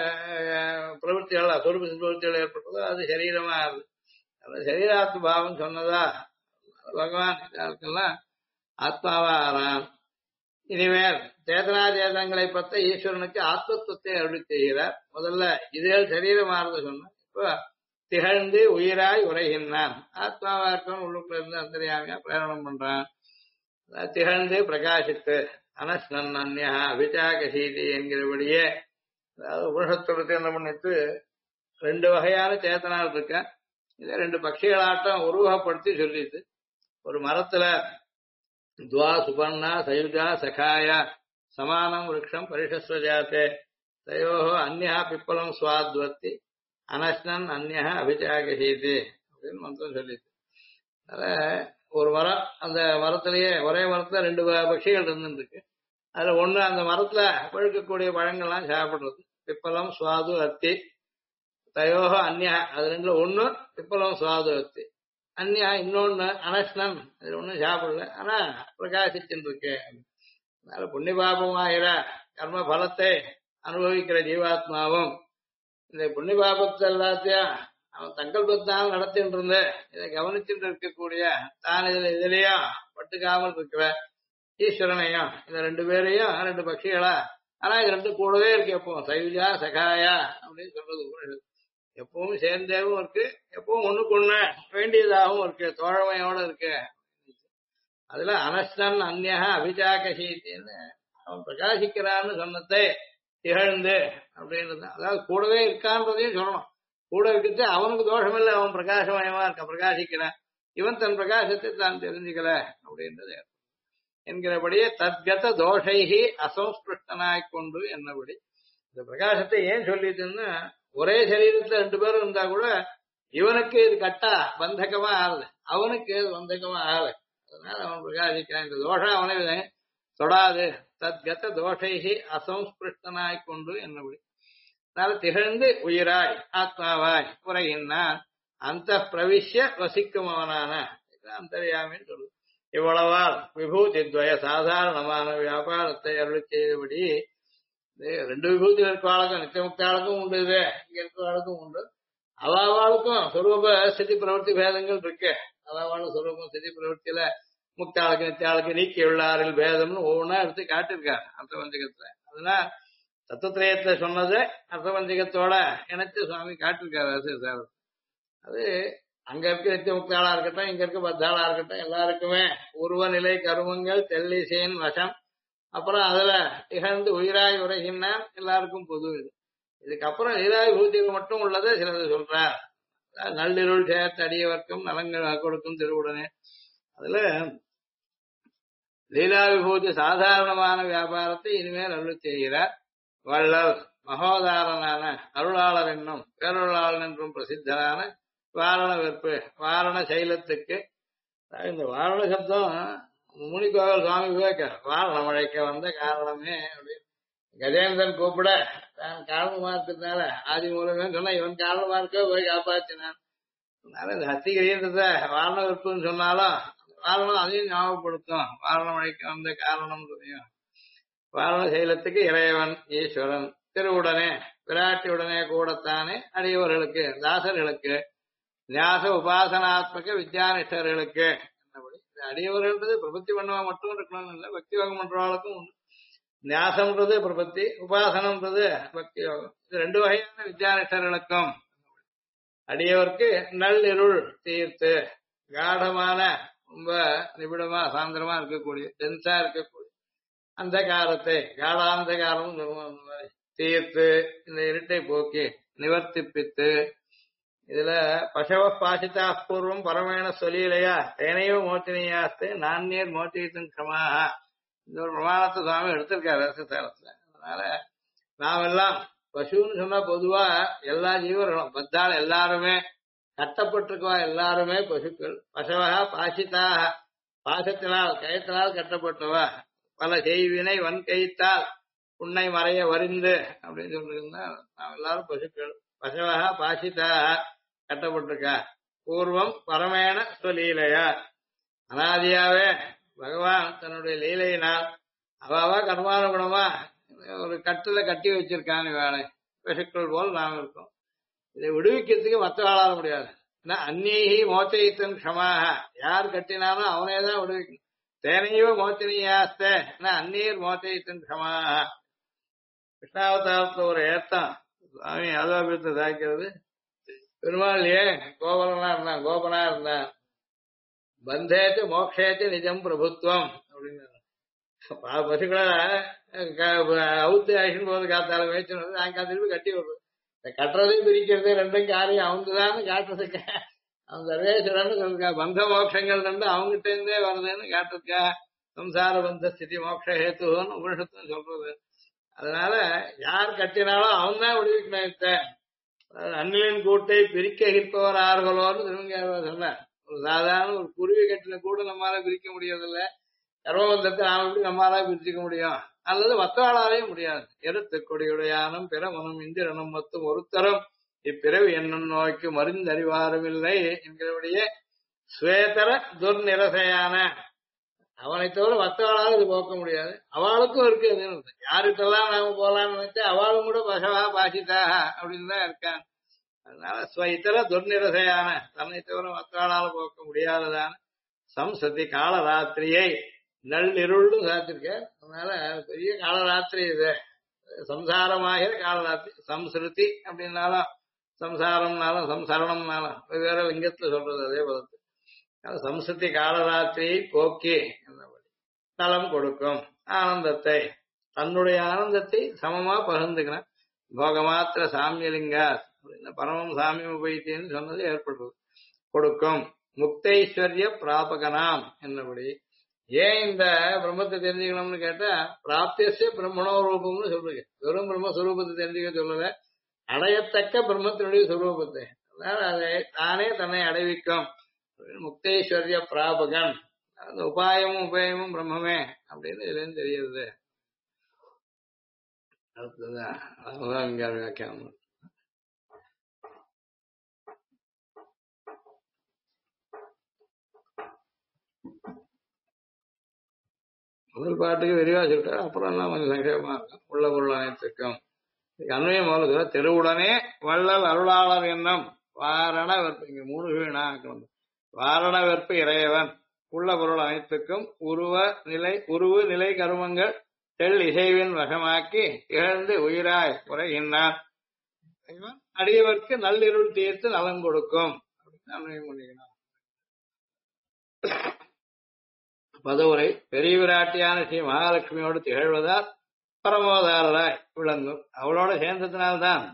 A: பிரவೃತ್ತಿகள் சொரூபஸ்திதி பிரவೃತ್ತಿகள் ஏற்பட்டதோ அது சரீரமா இருக்கு. சரீராத்ம பாவம் சொன்னதா பகவான் இதற்கெல்லாம் ஆத்மாவா ஆறான். இனிமேல் சேதனா சேதனங்களை பத்த ஈஸ்வரனுக்கு ஆத்மத்துவத்தை அருளி செய்கிறார். முதல்ல இதுகள் சரீரமானது சொன்ன, இப்போ திகழ்ந்து உயிராய் உரைகின்றான். ஆத்மாவா இருக்கவன் உள்ளுக்குள்ள இருந்து அந்தரியாமையா பிரயாணம் பண்றான். திகழ்ந்து பிரகாசித்து அனஸ்னன் அந்யா அபிச்சாகசீதி என்கிறபடியே, அதாவது உபனிஷத்துக்கு என்ன பண்ணிட்டு ரெண்டு வகையான சேத்தனால் இருக்க, இதை ரெண்டு பட்சிகளாட்டம் உருவகப்படுத்தி சொல்லிட்டு, ஒரு மரத்துல துவா சுபர்ணா சயுஜா சகாயா சமானம் விரக்ஷம் பரிஷஸ்வஜாத்தே தயோ அந்யா பிப்பலம் சுவாத்வத்தி அனஸ்னன் அந்யா அபிச்சாகசீதி அப்படின்னு மந்திரம் சொல்லிட்டு, ஒரு மரம், அந்த மரத்திலேயே ஒரே மரத்துல ரெண்டு பட்சிகள் இருந்துருக்கு. அதுல ஒண்ணு அந்த மரத்துல பழுக்கக்கூடிய பழங்கள்லாம் சாப்பிடுறது, பிப்பலம் சுவாது அத்தி. தயோக அந்யா, அது ரெண்டுல ஒண்ணு பிப்பலம் சுவாது அத்தி. அந்யா இன்னொன்னு அனஸ்னன், அது ஒண்ணும் சாப்பிடல, ஆனா பிரகாசிச்சுட்டு இருக்கு. அதனால புண்ணிய பாபமாகிற கர்ம பலத்தை அனுபவிக்கிற ஜீவாத்மாவும் இந்த புண்ணிய பாபத்தை எல்லாத்தையும் அவன் சங்கல்பத்தால் நடத்திட்டு இருந்து இதை கவனிச்சுட்டு இருக்கக்கூடிய தான் இதுலயும் பட்டுக்காமல் இருக்கிற ஈஸ்வரனையும் இந்த ரெண்டு பேரையும் ரெண்டு பட்சிகளா ஆனா இது ரெண்டு கூடவே இருக்கு எப்பவும் சைவிஜா சகாயா அப்படின்னு சொல்றது கூட எப்பவும் சேர்ந்தேவும் இருக்கு எப்பவும் ஒண்ணுக்கு ஒண்ணு வேண்டியதாகவும் இருக்கு தோழமையோட இருக்கு அதுல அனஸ்தன் அந்நியா அபிஜாகசீத்தின்னு அவன் பிரகாசிக்கிறான்னு சொன்னதை திகழ்ந்து அப்படின்றது அதாவது கூடவே இருக்கான்றதையும் சொல்லணும் கூட இருக்கிறது அவனுக்கு தோஷம் இல்லை அவன் பிரகாசமயமா இருக்க பிரகாசிக்கிறான் இவன் தன் பிரகாசத்தை தான் தெரிஞ்சுக்கல அப்படின்றது என்கிறபடியே தத்கத தோஷைகி அசம்ஸ்பிருஷ்டனாய் கொண்டு என்னபடி இந்த பிரகாசத்தை ஏன் சொல்லிட்டுன்னா ஒரே சரீரத்துல ரெண்டு பேரும் இருந்தா கூட இவனுக்கு இது கட்டா பந்தகமா ஆகுது அவனுக்கு இது பந்தகமா ஆகுது அதனால அவன் பிரகாசிக்கிறான் இந்த தோஷம் அவனை தொடாது தத்கத தோஷைகி அசம்ஸ்பிருஷ்டனாய் கொண்டு என்னபடி அதனால திகழ்ந்து உயிராய் ஆத்மாவாய் உரையினான் அந்த பிரவிஷ்ய வசிக்குமவனான அந்தரியாமின்னு சொல்லு இவ்வளவால் விபூதி துவய சாதாரணமான வியாபாரத்தை அருள் செய்தபடி ரெண்டு விபூதி இருக்கிறவாளுக்கும் நித்தியமுக்தாளுக்கும் உண்டு இது இங்க இருக்கிறவாளுக்கும் உண்டு அவாவாளுக்கும் சொரூப ஸ்திதி பிரவர்த்தி பேதங்கள் இருக்கு அவாவாளும் சொரூபம் ஸ்திதி பிரவர்த்தியில முக்தாளுக்கு நித்தியாளுக்கு நீக்கியுள்ளாரில் பேதம்னு ஒவ்வொன்னா எடுத்து காட்டிருக்காரு அர்த்தபஞ்சகத்துல அதெல்லாம் தத்துவத்திரயத்துல சொன்னது அர்த்தபஞ்சகத்தோட இணைச்சு சுவாமி காட்டிருக்காரு சார் அது அங்க இருக்க நித்திய முக்தாளா இருக்கட்டும் இங்க இருக்க பத்தாளா இருக்கட்டும் எல்லாருக்குமே உருவ நிலை கருமங்கள் தெல்லிசேன் வசம் அப்புறம் அதுல திகழ்ந்து உயிராய் உரைகின்னா எல்லாருக்கும் பொது இது இதுக்கப்புறம் லீலாய் பூஜைகள் மட்டும் உள்ளதை சிலது சொல்றார் நள்ளிருள் சேர்த்து அடியவர்க்கும் நலங்கள் கொடுக்கும் திருவுடனே அதுல லீலா விபூதி சாதாரணமான வியாபாரத்தை இனிமேல் அருள் செய்கிறார் வள்ளல் மகோதாரனான அருளாளர் என்னும் பேரருளாளன் என்றும் பிரசித்தனான வாரண வெற்பு வாரண சைலத்துக்கு இந்த வாரண சப்தம் முனிகோவில் சுவாமி விவேக வாரண மழைக்க வந்த காரணமே அப்படின்னு கஜேந்திரன் கூப்பிட தான் காரணமா இருக்கிறதுனால ஆதி மூலமே சொன்னா இவன் காரணமா இருக்க போய் காப்பாற்றினான் அதனால இந்த ஹஸ்திகிரின்றத வாரண வெற்புன்னு சொன்னாலும் வாரணம் அதையும் ஞாபகப்படுத்தும் வாரண மழைக்கு வந்த காரணம் தெரியும் வாரண சைலத்துக்கு இறைவன் ஈஸ்வரன் திருவுடனே விராட்டியுடனே கூடத்தானே அடியவர்களுக்கு தாசர்களுக்கு ஞாச உபாசனாத்மக வித்யானிஷ்டர்களுக்கு என்னபடி அடியவர்கள்ன்றது பிரபத்தி பண்ணவா மட்டும் இருக்கணும்னு இல்லை பக்தி யோகம் பண்றவங்களுக்கும் உண்டு ஞாசம்ன்றது பிரபத்தி உபாசனம்ன்றது பக்தி யோகம் இது ரெண்டு வகையான வித்யானிஷ்டர்களுக்கும் அடியவருக்கு நள்ளிருள் தீர்த்து காடமான ரொம்ப நிபிடமா சாந்திரமா இருக்கக்கூடிய டென்ஸா இருக்கக்கூடிய அந்த காலத்தை காலாந்த காலம் தீர்த்து இந்த இருட்டை போக்கி நிவர்த்திப்பித்து இதுல பசவ பாசிதா பூர்வம் பரமேண சொல்லியிலையா தேனையோ மோச்சனையாஸ்து நான்யர் மோச்சயித்தும் கிரமாக இந்த ஒரு பிரமாணத்தை சுவாமி எடுத்திருக்காரு ரசசாரத்துல அதனால நாம் எல்லாம் பசுன்னு சொன்னா பொதுவா எல்லா ஜீவர்களும் பத்தாள் எல்லாருமே கட்டப்பட்டிருக்கவா எல்லாருமே பசுக்கள் பசவா பாசிதாக பாசத்தினால் கயத்தினால் கட்டப்பட்டவா பல செய்வினை வன் கைத்தால் உன்னை மறைய வரிந்து அப்படின்னு சொல்லிருந்தா நாம் எல்லாரும் பசுக்கள் பசவா பாசிதாக கட்டப்பட்டிருக்கா பூர்வம் பரமேண ஸ்வலீலையா அனாதியாவே பகவான் தன்னுடைய லீலையினால் அவாவா கர்மானுகுணமா ஒரு கட்டுல கட்டி வச்சிருக்கான் வேலை பசுக்கள் போல் நாம் இருக்கோம் இதை விடுவிக்கிறதுக்கு மற்றவாளால முடியாது அந்நீகி மோச்சயித்தன் க்ஷமாக யார் கட்டினாலும் அவனேதான் விடுவிக்கணும் தேனையோ மோச்சனியாஸ்தே அந்நீர் மோச்சயித்தன் க்ஷமாக கிருஷ்ணாவதாரத்துல ஒரு ஏத்தம் சுவாமி யாதவாபியத்தை சாய்க்கிறது பெருமாள் ஏன் கோபலனா இருந்தான் கோபனா இருந்தான் பந்தேத்து மோக்ஷேத்து நிஜம் பிரபுத்துவம் அப்படின்னு பசுக்களை அவுத்து ஆக்ஷன் போது காத்தாலும் மேய்ச்சி நான் திருப்பி கட்டி விடுறது கட்டுறதையும் பிரிக்கிறது ரெண்டும் காரியம் அவங்கதான்னு காட்டுறதுக்க அவன் சர்வேஸ்வரன்னு சொல்லிருக்கா பந்த மோட்சங்கள் ரெண்டு அவங்ககிட்ட இருந்தே வருதுன்னு காட்டிருக்கா சம்சார பந்த ஸ்திதி மோட்ச ஹேத்துன்னு உபனிஷத்துன்னு சொல்றது அதனால யார் கட்டினாலும் அவன் தான் விடுவிக்கணும் அண்ணிலின் கூட்டை பிரிக்க இருப்பவர் ஆர்களோன்னு திருவங்க சொன்னார் ஒரு சாதாரண ஒரு குருவி கட்டின கூட நம்மளால பிரிக்க முடியறதில்ல கர்மபந்தத்தை நாம எப்படி நம்மளால பிரிச்சுக்க முடியும் அல்லது மத்தவாளாலையும் முடியாது எடுத்து கொடியுடையானும் பிறமனும் இந்திரனும் மொத்தம் ஒருத்தரும் இப்பிறவி என்னும் நோய்க்கு மருந்தறிவாரும் இல்லை என்கிறபடியே சுவேதர துர்நிரசையான அவனை தவிர மற்றவளால் இது போக்க முடியாது. அவளுக்கும் இருக்கு அதுன்னு. யாருக்கெல்லாம் நாம போலான்னு நினைச்சா அவளும் கூட பசவா பாசிதாக அப்படின்னு தான் இருக்காங்க. அதனால ஸ்வைத்தர துர்நிரசையான தன்னை தவிர மற்றவளால போக்க முடியாததான சம்சதி காலராத்திரியை நள்ளிருள்னு சாத்திருக்க. அதனால பெரிய காலராத்திரி இது, சம்சாரமாகிற காலராத்திரி. சம்ஸ்ருதி அப்படின்னாலும் சம்சாரம்னாலும் சம்சரணம்னாலும் வெவ்வேறு லிங்கத்துல சொல்றது அதே பதத்து. சம்ஸ்ருதி காலராத்திரியை போக்கி நலம் கொடுக்கும் ஆனந்தத்தை, தன்னுடைய ஆனந்தத்தை சமமா பகிர்ந்துக்கணும். போகமாத்திர சாமியலிங்கா அப்படின்னு பரமம் சாமியம் உபயித்தின்னு சொன்னது ஏற்படுறது. கொடுக்கும் முக்தைஸ்வர்ய பிராபகனாம் என்னபடி. ஏன் இந்த பிரம்மத்தை தெரிஞ்சுக்கணும்னு கேட்டா, பிராப்திய பிரம்மணோ ரூபம்னு சொல்லுங்க. வெறும் பிரம்மஸ்வரூபத்தை தெரிஞ்சுக்க சொல்லல, அடையத்தக்க பிரம்மத்தினுடைய சுரூபத்தை. அதனால அதை தானே தன்னை அடைவிக்கும் முக்தேஸ்வர்ய பிராபகன். அந்த உபாயமும் உபயமும் பிரம்மமே அப்படின்னு இதுல தெரியுது. அடுத்ததான் இங்க வியாக்கியானம். முதல் பாட்டுக்கு விரிவா சொல்லிட்டாரு, அப்புறம் எல்லாம் கொஞ்சம் சங்கேபமா இருக்கும். உள்ள பொருள் அனைத்துக்கும் அன்வயம் போல திருவுடனே வள்ளல் அருளாளர் என்னும் வாரண வெற்பு. இங்க 3 வீணா வாரண வெற்பு இறையவன் உள்ள பொருள் அனைத்துக்கும் உருவு நிலை கருமங்கள் தெள் இசைவின் வசமாக்கி இழந்து உயிராய் குறைகின்றான். அடியவர்க்கு நள்ளிருள் தீர்த்து நலம் கொடுக்கும் அப்படின்னு அன்வயம் பண்ணிக்கணும். பதவுரை பெரிய விராட்டியான ஸ்ரீ மகாலட்சுமியோடு திகழ்வதால் பரமோதாரராய் விளங்கும். அவளோட சேர்ந்ததுனால்தான்,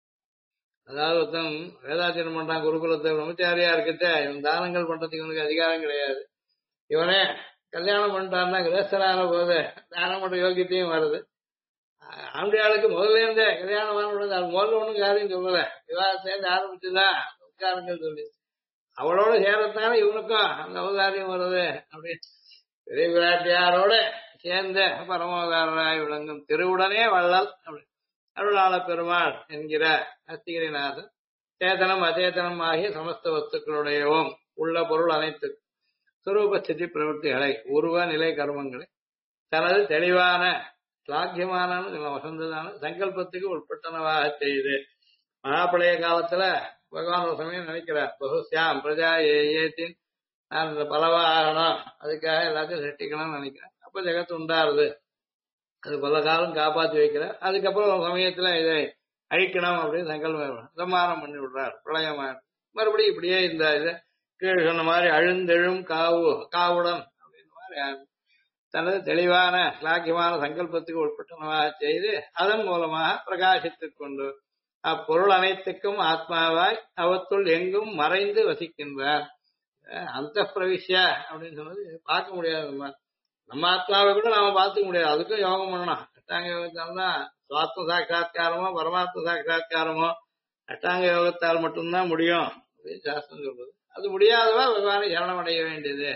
A: அதாவது ஒருத்தன் வேதாச்சரம் பண்றான் குருகுலத்தை பிரம்மச்சாரியா இருக்கட்ட, இவன் தானங்கள் பண்றதுக்கு இவனுக்கு அதிகாரம் கிடையாது. இவனே கல்யாணம் பண்ணிட்டான்னா கிரகஸ்தரான போது தானம் பண்ற யோகியத்தையும் வருது. ஆம்பியாளுக்கு முதல்ல இருந்தே கல்யாணம் ஆனது அது முதல்ல ஒண்ணும் காரியம் சொல்லல, விவாதத்திலேருந்து ஆரம்பிச்சுதான் உட்காரங்கள் சொல்லி அவளோட சேரத்தான இவனுக்கும் அந்த அவதாரியம் வருது. அப்படின்னு பெரிய விராட்டியாரோட சேர்ந்த பரமோதாரராய் விளங்கும் திருவுடனே வள்ளல் அருளாள பெருமாள் என்கிற அஸ்திகிரிநாதன் சேதனம் அச்சேதனம் ஆகிய சமஸ்த வஸ்துக்களுடையவும் உள்ள பொருள் அனைத்து சுரூப ஸ்திதி பிரவൃத்திகளை உருவ நிலை கர்மங்களை தனது தெளிவான ஸ்லாக்கியமான வசந்ததான சங்கல்பத்துக்கு உட்பட்டனவாக செய்து மகாபழைய காலத்துல பகவான் ஒரு சமயம் நினைக்கிறார், பகுஸ்யாம் பிரஜா ஏத்தின் நான் இந்த பலவா ஆகணும், அதுக்காக எல்லாத்தையும் செட்டிக்கணும்னு நினைக்கிறேன். அப்ப ஜெகத்து உண்டாருது, அது பல காலம் காப்பாற்றி வைக்கிறார். அதுக்கப்புறம் ஒரு சமயத்துல இதை அழிக்கணும் அப்படின்னு சங்கல்பம் சம்மானம் பண்ணி விடுறார், பிரளயமா. மறுபடியும் இப்படியே இந்த இதை கீழ் சொன்ன மாதிரி அழுந்தெழும் காவுடன் அப்படின்னு மாதிரி தனது தெளிவான லாக்கியமான சங்கல்பத்துக்கு உட்பட்டனவாக செய்து அதன் மூலமாக பிரகாசித்துக் கொண்டு அப்பொருள் அனைத்துக்கும் ஆத்மாவாய் அவத்துள் எங்கும் மறைந்து வசிக்கின்றார். அந்த பிரவிஷ்யா அப்படின்னு சொன்னது பார்க்க முடியாது. நம்ம ஆத்மாவை கூட நாம பார்த்துக்க முடியாது, அதுக்கும் யோகம் பண்ணணும். அஷ்டாங்க யோகத்தால்தான் சுவாத்ம சாட்சா்காரமோ பரமாத்ம சாட்சா்காரமோ அஷ்டாங்க யோகத்தால் மட்டும்தான் முடியும் அப்படின்னு சாஸ்திரம் சொல்றது. அது முடியாதவா பகவானை சரணம் அடைய வேண்டியது.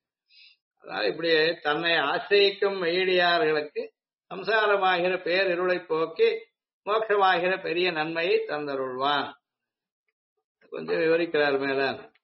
A: அதாவது இப்படி தன்னை ஆசிரியிக்கும் மெய்யடியார்களுக்கு சம்சாரமாகிற பேரிருளை போக்கி மோட்சமாகிற பெரிய நன்மையை தந்தருள்வான். கொஞ்சம் விவரிக்கிறார் மேல.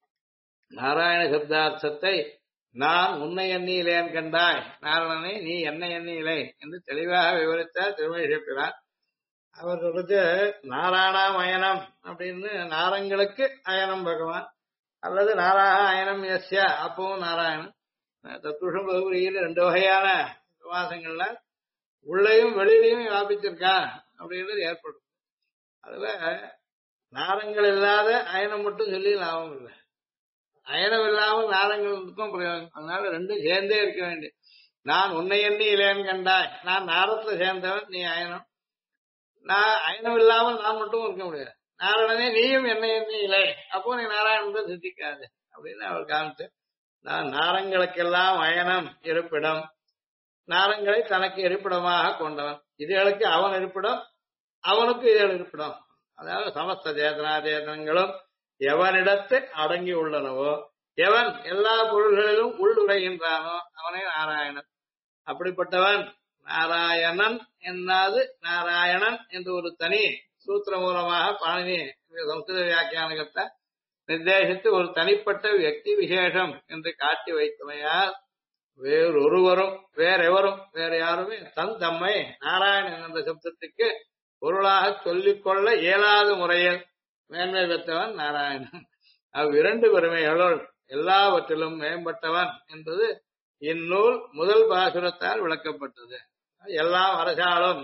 A: நாராயண சப்தார்த்தத்தை நான் உன்னை எண்ணியிலேன் கண்டாய், நாராயணனை நீ என்னை எண்ணியிலே என்று தெளிவாக விவரித்தார் திருமணிப்பிறார். அவர் சொல்றது நாராயணாமயனம் அப்படின்னு, நாரங்களுக்கு அயனம் பகவான் அல்லது நாராக அயனம் எஸ்யா அப்பவும் நாராயணன். தத்துஷம் பகுதியில் 2 வகையான விவாசங்கள்ல உள்ளையும் வெளியிலையும் வியாபிச்சிருக்கான் அப்படின்றது ஏற்படும். அதுல நாரங்கள் இல்லாத அயனம் மட்டும் சொல்லி லாபம் இல்லை, அயனம் இல்லாமல் நாரங்களுக்கும் பிரயோகம். அதனால 2 சேர்ந்தே இருக்க வேண்டிய. நான் உன்னை எண்ணி இளையன் கண்டாய், நான் நாரத்துல சேர்ந்தவன், நீ அயனம். நான் அயனம் இல்லாமல் நான் மட்டும் இருக்க முடியாது. நாராயணனே நீயும் என்னை எண்ணி இலை, அப்போ நீ நாராயணன் சித்திக்காது அப்படின்னு அவர் காமிச்சு. நான் நாரங்களுக்கெல்லாம் அயனம் இருப்பிடம், நாரங்களை தனக்கு இருப்பிடமாக கொண்டவன், இதுகளுக்கு அவன் இருப்பிடம், அவனுக்கு இதுகள் இருப்பிடம். அதாவது சமஸ்த சேதனாச்சேதனங்களும் எவனிடத்து அடங்கி உள்ளனவோ, எவன் எல்லா பொருள்களிலும் உள்ளுரைகின்றானோ அவனே நாராயணன். அப்படிப்பட்டவன் நாராயணன் என்னாது நாராயணன் என்று ஒரு தனி சூத்திர மூலமாக பாணினி சம்ஸ்கிருத வியாக்கியானகத்தை நிர்தேசித்து ஒரு தனிப்பட்ட வியக்தி விசேஷம் என்று காட்டி வைத்தமையால் வேறொருவரும் வேற யாருமே தன் தம்மை நாராயணன் என்ற சப்தத்துக்கு பொருளாக சொல்லிக்கொள்ள இயலாத முறையில் மேன்மை பெற்றவன் நாராயணன். அவ்விரண்டு பெருமைகளுள் எல்லாவற்றிலும் மேம்பட்டவன் என்பது இந்நூல் முதல் பாசுரத்தால் விளக்கப்பட்டது. எல்லாம் அரசாலும்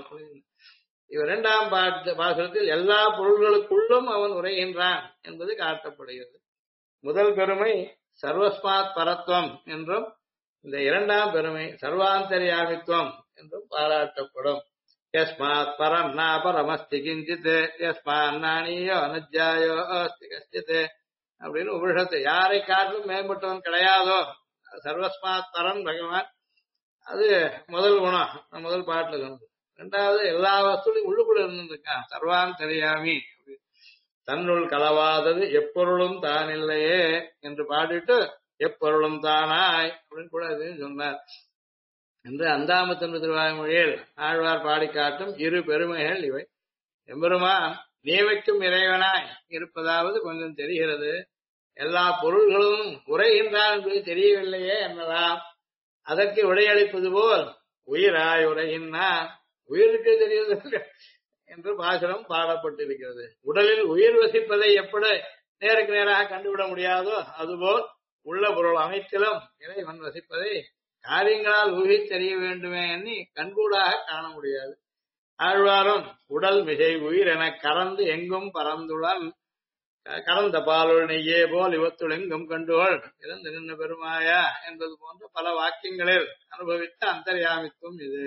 A: இரண்டாம் பாசுரத்தில் எல்லா பொருள்களுக்குள்ளும் அவன் உரைகின்றான் என்பது காட்டப்படுகிறது. முதல் பெருமை சர்வஸ்மாத் பரத்வம் என்றும், இந்த இரண்டாம் பெருமை சர்வாந்தரியாமித்துவம் என்றும் பாராட்டப்படும். யஸ்மாத் பரம் நா பரமஸ்தி கிஞ்சித் யஸ்மான் நானியோ அனுஜ்ஜாயோ அஸ்தி கஷ்டித் அப்படின்னு உபனிஷத்து யாரை காட்டிலும் மேம்பட்டவன் கிடையாதோ சர்வஸ்மாத் பரம் பகவான். அது முதல் குணம், முதல் பாட்டுல சொன்னது. ரெண்டாவது எல்லா வஸ்துலையும் உள்ளுக்குள்ள இருந்திருக்கான், சர்வாந்தரியாமி. தன்னுள் கலவாதது எப்பொருளும் தான் இல்லையே என்று பாடிட்டு எப்பொருளும் தானாய் அப்படின்னு கூட அதையும் சொன்னார் என்று அந்தாமத்தன்று திருவாய்மொழியில் ஆழ்வார் பாடி காட்டும் இரு பெருமைகள் இவை. எம்பெருமான் நியமிக்கும் இறைவனாய் இருப்பதாவது கொஞ்சம் தெரிகிறது. எல்லா பொருள்களும் உரைகின்றான் என்பது தெரியவில்லையே என்னலாம். அதற்கு விடையளிப்பது போல் உயிராய் உரைகின்றான், உயிருக்கு தெரிவது என்று பாசுரம் பாடப்பட்டிருக்கிறது. உடலில் உயிர் வசிப்பதை எப்படி நேருக்கு நேராக கண்டுவிட முடியாதோ அதுபோல் உள்ள பொருள் அனைத்திலும் இறைவன் வசிப்பதை காரியங்களால் ஊகித் தெரிய வேண்டுமே எண்ணி கண்கூடாக காண முடியாது. ஆழ்வாரும் உடல் மிகை உயிர் என கறந்து எங்கும் பறந்துடன் கறந்த பாலுள் நெய்யே போல் இவத்துள் எங்கும் கண்டுகள் இறந்து நின்ற பெருமாயா என்பது போன்ற பல வாக்கியங்களில் அனுபவித்த அந்தர்யாமித்துவம் இது.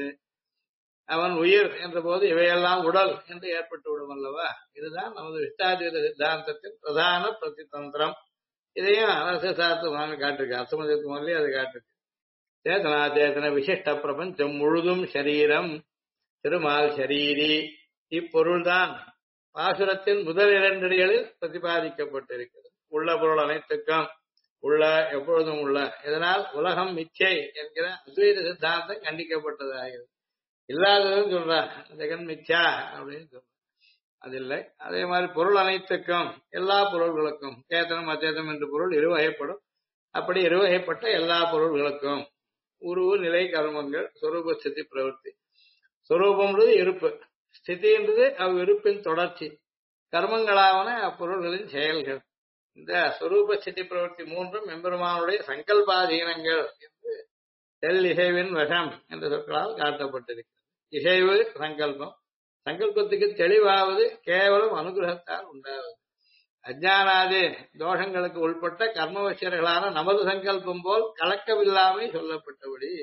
A: அவன் உயிர் என்ற போது இவையெல்லாம் உடல் என்று ஏற்பட்டு விடும் அல்லவா. இதுதான் நமது விஸ்தாதித சித்தாந்தத்தின் பிரதான பிரதிதந்திரம். இதையும் அரசார்த்த சுவாமி காட்டிருக்கு, அர்த்தமதத்து முதலே அது காட்டிருக்கு. சேதனா சேதன விசிஷ்ட பிரபஞ்சம் முழுதும் சரீரம், திருமால் ஷரீரி. இப்பொருள்தான் பாசுரத்தின் முதல் இரண்டடிகளில் பிரதிபாதிக்கப்பட்டிருக்கிறது. உள்ள பொருள் அனைத்துக்கும் உள்ள, எப்பொழுதும் உள்ள. இதனால் உலகம் மிச்சை என்கிற அத்வைத சித்தாந்தம் கண்டிக்கப்பட்டதாகிறது. இல்லாததுன்னு சொல்றார், ஜெகன் மிச்சா அப்படின்னு சொல்ற அது இல்லை. அதே மாதிரி பொருள் அனைத்துக்கும் எல்லா பொருள்களுக்கும் சேத்தனம் அச்சேதனம் என்று பொருள் இருவகைப்படும். அப்படி இருவகைப்பட்ட எல்லா பொருள்களுக்கும் உருவு நிலை கர்மங்கள் சொரூப ஸ்திதி பிரவருத்தி. சொரூபம்ன்றது இருப்பு, ஸ்திதின்றது அவ்விருப்பின் தொடர்ச்சி, கர்மங்களாவன அப்பொருள்களின் செயல்கள். இந்த சொரூப ஸ்திதி பிரவருத்தி மூன்றும் எம்பெருமானுடைய சங்கல்பாதீனங்கள் என்று தெல் இசைவின் வசம் என்ற சொற்களால் காட்டப்பட்டிருக்கிறது. இசைவு சங்கல்பம், சங்கல்பத்துக்கு தெளிவாவது கேவலம் அனுகிரகத்தால் உண்டாவது. அஜானாதி தோஷங்களுக்கு உட்பட்ட கர்மவசியர்களான நமது சங்கல்பம் போல் கலக்கமில்லாமை சொல்லப்பட்டபடி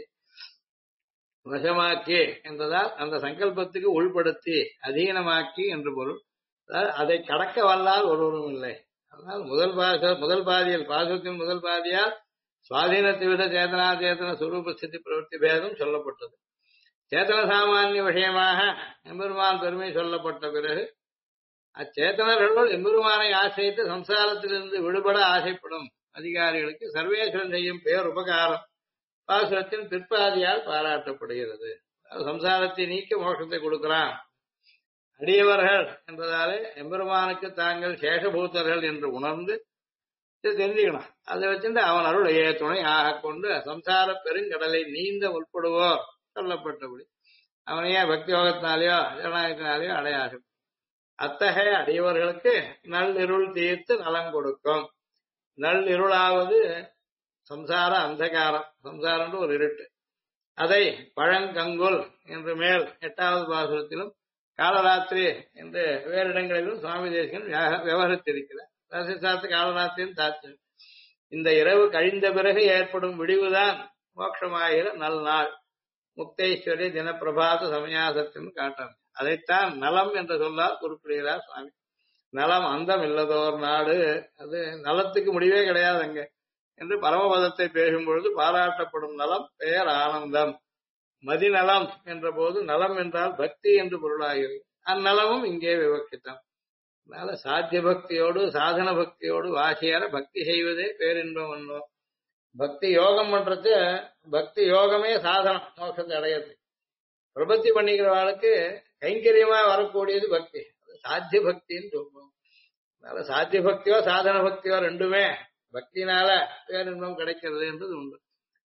A: வசமாக்கி என்றதால் அந்த சங்கல்பத்துக்கு உள்படுத்தி அதீனமாக்கி என்று பொருள். அதை கடக்க வல்லால் ஒருவரும் இல்லை. அதனால் முதல் பாதியில் பாசுரத்தின் முதல் பாதியால் சுவாதீனத்தை விட சேதனா சேதன சுரூப ஸ்திதி பிரவருத்தி பேதம் சொல்லப்பட்டது. சேத்தன சாமானிய விஷயமாக எம்பெருமான் பெருமை சொல்லப்பட்ட பிறகு அச்சேத்தனர்கள் எம்பெருமானை ஆசிரியத்து சம்சாரத்திலிருந்து விடுபட ஆசைப்படும் அதிகாரிகளுக்கு சர்வேஸ்வரன் செய்யும் பேர் உபகாரம் பாசுரத்தின் பிற்பாதியால் பாராட்டப்படுகிறது. சம்சாரத்தை நீக்க மோட்சத்தை கொடுக்கிறான். அடியவர்கள் என்பதாலே எம்பெருமானுக்கு தாங்கள் சேஷபூத்தர்கள் என்று உணர்ந்து தெரிஞ்சுக்கணும். அதை வச்சுட்டு அவன் அருளையே துணை ஆக கொண்டு சம்சார பெருங்கடலை நீந்த உட்படுவோர் சொல்லப்பட்டபடி அவனையே பக்தி யோகத்தினாலேயோ ஜனநாயகத்தினாலேயோ அடையாகும். அத்தகைய அடியவர்களுக்கு நள்ளிருள் தீர்த்து நலம் கொடுக்கும். நள்ளிருளாவது சம்சார அந்தகாரம், சம்சாரம் ஒரு இருட்டு. அதை பழங்கங்குல் என்று மேல் 8வது பாசுரத்திலும் காலராத்திரி என்று வேறு இடங்களிலும் சுவாமி தேசிகன் விவகரித்திருக்கிறார். ரசிசாத்து காலராத்திரியின் தாத்து இந்த இரவு கழிந்த பிறகு ஏற்படும் விடிவுதான் மோட்சமாகிற நல் நாள், முக்தேஸ்வரி தினப்பிரபாத சமயாசத்தின் காட்டம். அதைத்தான் நலம் என்று சொல்லால் குறிப்பிடுகிறார் சுவாமி. நலம் அந்தம் இல்லதோர் நாடு, அது நலத்துக்கு முடிவே கிடையாது அங்க என்று பரமபதத்தை பேசும்பொழுது பாராட்டப்படும் நலம் பெயர் ஆனந்தம். மதிநலம் என்ற போது நலம் என்றால் பக்தி என்று பொருளாகிறது. அந்நலமும் இங்கே விவக்கித்தம். அதனால சாத்திய பக்தியோடு சாதன பக்தியோடு வாசியார பக்தி செய்வதே பேரின்பம் வந்தோம். பக்தி யோகம் பண்றது, பக்தி யோகமே சாதனம் மோட்சத்தை அடையிறது. பிரபத்தி பண்ணிக்கிறவாளுக்கு கைங்கரியமா வரக்கூடியது பக்தி, அது சாத்திய பக்தின்னு சொல்லுவோம். அதனால சாத்திய பக்தியோ சாதன பக்தியோ ரெண்டுமே பக்தினால பேரின்பம் கிடைக்கிறது என்றது உண்டு.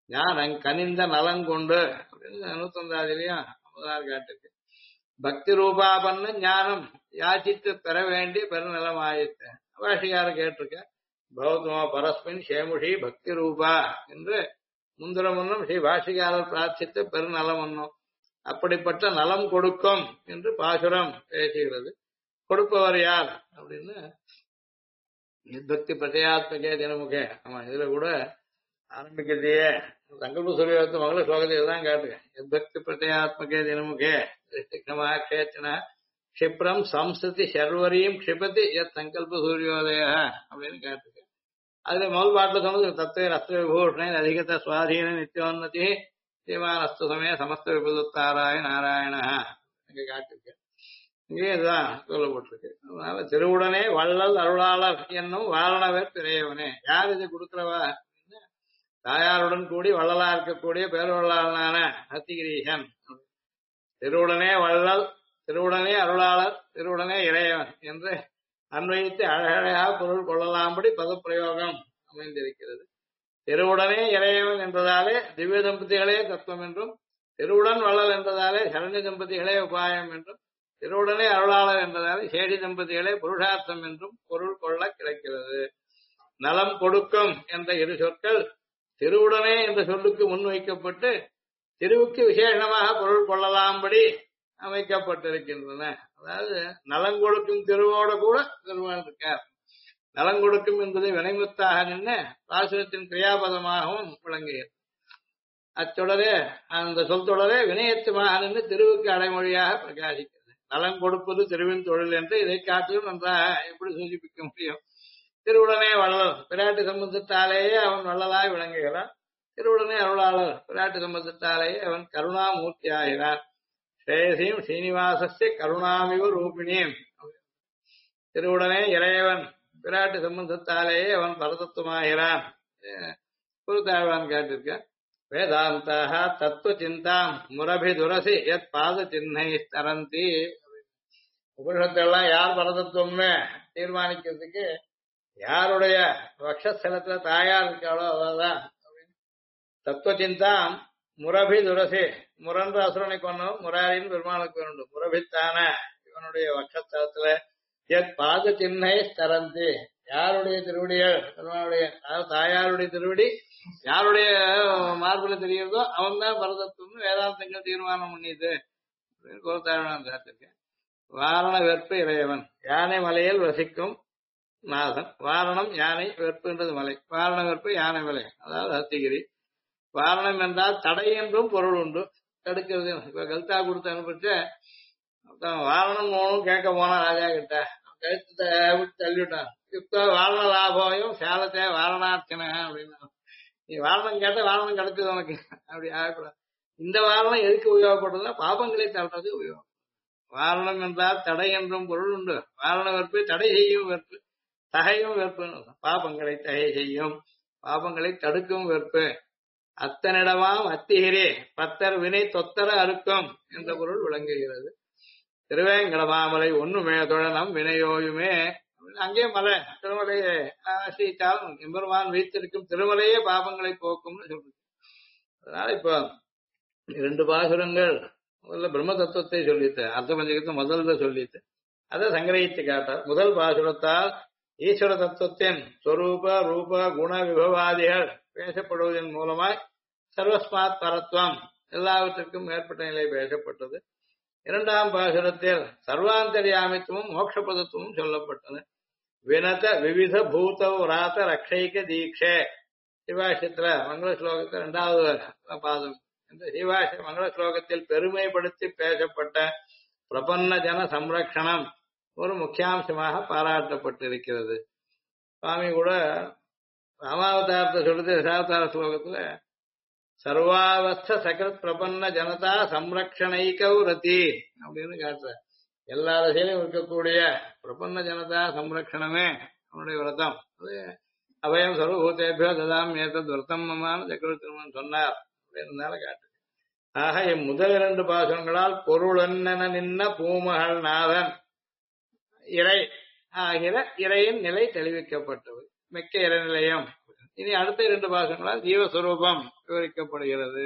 A: ஞானம் கனிந்த நலங்கொண்டு அப்படின்னு 101 முதலாறு காட்டுக்கு பக்தி ரூபாபன்ன ஞானம் யாச்சித்து பெற வேண்டி பெருநலம் ஆயிட்டு பாஷிகார கேட்டிருக்க பௌத்தமா பரஸ்மின் சேமுஷி பக்தி ரூபா என்று முன்னும் ஸ்ரீ பாஷிகாரர் பிரார்த்தித்து பெருநலம் ஒன்னும் அப்படிப்பட்ட நலம் கொடுக்கும் என்று பாசுரம் பேசுகிறது. கொடுப்பவர் யார் அப்படின்னு நிர்பக்தி பிரதயாத்மகே தினமுகே. ஆமா, இதுல கூட ஆரம்பிக்கிறதையே சங்கல்ப சூரியத்து மங்கள ஸ்லோகத்தை தான் காட்டுங்க. நிர்பக்தி பிரதயாத்மகே தினமுகே திருஷ்டிக்ஷமாட்சேத்தன க்ஷிப்ரம் சம்ஸ்திதி சர்வரியும் க்ஷிபதி எத் சங்கல்ப சூரியோதய அப்படின்னு காட்டுங்க. அதுல முதல் பாட்டுல சொன்னது தத்துவ அஸ்த விபூஷண அதிகத சுவாதீன நித்தியோன்னதி சீமான் அஸ்து சமய சமஸ்த விபுத்தாராய நாராயண இங்க காட்டிருக்கு. இங்கே இதுதான் சொல்லப்பட்டிருக்கு. அதனால திருவுடனே வள்ளல் அருளாளர் என்னும் வாரணவர் திரையவனே. யார் இது கொடுக்கிறவா? தாயாருடன் கூடி வள்ளலா இருக்கக்கூடிய பேரவள்ளாளனான அத்திகிரீஷன். திருவுடனே வள்ளல், திருவுடனே அருளாளர், திருவுடனே இறையவன் என்று அன்வயித்து அழகழகாக பொருள் கொள்ளலாம்படி பதப்பிரயோகம் அமைந்திருக்கிறது. திருவுடனே இறையவன் என்பதாலே திவ்ய தம்பதிகளே தத்துவம் என்றும், திருவுடன் வள்ளல் என்பதாலே சரண்ய தம்பதிகளே உபாயம் என்றும், திருவுடனே அருளாளர் என்பதாலே சேடி தம்பதிகளே புருஷார்த்தம் என்றும் பொருள் கொள்ள கிடைக்கிறது. நலம் கொடுக்கும் என்ற இரு சொற்கள் திருவுடனே என்ற சொல்லுக்கு முன்வைக்கப்பட்டு திருவுக்கு விசேஷமாக பொருள் கொள்ளலாம்படி அமைக்கப்பட்டிருக்கின்றன. அதாவது நலங்கொடுக்கும் திருவோட கூட திருவான் இருக்கார். நலங்கொடுக்கும் என்பதை வினைமுத்தாக நின்று பாசுரத்தின் கிரியாபதமாகவும் விளங்குகிறது. அச்சொடரே அந்த சொல் தொடரே வினயத்துமாக நின்று திருவுக்கு அடைமொழியாக பிரகாசிக்கிறது. நலம் கொடுப்பது திருவின் தொழில் என்று இதை காட்டிலும் நன்றாக எப்படி சூಚಿப்பிக்க முடியும்? திருவுடனே வள்ளல் பிராட்டு சம்பந்தத்தாலேயே அவன் வள்ளலாய் விளங்குகிறான். திருவுடனே அருளாளர் பிராட்டு சம்பந்தத்தாலேயே அவன் கருணாமூர்த்தி ஆகிறான். ஸ்ரேயசீம் ஸ்ரீனிவாசஸ்ய கருணாமிவு ரூபிணியும். திருவுடனே இறையவன் பிராட்டு சம்பந்தத்தாலேயே அவன் பரதத்துவமாகிறான். குருதாழ்வான் கேட்டிருக்க வேதாந்தாக தத்துவ சிந்தாம் முரபி துரசி எத் பாத சின்னை தரந்தி. உபனிஷத்தெல்லாம் யார் பரதத்துவம்னு தீர்மானிக்கிறதுக்கு யாருடைய வக்ஷஸ்தலத்துல தாயார் இருக்காளோ அவதான். தத்துவ சிந்தாம் முரபி துரசி, முரன்ற அசுரனை கொண்டவன் முராரின் பெருமாளுக்கு வேண்டும். முரபித்தான இவனுடைய வக்ஷஸ்தலத்துல எத் பாத சின்னை தரந்தி. யாருடைய திருவடிகள் பெருமாளுடைய தாயாருடைய திருவடி யாருடைய மார்புல தெரிகிறதோ அவன் தான் பரதத்துவம்னு வேதாந்தங்கள் தீர்மானம் பண்ணிது கோத்தாழ்வான் சாத்திருக்கேன். வாரண வெற்பு இறையவன் யானை மலையில் வசிக்கும் நாதன். வாரணம் யானை, வெற்புன்றது மலை. வாரண வெற்பு யானை மலை, அதாவது அத்திகிரி. வாரணம் என்றால் தடை என்றும் பொருள் உண்டு, தடுக்கிறது. இப்ப கல்தா கொடுத்து அனுப்பிச்ச வாரணம் போகணும் கேட்க போனா ராஜா கிட்ட கழுத்து தள்ளிவிட்டான். இப்ப வாரண லாபம் சேலத்தை வாரணார்ச்சனை அப்படின்னா நீ வாரணம் கேட்ட வாரணம் கிடைச்சது உனக்கு அப்படி ஆகக்கூடாது. இந்த வாரணம் எதுக்கு உபயோகப்படுறதுன்னா பாபங்களை தள்ளுறது உபயோகம். வாரணம் என்றால் தடை என்றும் பொருள் உண்டு. வாரண வெற்பு தடை செய்யும் வெற்பு, தகையும் வெற்பு. பாபங்களை தகை செய்யும், பாபங்களை தடுக்கும் வெற்பு. அத்தனிடமாம் அத்திகிரே பத்தர் வினை தொத்தர அறுக்கும் என்ற பொருள் விளங்குகிறது. திருவேங்கடமாமலை ஒண்ணுமே தொழனம் வினையோயுமே. அங்கே மலை திருமலையே ஆசித்தாலும் எம்பெருமான் வைத்திருக்கும் திருமலையே பாபங்களை போக்கும்னு சொல்றது. அதனால இப்போ 2 பாசுரங்கள் முதல்ல பிரம்ம தத்துவத்தை சொல்லிட்டு அர்த்த பஞ்சகத்தை முதல்ல சொல்லிட்டு அதை சங்கிரகித்து காட்டார். முதல் பாசுரத்தால் ஈஸ்வர தத்துவத்தின் ஸ்வரூப ரூப குண விபவாதிகள் பேசப்படுவதன் மூலமாய் சர்வஸ்மாத் பரத்வம் எல்லாவற்றிற்கும் மேற்பட்ட நிலை பேசப்பட்டது. 2ஆம் பாசுரத்தில் சர்வாந்தரியாமித்துவம் மோட்சபதத்துவம் சொல்லப்பட்டது. வினத விவித பூத ராத ரக்ஷைக தீட்சே. சிவாஷத்துல மங்கள ஸ்லோகத்தில் 2வது பாதம். இந்த சிவாஷ மங்கள ஸ்லோகத்தில் பெருமைப்படுத்தி பேசப்பட்ட பிரபன்ன ஜன சம்ரக்ஷணம் ஒரு முக்கியாம்சமாக பாராட்டப்பட்டிருக்கிறது. சுவாமி கூட ராமாவதாரத்தை சொல்றது தசாவதார ஸ்லோகத்துல சர்வாவஸ்த சகத் பிரபன்ன ஜனதா சம்ரக்ஷணைகௌ ரதி அப்படின்னு காட்டுற. எல்லா திசையிலும் இருக்கக்கூடிய பிரபன்ன ஜனதா சம்ரக்ஷணமே அவனுடைய விரதம். அது அபயம் சர்வபூதேபியோ ததாம் ஏதத் விரதம் மமான்னு சக்கரவர்த்தி சொன்னார் அப்படின்றதால காட்டு. ஆக முதல் 2 பாசனங்களால் பொருள் என்ன நின்ன பூமகள் நாதன் இறை ஆகிற இறையின் நிலை தெளிவிக்கப்பட்டது. மிக்க இறைநிலையம் இனி அடுத்த 2 பாசங்களால் ஜீவஸ்வரூபம் விவரிக்கப்படுகிறது.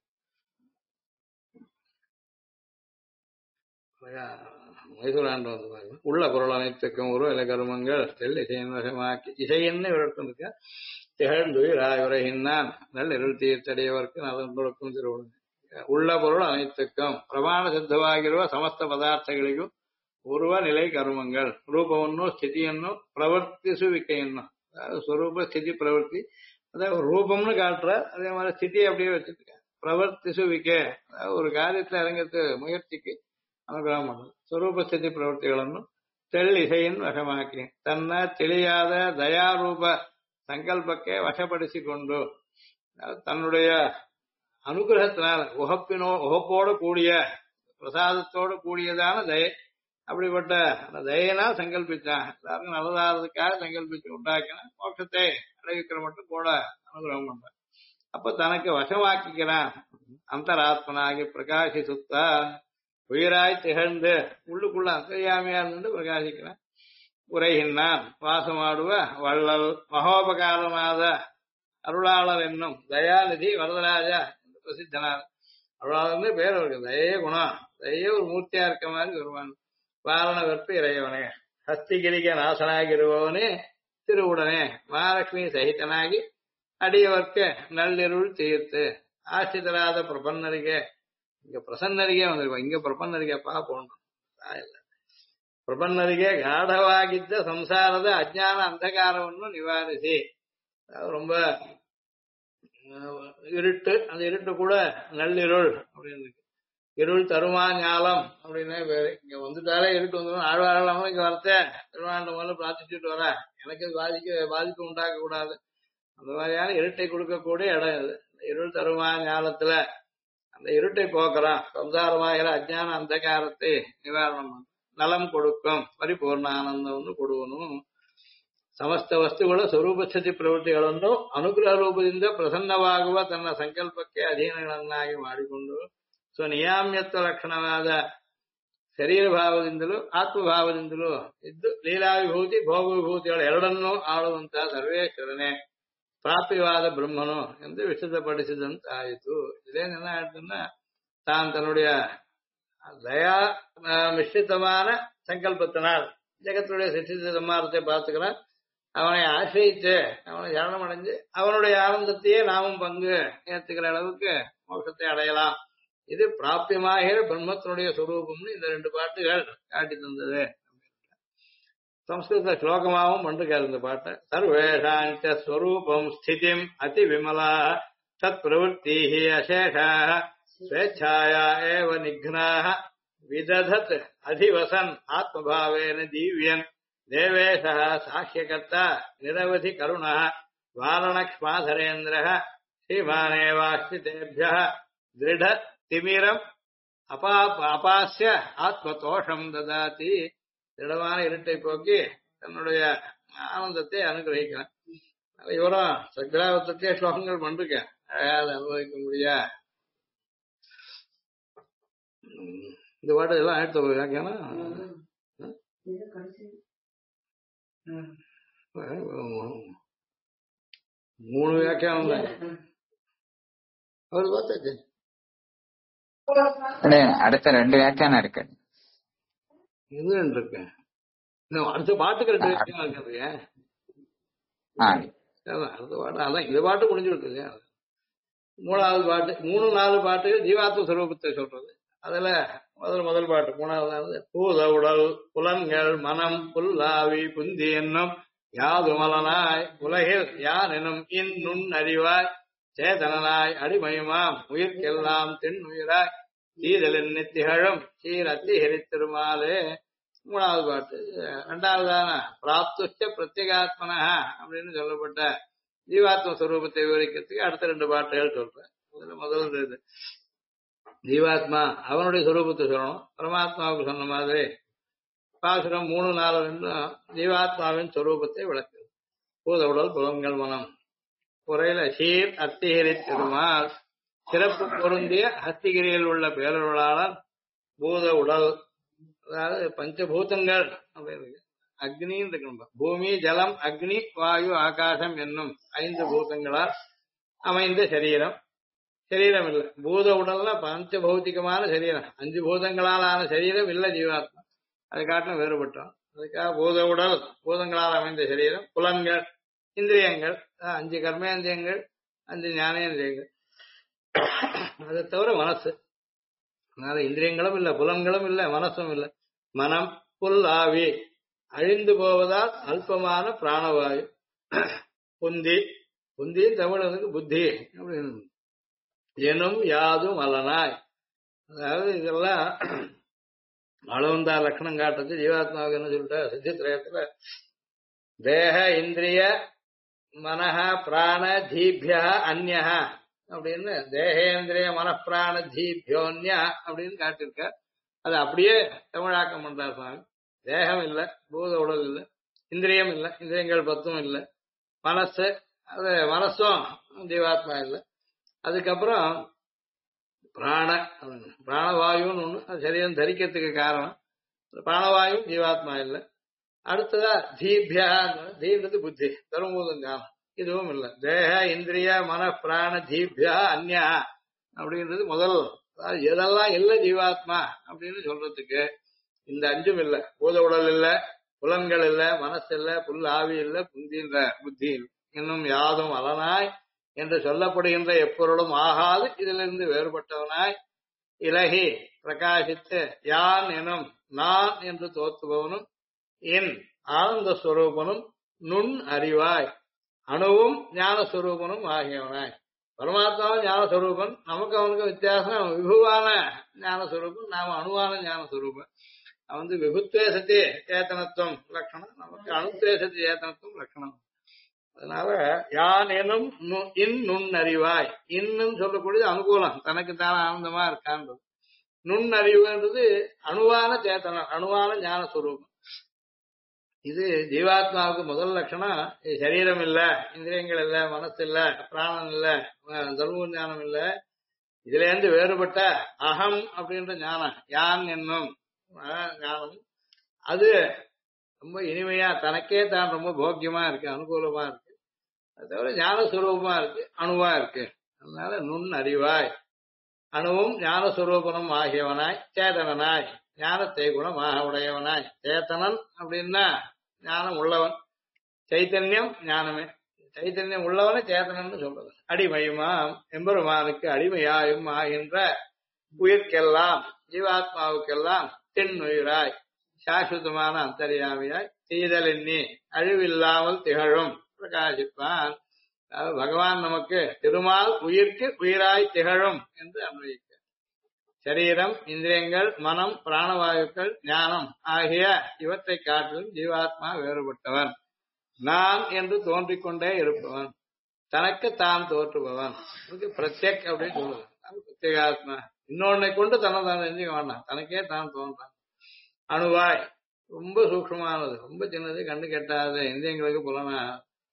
A: மைசூராண்டு வந்து பாருங்க. உள்ள பொருள் அனைத்துக்கும் உருவ கருமங்கள் தெல் இசையின் வசமாக்கி இசைன்னு விரட்டுங்க திகழ்ந்துயிராய் உரைகின்றான் நல் இருள் தீர்த்தடையவர்க்கு நலன் கொடுக்கும் திருவுடன் உள்ள பொருள் ಅನೈತಕ್ಕಂ ಪ್ರಮಾಣ ಸಿದ್ಧವಾಗಿರುವ ಸಮಸ್ತ ಪದಾರ್ಥಗಳಿಗೂ ಪೂರ್ವ ನಿಲೈ ಕರ್ಮಗಳು ರೂಪವನ್ನು ಸ್ಥಿತಿಯನ್ನು ಪ್ರವರ್ತಿಸುವಿಕೆಯನ್ನು அதாவது ஸ்வரூப ஸ்திதி பிரவர்த்தி அதாவது ரூபம்னு காட்டுற அதே மாதிரி ஸ்திதியை அப்படியே வச்சுட்டு பிரவர்த்திசுவிக்கை அதாவது ஒரு காரியத்தில் இறங்கிறது முயற்சிக்கு ಅನುಗ್ರಹ ಮಾಡೋದು ಸ್ವರೂಪ ಸ್ಥಿತಿ ಪ್ರವೃತ್ತಿಗಳನ್ನು ತೆಳ್ಳಿಸೆಯನ್ನು ವಶಮಾಕಿ ತನ್ನ ತಿಳಿಯಾದ ದಯಾರೂಪ சங்கல்பಕ್ಕೆ வசப்படுத்திக்கொண்டு தன்னுடைய அனுகிரகத்தினால் உகப்போடு கூடிய பிரசாதத்தோடு கூடியதான தயை அப்படிப்பட்ட அந்த தயையினால் சங்கல்பிச்சான் எல்லாருக்கும் நல்லதாகிறதுக்காக சங்கல்பிச்சு உண்டாக்கின மோட்சத்தை அடைவிக்கிற மட்டும் கூட அனுகிரகம் பண்றான். அப்ப தனக்கு வசமாக்கிக்கிறான். அந்தராத்மனாகி பிரகாசி சுத்தா உயிராய் திகழ்ந்து உள்ளுக்குள்ள அந்தர்யாமியா இருந்து பிரகாசிக்கிறான். உரைகின்றான் வாசமாடுவ வள்ளல் மகோபகாரமாத அருளாளர் என்னும் தயாநிதி வரதராஜா என்று பிரசித்தனார். அருளாளர்னு பேர் அவருக்கு தயே குணம் தயே ஒரு மூர்த்தியா இருக்க மாதிரி வருவான். வாரண வெற்பு இறையவனே ஹஸ்திகிரிக நாசனாகிருவவனே திருவுடனே மகாலட்சுமி சகிதனாகி அடியவர்க்கு நள்ளிருள் தீர்த்து ஆசிரியராத பிரபன்னரிகே இங்க பிரசன்னரிகே வந்திருக்கோம் இங்க பிரபன்னரிகேப்பா போகணும் ಪ್ರಪನ್ನರಿಗೆ ಗಾಢವಾಗಿದ್ದ ಸಂಸಾರದ ಅಜ್ಞಾನ ಅಂಧಕಾರವನ್ನು ನಿವಾರಿಸಿ ரொம்ப இருட்டு அந்த இருட்டு கூட நள்ளிருள் அப்படின்னு இருக்கு. இருள் தருமா ஞாலம் அப்படின்னே பேரு. இங்க வந்துட்டாலே இருட்டு வந்துடும். ஆழ்வாழ் இங்க வரத்த திருவாண்ட முதல்ல பிரார்த்திச்சுட்டு வர எனக்கு பாதிப்பு உண்டாக்க கூடாது. அந்த மாதிரியான இருட்டை கொடுக்கக்கூடிய இடம் இது. இருள் தருமா ஞாலத்துல அந்த இருட்டை போக்குறான். சம்சாரமாகிற அஜ்ஞான அந்தகாரத்தை நிவாரணம் நலம் கொடுக்கும் ಪರಿಪೂರ್ಣ ಆನಂದವನ್ನು ಕೊಡುವನು. ಸಮಸ್ತ ವಸ್ತುಗಳ ಸ್ವರೂಪಸ್ಥಿತಿ ಪ್ರವೃತ್ತಿಗಳನ್ನು ಅನುಗ್ರಹ ರೂಪದಿಂದ ಪ್ರಸನ್ನವಾಗುವ ತನ್ನ ಸಂಕಲ್ಪಕ್ಕೆ ಅಧೀನಗಳನ್ನಾಗಿ ಮಾಡಿಕೊಂಡು ಸ್ವನಿಯಾಮ್ಯತ್ವ ಲಕ್ಷಣವಾದ ಶರೀರ ಭಾವದಿಂದಲೂ ಆತ್ಮಭಾವದಿಂದಲೂ ಇದ್ದು ಲೀಲಾವಿಭೂತಿ ಭೋಗವಿಭೂತಿಗಳ ಎರಡನ್ನೂ ಆಳುವಂತಹ ಸರ್ವೇಶ್ವರನೇ ಪ್ರಾಪ್ಯವಾದ ಬ್ರಹ್ಮನು ಎಂದು ವಿಶದಪಡಿಸಿದಂತಾಯಿತು. ಇದೇನೆಲ್ಲ ಹೇಳ್ತನ್ನ தான் தன்னுடைய தயா மிஸ்ரிதமான சங்கல்பத்தினால் ஜெகத்துடைய சிருஷ்டி சம்மாரத்தை பார்த்துக்கிறான். அவனை ஆசிரியிச்சு அவனை சரணம் அடைஞ்சு அவனுடைய ஆனந்தத்தையே நாமும் பங்கு ஏற்றுக்கிற அளவுக்கு மோட்சத்தை அடையலாம். இது பிராபியமாகிற பிரம்மத்தினுடைய சுரூபம்னு இந்த 2 பாட்டுகள் காட்டி தந்தது. சம்ஸ்கிருத ஸ்லோகமாகவும் பண்ருக்காரு இந்த பாட்டை. சர்வேஷாஞ்ச ஸ்வரூபம் ஸ்திதிம் அதி விமலா தத் பிரவೃತ್ತಿ அசேஷா ஸ்வேச்ಛಾயா ஏவ நிக்னாஹ விததத் அதிவசன் ஆத்மபாவேன தீவ்யன் தேவேஷः சாஹ்யகர்த்தா நிரவதி கருணः வாரணக்ஷ்மாதரேந்திரः ஸ்ரீமானேவாஸ்திதேभ्यः திருட திமிரம் அபாஸ்ய ஆத்மதோஷம் ததாதி. திடமான இருட்டை போக்கி தன்னுடைய ஆனந்தத்தை அனுகிரகிக்கிறான். இவரும் சக்ராவத்துக்கே ஸ்லோகங்கள் பண்ருக்க அழகாத அனுபவிக்க முடியா. இந்த பாட்டு எல்லாம் 3 வியாக்கியானம் தான் அவரு பார்த்தாச்சு.
B: அடுத்த 2 வியாக்கியானம் இருக்கு.
A: இது 2 இருக்கு. அடுத்த பாட்டுக்கு 2 வியாக்கியானம் இருக்கிறது. அடுத்த பாட்டு அதான் இந்த பாட்டு முடிஞ்சு விட்டு இல்லையா. 3வது பாட்டு 3-4 பாட்டுகள் ஜீவாத்ம சுரூபத்தை சொல்றது. அதுல முதல் பாட்டு 3வது பூத உடல் புலன்கள் மனம் புல்லாவி புந்தி என்னும் யாது மலனாய் உலகில் யான் எனும் இன்னுண் அறிவாய் சேதனாய் அடிமயமாம் உயிர்க்கெல்லாம் தென்னுயிராய் சீதலின் நித்திகழும் சீர் அத்திஹரித்திருமாலே 3வது பாட்டு. 2வதான பிராப்துஷ்ட பிரத்யேகாத்மனா அப்படின்னு சொல்லப்பட்ட ஜீவாத்ம ஸ்வரூபத்தை விவரிக்கிறதுக்கு அடுத்த 2 பாட்டுகள் சொல்றேன். முதல் இது ஜீவாத்மா அவனுடைய சுரூபத்தை சொல்லணும். பரமாத்மாவுக்கு சொன்ன மாதிரி பாசுரம் 3-4 ஜீவாத்மாவின் சொரூபத்தை விளக்குது. பூத உடல் புலன்கள் மனம் குறையில சீர் அத்திகிரி திருமால் சிறப்பு பொருந்திய ஹஸ்திகிரியில் உள்ள பேரருளாளர் பூத உடல் அதாவது பஞ்சபூதங்கள் அப்படின்னு அக்னின்னு இருக்கணும். பூமி, ஜலம், அக்னி, வாயு, ஆகாசம் என்னும் 5 பூதங்களால் அமைந்த சரீரம். சரீரம் இல்லை. பூத உடல்னா பஞ்ச பௌத்திகமான சரீரம். 5 பூதங்களால் ஆன சரீரம் இல்ல ஜீவாத்மா. அதை காட்டிலும் வேறுபட்டோம். அதுக்காக பூத உடல், பூதங்களால் அமைந்த சரீரம், புலன்கள், இந்திரியங்கள், 5 கர்மேந்திரியங்கள், 5 ஞானேந்திரியங்கள், அதை தவிர மனசு. அதனால இந்திரியங்களும் இல்ல, புலன்களும் இல்ல, மனசும் இல்ல. மனம், புல், ஆவி அழிந்து போவதால் அல்பமான பிராணவாயு. புந்தி, புந்தி தமிழனுக்கு புத்தி அப்படின்னு எனும் யாதும் அலனாய். அதாவது இதெல்லாம் அளவந்தா லட்சணம் காட்டுறது. ஜீவாத்மாவுக்கு என்ன சொல்லிட்டா சித்திரயத்துல தேக இந்திரிய மனஹ பிராண தீபியா அந்யா அப்படின்னு தேகேந்திரிய மனப்பிராண தீபியோன்யா அப்படின்னு காட்டியிருக்க. அது அப்படியே தமிழாக்கம் பண்றார் சுவாமி. தேகம் இல்லை, பூத உடல் இல்லை, இந்திரியம் இல்லை, இந்திரியங்கள் 10 இல்லை, மனசு, அது மனசும் ஜீவாத்மா இல்லை. அதுக்கப்புறம் பிராண, பிராணவாயுன்னு ஒண்ணு, அது சரீரம் தரிக்கிறதுக்கு காரணம். பிராணவாயும் ஜீவாத்மா இல்லை. அடுத்ததா தீபியா, தீன்றது புத்தி, தருமூலம் ஞானம், இதுவும் இல்லை. தேக இந்திரிய மன பிராண தீபியா அந்யா அப்படின்றது முதல். எதெல்லாம் இல்லை ஜீவாத்மா அப்படின்னு சொல்றதுக்கு இந்த 5ம் இல்லை. பூத உடல் இல்லை, புலன்கள் இல்லை, மனசு இல்லை, புல் ஆவி இல்லை, புந்தின்ற புத்தி இல்லை. இன்னும் யாதும் அலனாய் என்று சொல்லப்படுகின்ற எப்பொருளும் ஆகாது இதிலிருந்து வேறுபட்டவனாய் இலகி பிரகாசித்து யான் எனும் நான் என்று தோற்றுபவனும் என் ஆனந்த ஸ்வரூபனும் நுண் அறிவாய் அணுவும் ஞானஸ்வரூபனும் ஆகியவனாய். பரமாத்மாவும் ஞானஸ்வரூபன், நமக்கு அவனுக்கு வித்தியாசம். விபுவான ஞானஸ்வரூபன், நாம அணுவான ஞானஸ்வரூபன். அவன் விபுத்வே சத்தி சேத்தனத்துவம் லட்சணம், நமக்கு அணுத்வே சத்தி சேத்தனத்துவம் லட்சணம். அதனால யான் எனும் நுண்ணறிவாய், இன்னும் சொல்லக்கூடியது அனுகூலம், தனக்கு தானே ஆனந்தமா இருக்கான்றது. நுண்ணறிவுன்றது அணுவான சேத்தனம், அணுவான ஞானஸ்வரூபம். இது ஜீவாத்மாவுக்கு முதல் லட்சணம். சரீரம் இல்ல, இந்திரியங்கள் இல்ல, மனசு இல்ல, பிராணம் இல்ல, தர்ம ஞானம் இல்ல. இதுல இருந்து வேறுபட்ட அகம் அப்படின்ற ஞானம், யான் என்னும் ஞானம், அது ரொம்ப இனிமையா, தனக்கே தான் ரொம்ப போக்கியமா இருக்கு, அனுகூலமா இருக்கு. அது தவிர ஞானஸ்வரூபமா இருக்கு, அணுவா இருக்கு. அதனால நுண் அறிவாய் அணுவும் ஞானஸ்வரூபனும் ஆகியவனாய் சேதனனாய் ஞானத்தை குணமாக உடையவனாய். சேத்தனன் அப்படின்னா ஞானம் உள்ளவன், சைத்தன்யம் ஞானமே. சைத்தன்யம் உள்ளவனை சேத்தனன் சொல்றது. அடிமையுமாம் எம்பெருமானுக்கு அடிமையாயும் ஆகின்ற உயிர்க்கெல்லாம், ஜீவாத்மாவுக்கெல்லாம் தென்னுயிராய் சாஸ்வதமான அந்தர்யாமியாய் தீதல் எண்ணி அழிவில்லாமல் திகழும் பிரகாசிப்பான். அதாவது பகவான் நமக்கு திருமால் உயிர்க்கு உயிராய் திகழும் என்று அன்வயிக்க. சரீரம், இந்திரியங்கள், மனம், பிராணவாயுக்கள், ஞானம் ஆகிய இவற்றை காட்டிலும் ஜீவாத்மா வேறுபட்டவன். நான் என்று தோன்றிக் கொண்டே இருப்பவன், தனக்கு தான் தோற்றுபவன். பிரத்யக் அப்படின்னு சொல்லுவது பிரத்யேகாத்மா. இன்னொன்னை கொண்டு தன்னை தான் தெரிஞ்சுக்க வேண்டாம், தனக்கே தான் தோன்றான். அணுவாய் ரொம்ப சூக்ஷமானது, ரொம்ப சின்னது, கண்டு கெட்டாது, இந்திரியங்களுக்கு புலனா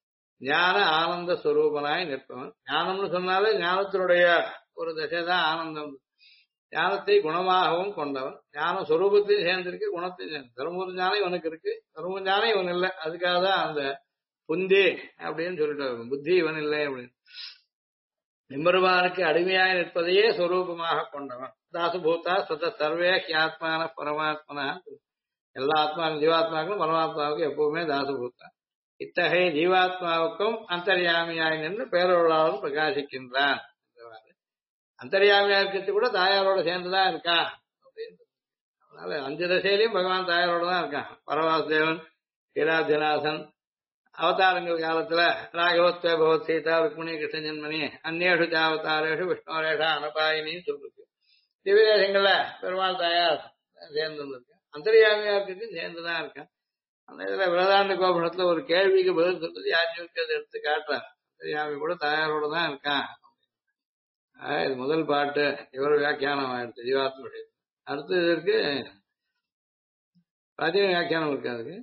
A: ஞான ஆனந்த ஸ்வரூபனாய் நிற்பவன். ஞானம்னு சொன்னாலே ஞானத்தினுடைய ஒரு தசைதான் ஆனந்தம். ஞானத்தை குணமாகவும் கொண்டவன், ஞான ஸ்வரூபத்தையும் சேர்ந்திருக்கு, குணத்தையும் சேர்ந்து. தர்மபுர ஞானம் இவனுக்கு இருக்கு, தர்ம ஞானம் இவன் இல்லை. அதுக்காக தான் அந்த புந்தி அப்படின்னு சொல்லிட்டு, புத்தி இவன் இல்லை அப்படின்னு. நிம்பெருமானுக்கு அடிமையாய் நிற்பதையே ஸ்வரூபமாக கொண்டவன். தாசுபூத்தா சத சர்வே ஆத்மான பரமாத்மனா. எல்லா ஆத்மா ஜீவாத்மாக்களும் பரமாத்மாவுக்கும் எப்பவுமே தாசுபூத்தா. இத்தகைய ஜீவாத்மாவுக்கும் அந்தர்யாமியாய் நின்று பேரொருளாலும் பிரகாசிக்கின்றான். அந்தர்யாமியா இருக்கிறது கூட தாயாரோட சேர்ந்துதான் இருக்கான் அப்படின்னு. அதனால 5 திசையிலையும் பகவான் தாயாரோட தான் இருக்கான். பரவாசுதேவன், கீராத்தியநாதன், அவதாரங்கள் காலத்துல ராகவத்வ பகவத் சீதா ருக்மிணி கிருஷ்ண ஜென்மனி அந்நேஷு அவதாரேஷு விஷ்ணுரேஷா அனபாயினின்னு சொல்லிருக்கு. திவ்யதேசங்கள்ல பெருமாள் தாயார் சேர்ந்து இருக்கு. அந்தர்யாமியா இருக்கிறது சேர்ந்துதான் இருக்கான். அந்த இதுல விரதாந்த கோபுரத்துல ஒரு கேள்விக்கு பதில் சொல்றது யாருக்கு அதை எடுத்து காட்டுறார். அந்தர்யாமி கூட தாயாரோட தான் இருக்கான். இது முதல் பாட்டு. இவர் வியாக்கியானம் ஆயிடுச்சு ஜீவாத்ம. அடுத்து இதற்கு பிராச்சீன வியாக்கியானம் இருக்கு. அதுக்கு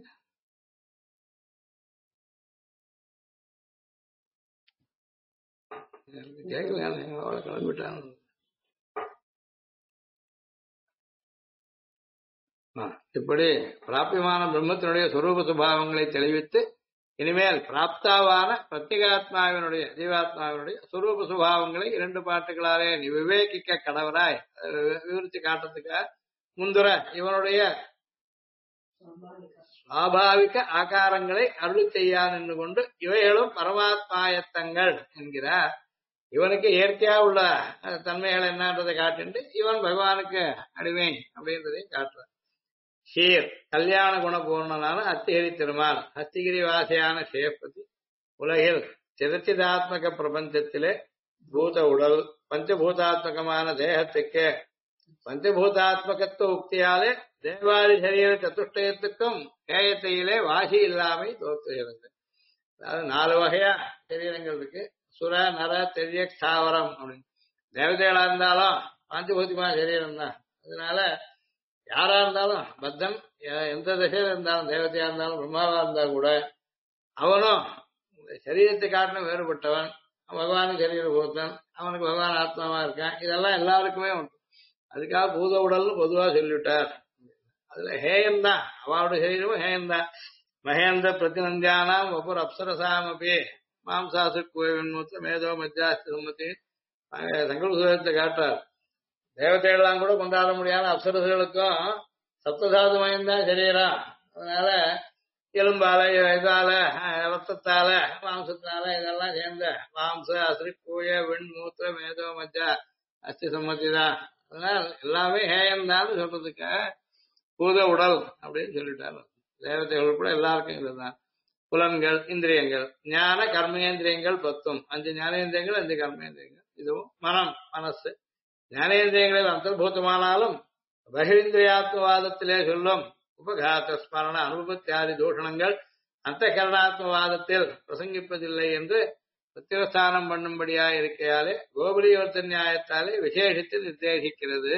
A: கேட்கல, அவளை கிளம்பிட்டான். இப்படி பிராபியமான பிரம்மத்தினுடைய சொரூப சுபாவங்களை தெளிவித்து இனிமேல் பிராப்தாவான பிரத்யேகாத்மாவினுடைய ஜீவாத்மாவினுடைய சொரூப சுபாவங்களை 2 பாட்டுகளாலே நீ விவேகிக்க கடவராய் விவரித்து காட்டுறதுக்காக முந்துர இவனுடைய சுவாபாவிக ஆகாரங்களை அருள் செய்யான் என்று கொண்டு இவைகளும் பரமாத்மாயத்தங்கள் என்கிறார். இவனுக்கு இயற்கையா உள்ள தன்மைகள் என்னன்றதை காட்டிட்டு இவன் பகவானுக்கு அடிமை அப்படின்றதையும் காட்டுறான். ஷீர் கல்யாண குணபூர்ணனான அத்திகிரி திருமால் ஹஸ்திகிரி வாசியான சேப்பதி உலகில் சிதச்சிதாத்மக பிரபஞ்சத்திலே பூத உடல் பஞ்சபூதாத்மகமான தேகத்துக்கு பஞ்சபூதாத்மகத்துவ உக்தியாலே தேவாதி சரீர சதுஷ்டயத்துக்கும் கேயத்தையிலே வாசி இல்லாமை தோற்றுகிறது. அதாவது 4 வகையா சரீரங்கள் இருக்கு. சுர நர தெரிய ஸ்தாவரம் அப்படின்னு. தேவதைகளா இருந்தாலும் பஞ்சபூதிமான சரீரம் தான். அதனால யாரா இருந்தாலும் பத்தன் எந்த திசையில இருந்தாலும் தேவதையா இருந்தாலும் பிரம்மாவா இருந்தாலும் கூட அவனும் சரீரத்தை காட்டிலும் வேறுபட்டவன். பகவானுக்கு சரீர பூத்தன், அவனுக்கு பகவான் ஆத்மாவா இருக்கான். இதெல்லாம் எல்லாருக்குமே உண்டு. அதுக்காக பூத உடல்னு பொதுவா சொல்லிவிட்டார். அதுல ஹேயம் தான், அவனுடைய சரீரமும் ஹேயம் தான். மகேந்திர பிரதிநந்தியானாம் ஒவ்வொரு அப்சரசாம் அப்படி மாம்சாசு கோவின்மூத்த மேதோ மத்தியாஸ்தி சம்மத்தி சங்கல்ப சுதத்தை காட்டார். தேவதைகள்லாம் கூட கொண்டாட முடியாத அப்சரசுகளுக்கும் சப்தசாது மயம்தான் சரீரம். அதனால எலும்பால இதால ரத்தத்தால மாம்சத்தினால இதெல்லாம் சேர்ந்த மாம்ச அசிரி கூய வெண் மூத்திர மேதோ மத்தியா அஸ்தி சம்மதி தான். அதனால எல்லாமே ஹேயம்தான் சொல்றதுக்கு பூத உடல் அப்படின்னு சொல்லிட்டாரு. தேவதைகள் கூட எல்லாருக்கும் இதுதான். புலன்கள் இந்திரியங்கள் ஞான கர்மேந்திரியங்கள் 10 5 ஞானேந்திரியங்கள் 5 கர்மேந்திரியங்கள். இதுவும் மனம் மனசு ஞானேந்திரியங்களில் அந்தர்பூதமானாலும் பகிரிந்திரியாத்மவாதத்திலே சொல்லும் உபகாத ஸ்மரண அனுபவத்தியாதி தூஷணங்கள் அந்த கரணாத்மவாதத்தில் பிரசங்கிப்பதில்லை என்று பிரத்யஸ்தானம் பண்ணும்படியா இருக்கையாலே கோபுரியவர்த்த நியாயத்தாலே விசேஷித்து நிர்தேசிக்கிறது.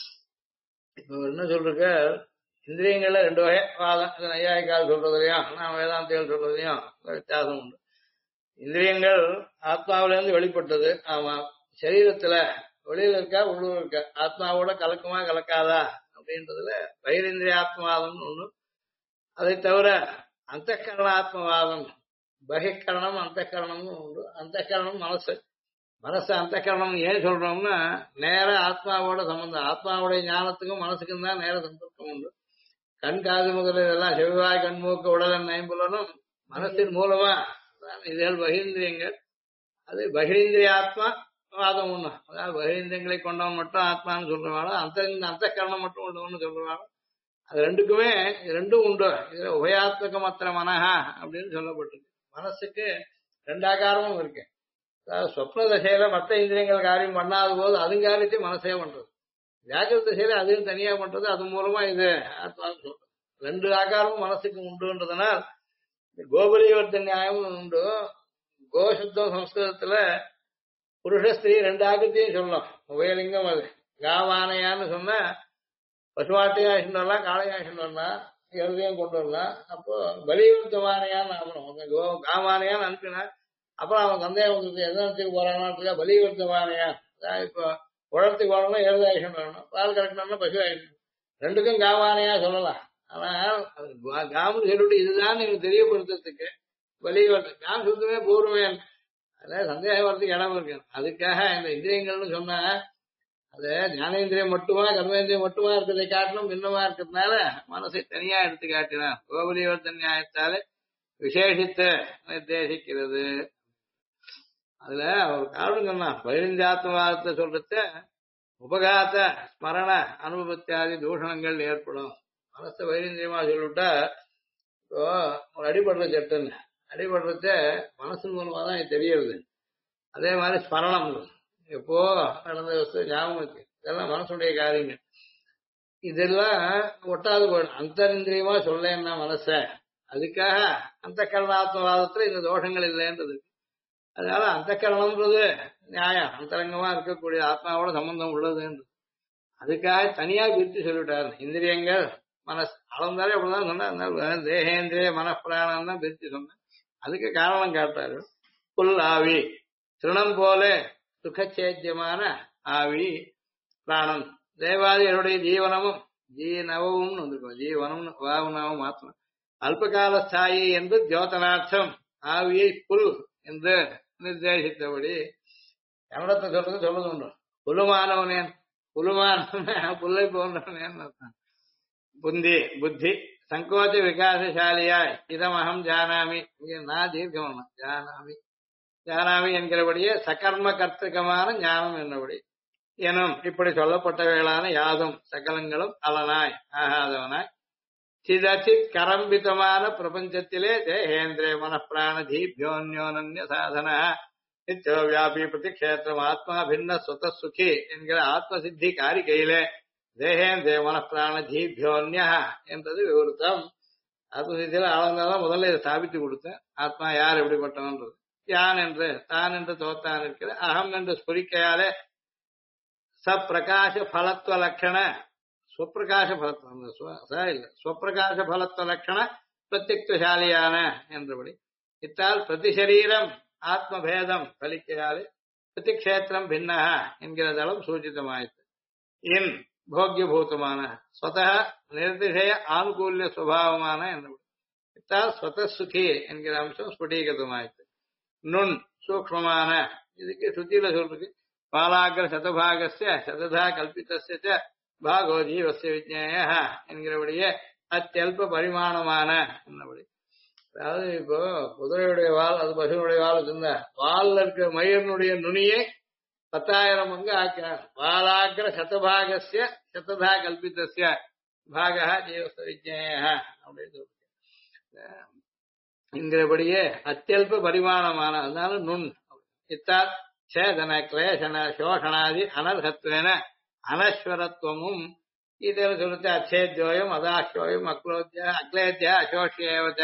A: இப்ப என்ன சொல்றக்க இந்திரியங்கள்ல 2 வகை வாதம் ஐயாயிக்கால் சொல்றதுலையும் நான் வேதாந்திகள் சொல்றதையும் வித்தியாசம் உண்டு. இந்திரியங்கள் ஆத்மாவிலிருந்து வெளிப்பட்டது. ஆமா, சரீரத்துல வெளியில இருக்கா உள்ளூர் இருக்கா, ஆத்மாவோட கலக்குமா கலக்காதா அப்படின்றதுல பகிரிந்திரிய ஆத்மவாதம் ஒண்ணு. அதை தவிர அந்த கரணாத்மவாதம் பகிக்கரணம் அந்த கரணமும் உண்டு. அந்த கரணம் மனசு. மனசு அந்த கரணம் ஏன் சொல்றோம்னா நேர ஆத்மாவோட சம்பந்தம். ஆத்மாவுடைய ஞானத்துக்கும் மனசுக்கும் தான் நேர சம்பந்தம் உண்டு. கண் காது முதல் இதெல்லாம் செவ்வாய் கண்மூக்கு உடலன் ஐம்புலனும் மனசின் மூலமா இதுகள் பகிரேந்திரியங்கள். அது பகிரேந்திரிய ஆத்மா வாதம் ஒண்ணு. அதாவது பகிரேந்திரியங்களை கொண்டவன் மட்டும் ஆத்மான்னு சொல்றவாளோ அந்த கரணம் மட்டும் உள்ளவன்னு சொல்றவாளோ அது ரெண்டுக்குமே 2 உண்டு. இதுல உபயாத்மக மத்திர மனஹா அப்படின்னு சொல்லப்பட்டிருக்கு. மனசுக்கு 2 ஆகாரமும் இருக்கு. அதாவது சொப்ன தசையில மற்ற இந்திரியங்கள் காரியம் பண்ணாத போது அது காரியத்தையும் மனசே பண்றது. ஜாகிரத தசையில அதையும் தனியா பண்றது. அது மூலமா இது ஆத்மான்னு சொல்றது. 2 ஆகாரமும் மனசுக்கு உண்டுன்றதுனால் கோபுரியவர்த்த நியாயமும் உண்டு. கோசப்தம் சம்ஸ்கிருதத்துல புருஷ ஸ்திரீ 2 ஆகத்தையும் சொல்லலாம். உபயலிங்கம் அது. காவானையான்னு சொன்னா பசுவாட்டையா ஆகிட்டு வரலாம், காளையா ஆகிட்டு வரலாம், எழுதையும் கொண்டு வரலாம். அப்போ பலிவர்த்தமானையான்னு ஆகணும். காமானையான்னு அனுப்பினா அப்புறம் அவன் சந்தேகம் வந்துருக்கு எந்த இடத்துக்கு போறானா பலிவர்த்தமானையா. இப்போ உடத்துக்கு வரணும் எழுத ஆகிட்டு வரணும், பால் கறக்கணும்னா பசு ஆகிட்டு 2க்கும் காமானையா சொல்லலாம். ஆனால் காமன்னு சொல்லிட்டு இதுதான் நீங்க தெரியப்படுத்துறதுக்கு பலிவர்த்தம் காம் சுத்தமே பூர்வமே. அதாவது சந்தேகம் வரதுக்கு இடம் இருக்கு. அதுக்காக இந்த இந்திரியங்கள்னு சொன்னா அது ஞானேந்திரியம் மட்டுமா கர்மேந்திரியம் மட்டுமா இருக்கிறதை காட்டிலும் பின்னமா இருக்கிறதுனால மனசை தனியா எடுத்து காட்டினார். கோபுரியவர்த்த நியாயத்தாலே விசேஷித்து நிர்தேசிக்கிறது. அதுல ஒரு காரணம் சொன்னா பகிரந்தாத்மவாதத்தை சொல்றத உபகாத ஸ்மரண அனுபவத்தியாதி தூஷணங்கள் ஏற்படும். மனசை பகிரந்திரியமா சொல்லிவிட்டா இப்போ ஒரு அடிபடுற சட்டுன்னு அடிபடுறத மனசு மூலமா தான் தெரியறது. அதே மாதிரி ஸ்மரணம் எப்போ நடந்த ஞாபகம் இருக்கு. இதெல்லாம் மனசுடைய காரியங்கள். இதெல்லாம் ஒட்டாது போயிடும். அந்தரிந்திரியமா சொல்லேன்னா மனச அதுக்காக அந்த கரணாத்மவாதத்துல இந்த தோஷங்கள் இல்லைன்றது. அதனால அந்த கரணம்ன்றது நியாயம் அந்தரங்கமா இருக்கக்கூடிய ஆத்மாவோட சம்பந்தம் உள்ளதுன்றது. அதுக்காக தனியா பிரித்து சொல்லிவிட்டாரு. இந்திரியங்கள் மனசு அளந்தாலே அப்படிதான் சொன்னா தேகேந்திரிய மனப்பிராணம் தான் பிரித்து சொன்னேன். அதுக்கு காரணம் காட்டாரு. புல் ஆவி திருணம் போல சுகச்சேத்தியமான ஆவி பிராணம் தேவாதிகளுடைய ஜீவனமும் ஜீ நவம்னு வந்திருக்கும். ஜீ வனம்னு வாவுனாவும் மாத்தணும். அல்பகால ஸ்தாயி என்று தியோதனார்த்தம் ஆவியை புல் என்று நிர்தேசித்தபடி கன்னடத்தை சொல்றது உண்டு. புலுமானவனேன், புலுமானவனே புல்லை போன்றவனேன் அர்த்தம். புத்தி சங்கோச்ச விகாசசாலியாய் இதமகம் ஜானாமி, இங்கே நான் தீர்க்கமான ஜானாமி என்கிறபடியே சகர்ம கர்த்தகமான ஞானம் என்னபடி எனும் இப்படி சொல்லப்பட்டவைகளான யாதும் சகலங்களும் அலனாய் ஆகாதவனாய் சிதச்சித் கரம்பிதமான பிரபஞ்சத்திலே தேகேந்திரே மனப்பிராண தீபியோன்யோனன்ய சாதன நித்தியோ வியாபி பிரதிக்ஷேத்திரம் ஆத்மா பின்ன சுத சுகி என்கிற ஆத்ம சித்தி காரிகையிலே தேகேந்திரே மனப்பிராண தீபியோன்ய என்றது விவருத்தம். ஆத்மசித்தியில ஆழ்ந்தாதான் முதல்ல இதை ஸ்தாபித்து கொடுத்தேன். ஆத்மா யார் எப்படிப்பட்டவன்றது, யான் என்று தான் என்று தோத்தான் இருக்கிற அகம் என்று ஸ்புரிக்கையாலே சப்பிரகாச பலத்துவ லட்சண ஸ்வப்பிரகாச பலத்துவம் இல்ல ஸ்வப்பிரகாச பலத்துவ லட்சண பிரத்யக்தசாலியான என்றபடி இத்தால் பிரதிசரீரம் ஆத்மபேதம் பலிக்கையாலே பிரதிக்ஷேத்திரம் பின்ன என்கிற தளம் சூச்சிதமாயிற்று. இன் போக்கியபூதமான ஸ்வத நிர்திசய ஆனுகூல்ய சுபாவமான என்றபடி இத்தால் ஸ்வத சுகி என்கிற அம்சம் ஸ்புடீகதமாயிற்று. நுண் சூக்மமான இதுக்கு சுத்தியில சொல்றது பாலாகிர சதபாகஸ்ய சததா கல்பிதஸ்ய பாகோ ஜீவஸ்ய விஜ்ஞேய என்கிறபடியே அத்தியல்ப பரிமாணமான என்னபடி. அதாவது இப்போ குதிரையுடைய வால் அது பசுனுடைய வால் வச்சிருந்தா வால்ல இருக்கிற மயிரனுடைய நுனியை 10,000 பங்கு ஆக்கினார். பாலாகிர சதபாகஸ்ய சததா கல்பிதஸ்ய பாகா ஜீவஸ்ய விஜ்ஞேய அப்படின்னு சொல்ற என்கிறபடியே அத்தியல்ப பரிமாணமான அதனால நுண் இத்தால் சேதன கிளேசன சோஷனாதி அனர்ஹத்வேன அனஸ்வரத்துவமும் இதில் சொல்லிட்டு அச்சேத்யோயம் அதாஷ்யோயம் அக்லேத்யா அசோஷியேவச்ச.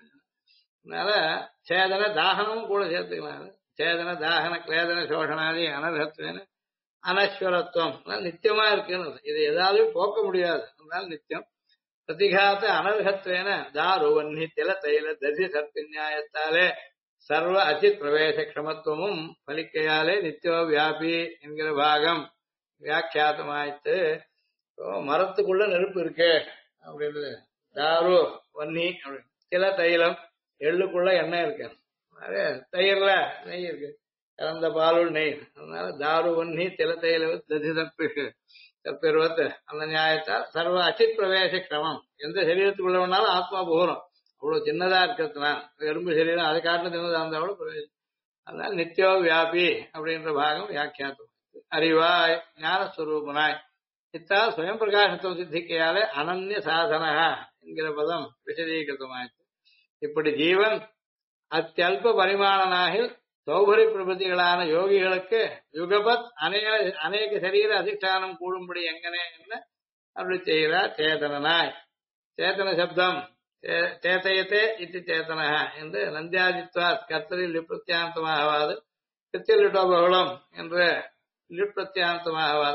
A: அதனால சேதன தாகனமும் கூட சேர்த்துக்கலாம். சேதன தாகன கிளேதன சோஷனாதி அனர்ஹத்வேன அனஸ்வரத்துவம் நித்தியமா இருக்குன்னு இது எதாவது போக்க முடியாது. அதனால நித்தியம். பிரதிகாத்த அனர்ஹத்வேன தாருவன்னி தில தைல ததி சற்பின்யாயத்தாலே சர்வ அச்சித் பிரவேச க்ஷமத்துவமும் பலிக்கையாலே நித்தியோ வியாபி என்கிற பாகம் வியாக்கியாத்தமாயிட்டு. மரத்துக்குள்ள நெருப்பு இருக்கு அப்படின்றது தாரு வன்னி அப்படின்னு. தில தைலம் எள்ளுக்குள்ள எண்ணெய் இருக்கு, அதே தயிர்ல நெய் இருக்கு, கலந்த பாலுள் நெய். அதனால தாரு வன்னி தில தைல ததி தப்பிருவத்து அந்த நியாயத்தால் சர்வ அச்சித் பிரவேச கிரமம் எந்த சரீரத்துக்குள்ள வேணாலும் ஆத்மா போகிறோம். அவ்வளவு சின்னதா இருக்கிறதுனா எறும்பு சரீரம் அதை காட்டின சின்னதா இருந்தாலும் பிரவேசம். அதனால நித்தியோ வியாபி அப்படின்ற பாகம் வியாக்கியாத்தம். அறிவாய் ஞானஸ்வரூபனாய் இத்தால் சுயம் பிரகாசத்துவம் சித்திக்கையாலே அனன்ய சாதனா என்கிற பதம் விசதீகிருத்தமாயிற்று. இப்படி ஜீவன் அத்தியல்ப பரிமாணனாகில் சௌபரி பிரபதிகளான யோகிகளுக்கு யுகபத் அநேக சரீர அதிஷ்டானம் கூடும்படி எங்கனே என்ன அப்படி செய்கிறார். சேதனனாய் சேதன சப்தம் சேத்தையத்தே இது சேத்தன என்று நந்தியாதித்வா கர்த்தரில் லிப்ரத்தியாந்தமாகவாது கிருத்திலிட்டோபகுளம் என்று லிப்ரத்தியாந்தமாகவாது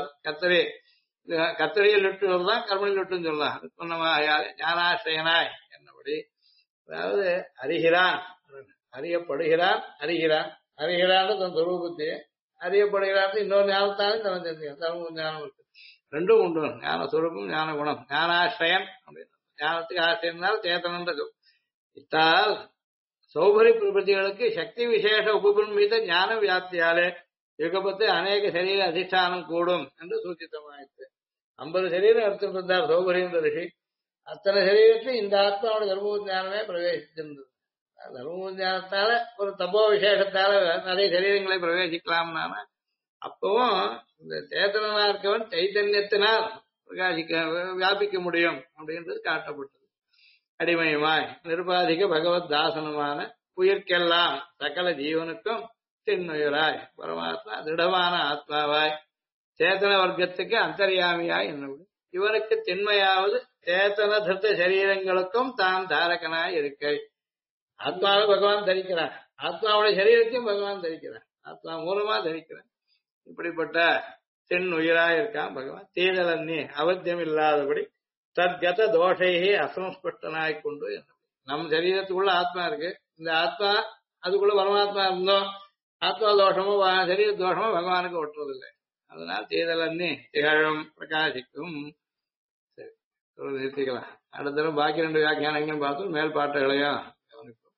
A: கர்த்தரியில் லிட்டு சொல்லலாம், கர்மனில் லிட்டுன்னு சொல்லலாம். உற்பன்னமாக ஞானாசிரியனாய் என்னபடி அதாவது அறிகிறான், அறியப்படுகிறான், அறிகிறான் தன் துருவபுத்தி, அறியப்படுகிறான் இன்னொரு ஞானத்தாலும் தன தெரிஞ்சுக்க தர்ம ஞானம் இருக்கு. ரெண்டும் உண்டு, ஞான சுரூபம் ஞான குணம். ஞானாசிரியன் அப்படின்னு ஞானத்துக்கு ஆசிரியனால் சேத்தனன்றது. இத்தால் சௌபரி பிரபதிகளுக்கு சக்தி விசேஷ உபபிரமித ஞான வியாப்தியாலே யுகபத்து அநேக சரீர அதிஷ்டானம் கூடும் என்று சூச்சித்தமாயிற்று. 50 சரீரம் எடுத்துட்டு இருந்தார் சௌபரி என்ற ரிஷி. அத்தனை சரீரத்தில் இந்த ஆத்மாவோட தர்மபுர ஞானமே பிரவேசிச்சிருந்தது. தர்மபுர ஞானத்தால ஒரு தபோ விசேஷத்தால நிறைய சரீரங்களை பிரவேசிக்கலாம்னா அப்பவும் இந்த சேத்தனா இருக்கவன் சைத்தன்யத்தினால் பிரகாசிக்க வியாபிக்க முடியும் அப்படின்றது காட்டப்பட்டது. அடிமையுமாய் நிருபாதிக பகவத் தாசனமான உயிர்க்கெல்லாம் சகல ஜீவனுக்கும் திண்ணுயிராய் பரமாத்மா திடமான ஆத்மாவாய் சேத்தன வர்க்கத்துக்கு அந்தர்யாமியாய் என்னும் இவனுக்கு திண்மையாவது சேத்தன திருத்த சரீரங்களுக்கும் தான் தாரகனாய் இருக்கை. ஆத்மாவை பகவான் தரிக்கிறான், ஆத்மாவுடைய சரீரத்தையும் பகவான் தரிக்கிறான், ஆத்மா மூலமா தரிக்கிறான். இப்படிப்பட்ட தென் உயிராய் இருக்கான் பகவான். தீதலன்னி அவத்தியம் இல்லாதபடி தற்கத தோஷையே அசம்ஸ்பஷ்டனாய் கொண்டு நம் சரீரத்துக்குள்ள ஆத்மா இருக்கு. இந்த ஆத்மா அதுக்குள்ள பரமாத்மா இருந்தோம், ஆத்மா தோஷமோ சரீர தோஷமோ பகவானுக்கு ஒட்டுறதில்லை. அதனால் தீதலன்னி திகழும் பிரகாசிக்கும். சரி, நிறுத்திக்கலாம். அடுத்த தடவை பாக்கி 2 வியாக்கியானங்களும் பார்த்து மேல் பாட்டுகளையும் கவனிப்போம்.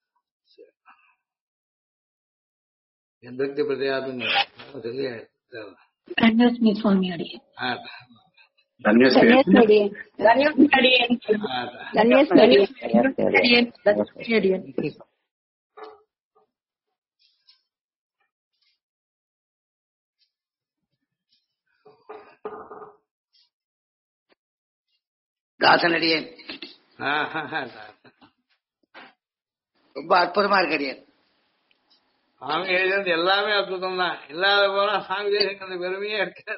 A: எந்தக்தி பிரதியாதுன்னு சொல்லி
C: ಧನ್ಯೋಸ್ಮಿ ಸ್ವಾಮಿ ಅಡಿಗೆ
D: தாசனடியேன் ரொம்ப அற்புதமா இருக்கு அடியேன்.
A: சாமி எழுதுறது எல்லாமே அற்புதம் தான். இல்லாத போனா சாமி தேசிக்கு அந்த பெருமையே இருக்காது.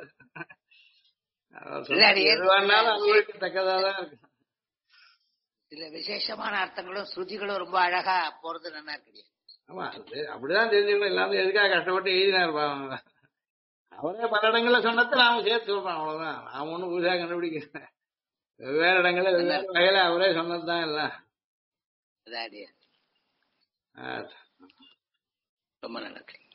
A: எதுவானாலும் அனுபவிக்கத்தக்கதாதான் இருக்கு.
D: இதுல விசேஷமான அர்த்தங்களும் ஸ்ருதிகளும் ரொம்ப அழகா போறது நல்லா இருக்கு.
A: ஆமா, அப்படிதான் தெரிஞ்சுக்கணும். இல்லாம எதுக்காக கஷ்டப்பட்டு எழுதினார் பாவம். அவரே பல இடங்கள்ல சொன்னதை நாம சேர்த்து சொல்றோம், அவ்வளவுதான். நாம ஒண்ணும் புதுசா கண்டுபிடிக்கிறேன். வெவ்வேறு இடங்கள்ல வெவ்வேறு வகையில அவரே சொன்னதுதான் எல்லாம்.
D: ரொம்ப நல்லா இருக்கு.